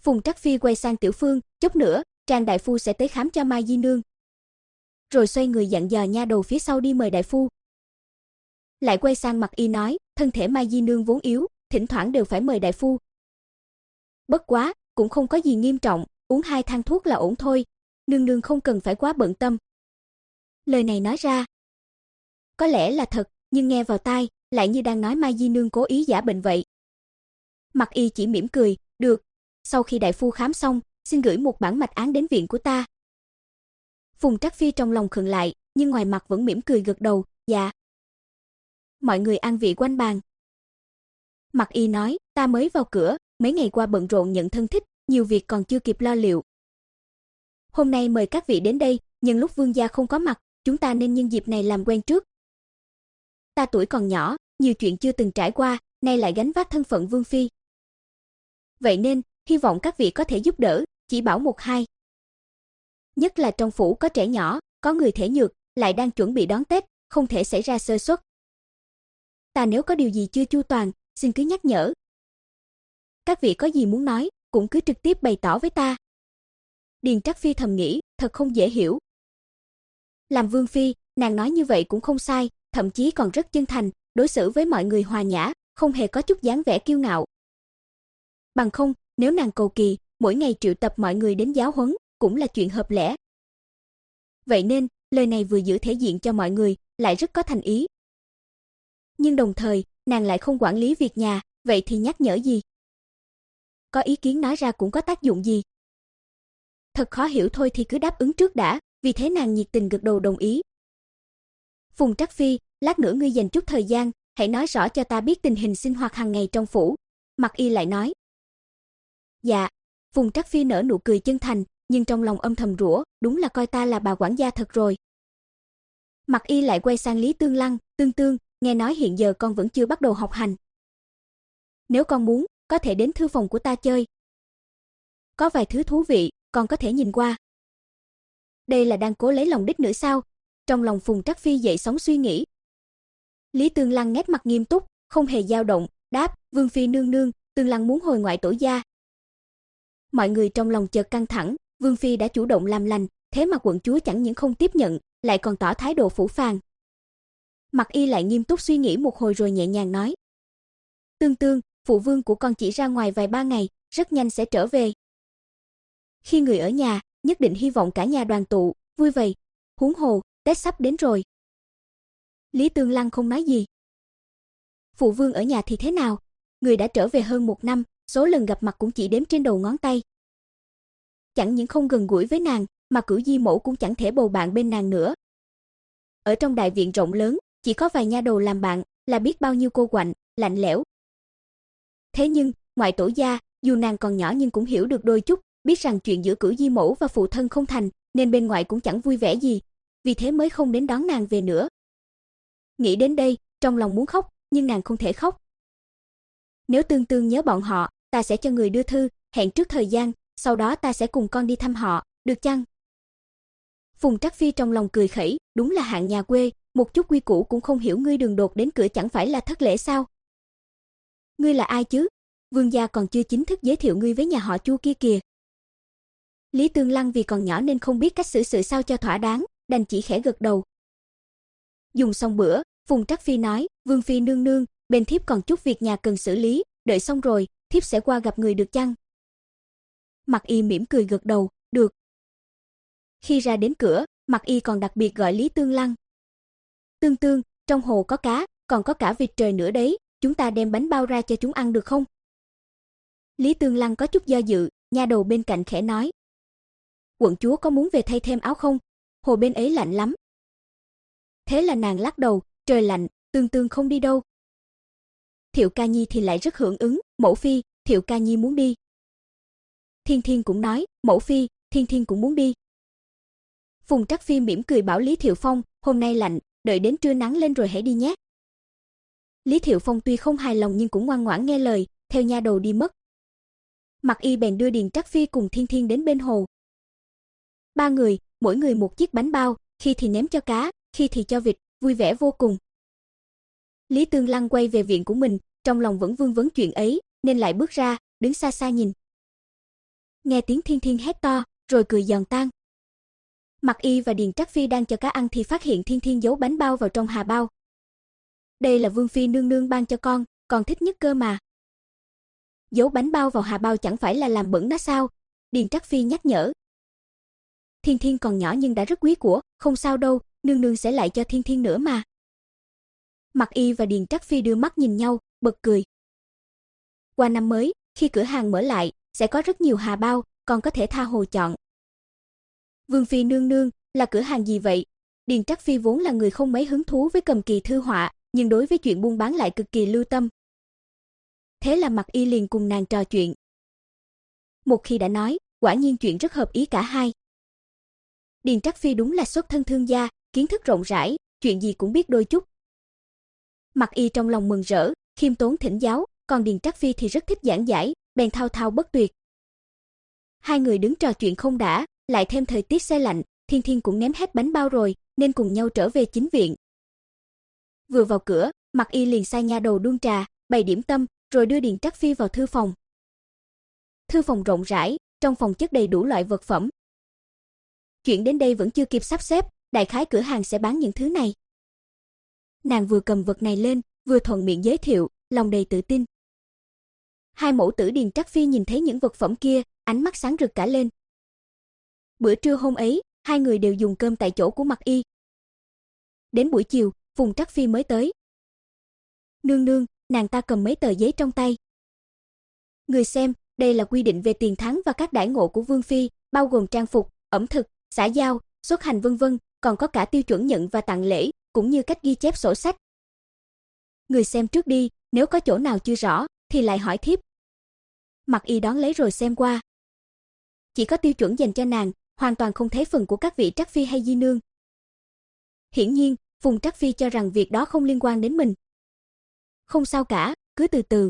Phùng Trắc Phi quay sang Tiểu Phương, chút nữa, Trang đại phu sẽ tới khám cho Mai Di nương. Rồi xoay người dặn dò nha đầu phía sau đi mời đại phu. Lại quay sang Mặc Y nói, thân thể Mai Di nương vốn yếu, thỉnh thoảng đều phải mời đại phu. Bất quá, cũng không có gì nghiêm trọng, uống hai thang thuốc là ổn thôi, nương nương không cần phải quá bận tâm. Lời này nói ra, có lẽ là thật, nhưng nghe vào tai, lại như đang nói Mai Di nương cố ý giả bệnh vậy. Mặc Y chỉ mỉm cười, được, sau khi đại phu khám xong, xin gửi một bản mạch án đến viện của ta. Phùng Trắc Phi trong lòng khựng lại, nhưng ngoài mặt vẫn mỉm cười gật đầu, dạ. Mọi người an vị quanh bàn. Mặc Y nói, ta mới vào cửa, mấy ngày qua bận rộn nhận thân thích, nhiều việc còn chưa kịp lo liệu. Hôm nay mời các vị đến đây, nhân lúc vương gia không có mặt, chúng ta nên nhân dịp này làm quen trước. Ta tuổi còn nhỏ, nhiều chuyện chưa từng trải qua, nay lại gánh vác thân phận vương phi. Vậy nên, hy vọng các vị có thể giúp đỡ, chỉ bảo một hai. Nhất là trong phủ có trẻ nhỏ, có người thể nhược, lại đang chuẩn bị đón Tết, không thể xảy ra sơ suất. Ta nếu có điều gì chưa chu toàn, xin cứ nhắc nhở. Các vị có gì muốn nói, cũng cứ trực tiếp bày tỏ với ta. Điền Trắc Phi thầm nghĩ, thật không dễ hiểu. Làm vương phi, nàng nói như vậy cũng không sai, thậm chí còn rất chân thành, đối xử với mọi người hòa nhã, không hề có chút dáng vẻ kiêu ngạo. Bằng không, nếu nàng cầu kỳ, mỗi ngày triệu tập mọi người đến giáo huấn, cũng là chuyện hợp lẽ. Vậy nên, lời này vừa giữ thể diện cho mọi người, lại rất có thành ý. Nhưng đồng thời, nàng lại không quản lý việc nhà, vậy thì nhắc nhở gì? Có ý kiến nói ra cũng có tác dụng gì? Thật khó hiểu thôi thì cứ đáp ứng trước đã, vì thế nàng nhiệt tình gật đầu đồng ý. Phùng Trắc Phi, lát nữa ngươi dành chút thời gian, hãy nói rõ cho ta biết tình hình sinh hoạt hàng ngày trong phủ. Mặc Y lại nói. Dạ. Phùng Trắc Phi nở nụ cười chân thành, nhưng trong lòng âm thầm rủa, đúng là coi ta là bà quản gia thật rồi. Mặc Y lại quay sang Lý Tương Lăng, Tương Tương, nghe nói hiện giờ con vẫn chưa bắt đầu học hành. Nếu con muốn, có thể đến thư phòng của ta chơi. Có vài thứ thú vị, con có thể nhìn qua. Đây là đang cố lấy lòng đích nữ sao? Trong lòng Phùng Trắc Phi dậy sóng suy nghĩ. Lý Tương Lăng nét mặt nghiêm túc, không hề dao động, đáp, vương phi nương nương, Tương Lăng muốn hồi ngoại tổ gia. Mọi người trong lòng chợt căng thẳng, vương phi đã chủ động làm lành, thế mà quận chúa chẳng những không tiếp nhận, lại còn tỏ thái độ phũ phàng. Mặc Y lại nghiêm túc suy nghĩ một hồi rồi nhẹ nhàng nói. Tương Tương, phụ vương của con chỉ ra ngoài vài ba ngày, rất nhanh sẽ trở về. Khi người ở nhà, nhất định hy vọng cả nhà đoàn tụ, vui vầy. Huống hồ, Tết sắp đến rồi. Lý Tương Lăng không nói gì. Phụ vương ở nhà thì thế nào? Người đã trở về hơn một năm, số lần gặp mặt cũng chỉ đếm trên đầu ngón tay. Chẳng những không gần gũi với nàng, mà Cửu Di mẫu cũng chẳng thể bầu bạn bên nàng nữa. Ở trong đại viện rộng lớn, chỉ có vài nha đầu làm bạn, là biết bao nhiêu cô quạnh, lạnh lẽo. Thế nhưng, ngoại tổ gia, dù nàng còn nhỏ nhưng cũng hiểu được đôi chút, biết rằng chuyện giữa Cửu Di mẫu và phụ thân không thành, nên bên ngoài cũng chẳng vui vẻ gì, vì thế mới không đến đón nàng về nữa. Nghĩ đến đây, trong lòng muốn khóc, nhưng nàng không thể khóc. Nếu Tương Tương nhớ bọn họ, ta sẽ cho người đưa thư, hẹn trước thời gian, sau đó ta sẽ cùng con đi thăm họ, được chăng? Phùng Trắc Phi trong lòng cười khẩy, đúng là hạng nhà quê, một chút quy củ cũng không hiểu, ngươi đường đột đến cửa chẳng phải là thất lễ sao? Ngươi là ai chứ? Vương gia còn chưa chính thức giới thiệu ngươi với nhà họ Chu kia kìa. Lý Tương Lăng vì còn nhỏ nên không biết cách xử sự sao cho thỏa đáng, đành chỉ khẽ gật đầu. Dùng xong bữa, Phùng Trắc Phi nói, vương phi nương nương, bên thiếp còn chút việc nhà cần xử lý, đợi xong rồi, thiếp sẽ qua gặp người được chăng? Mặc Y mỉm cười gật đầu, được. Khi ra đến cửa, Mặc Y còn đặc biệt gọi Lý Tương Lăng. Tương Tương, trong hồ có cá, còn có cả vịt trời nữa đấy, chúng ta đem bánh bao ra cho chúng ăn được không? Lý Tương Lăng có chút do dự, nha đầu bên cạnh khẽ nói. Quận chúa có muốn về thay thêm áo không? Hồ bên ấy lạnh lắm. Thế là nàng lắc đầu, trời lạnh, Tương Tương không đi đâu. Thiệu Ca Nhi thì lại rất hưởng ứng, mẫu phi, Thiệu Ca Nhi muốn đi. Thiên Thiên cũng nói, mẫu phi, Thiên Thiên cũng muốn đi. Phùng Trắc Phi mỉm cười bảo Lý Thiệu Phong, hôm nay lạnh, đợi đến trưa nắng lên rồi hãy đi nhé. Lý Thiệu Phong tuy không hài lòng nhưng cũng ngoan ngoãn nghe lời, theo nha đầu đi mất. Mặc Y bèn đưa Điền Trắc Phi cùng Thiên Thiên đến bên hồ. Ba người, mỗi người một chiếc bánh bao, khi thì ném cho cá, khi thì cho vịt, vui vẻ vô cùng. Lý Tương Lăng quay về viện của mình, trong lòng vẫn vương vấn chuyện ấy, nên lại bước ra, đứng xa xa nhìn. Nghe tiếng Thiên Thiên hét to, rồi cười giòn tan. Mặc Y và Điền Trắc Phi đang cho cá ăn thì phát hiện Thiên Thiên giấu bánh bao vào trong hà bao. Đây là Vương phi nương nương ban cho con, con thích nhất cơ mà. Giấu bánh bao vào hà bao chẳng phải là làm bẩn nó sao? Điền Trắc Phi nhắc nhở. Thiên Thiên còn nhỏ nhưng đã rất quý của, không sao đâu, nương nương sẽ lại cho Thiên Thiên nữa mà. Mặc Y và Điền Trắc Phi đưa mắt nhìn nhau, bật cười. Qua năm mới, khi cửa hàng mở lại, sẽ có rất nhiều hà bao, con có thể tha hồ chọn. Vương phi nương nương, là cửa hàng gì vậy? Điền Trắc Phi vốn là người không mấy hứng thú với cầm kỳ thư họa, nhưng đối với chuyện buôn bán lại cực kỳ lưu tâm. Thế là Mặc Y liền cùng nàng trò chuyện. Một khi đã nói, quả nhiên chuyện rất hợp ý cả hai. Điền Trắc Phi đúng là xuất thân thương gia, kiến thức rộng rãi, chuyện gì cũng biết đôi chút. Mặc Y trong lòng mừng rỡ, khiêm tốn thỉnh giáo, còn Điền Trắc Phi thì rất thích giảng giải, bèn thao thao bất tuyệt. Hai người đứng trò chuyện không đã, lại thêm thời tiết se lạnh, Thiên Thiên cũng ném hết bánh bao rồi, nên cùng nhau trở về chính viện. Vừa vào cửa, Mặc Y liền sai nha đầu đun trà, bày điểm tâm, rồi đưa Điền Trắc Phi vào thư phòng. Thư phòng rộng rãi, trong phòng chất đầy đủ loại vật phẩm. Chuyện đến đây vẫn chưa kịp sắp xếp, đại khái cửa hàng sẽ bán những thứ này. Nàng vừa cầm vật này lên, vừa thuận miệng giới thiệu, lòng đầy tự tin. Hai mẫu tử Điền Trắc Phi nhìn thấy những vật phẩm kia, ánh mắt sáng rực cả lên. Bữa trưa hôm ấy, hai người đều dùng cơm tại chỗ của Mặc Y. Đến buổi chiều, Phùng Trắc Phi mới tới. Nương nương, nàng ta cầm mấy tờ giấy trong tay. Người xem, đây là quy định về tiền thắng và các đãi ngộ của Vương phi, bao gồm trang phục, ẩm thực, xã giao, xuất hành vân vân, còn có cả tiêu chuẩn nhận và tặng lễ, cũng như cách ghi chép sổ sách. Người xem trước đi, nếu có chỗ nào chưa rõ thì lại hỏi thiếp. Mặc Y đón lấy rồi xem qua. Chỉ có tiêu chuẩn dành cho nàng, hoàn toàn không thấy phần của các vị Trắc Phi hay di nương. Hiển nhiên, Phùng Trắc Phi cho rằng việc đó không liên quan đến mình. Không sao cả, cứ từ từ.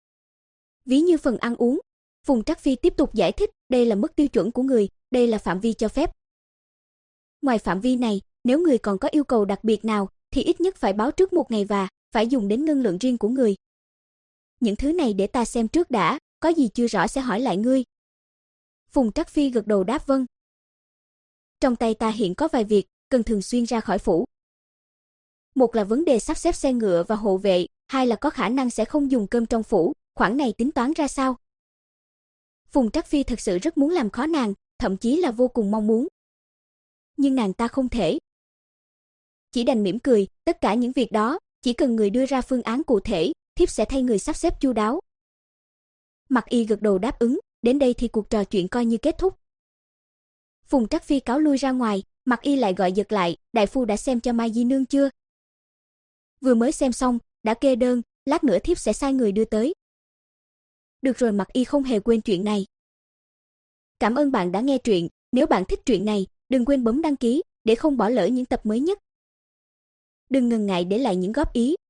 Ví như phần ăn uống, Phùng Trắc Phi tiếp tục giải thích, đây là mức tiêu chuẩn của người, đây là phạm vi cho phép. Ngoài phạm vi này, nếu người còn có yêu cầu đặc biệt nào, thì ít nhất phải báo trước một ngày và phải dùng đến ngân lượng riêng của người. Những thứ này để ta xem trước đã, có gì chưa rõ sẽ hỏi lại ngươi. Phùng Trắc Phi gật đầu đáp vâng. Trong tay ta hiện có vài việc, cần thường xuyên ra khỏi phủ. Một là vấn đề sắp xếp xe ngựa và hộ vệ, hai là có khả năng sẽ không dùng cơm trong phủ, khoản này tính toán ra sao? Phùng Trắc Phi thật sự rất muốn làm khó nàng, thậm chí là vô cùng mong muốn. Nhưng nàng ta không thể. Chỉ đành mỉm cười, tất cả những việc đó, chỉ cần người đưa ra phương án cụ thể, thiếp sẽ thay người sắp xếp chu đáo. Mặc Y gật đầu đáp ứng, đến đây thì cuộc trò chuyện coi như kết thúc. Phùng Trắc Phi cáo lui ra ngoài, Mặc Y lại gọi giật lại, đại phu đã xem cho Mai Di nương chưa? Vừa mới xem xong, đã kê đơn, lát nữa thiếp sẽ sai người đưa tới. Được rồi, Mặc Y không hề quên chuyện này. Cảm ơn bạn đã nghe truyện, nếu bạn thích truyện này, đừng quên bấm đăng ký để không bỏ lỡ những tập mới nhất. Đừng ngần ngại để lại những góp ý,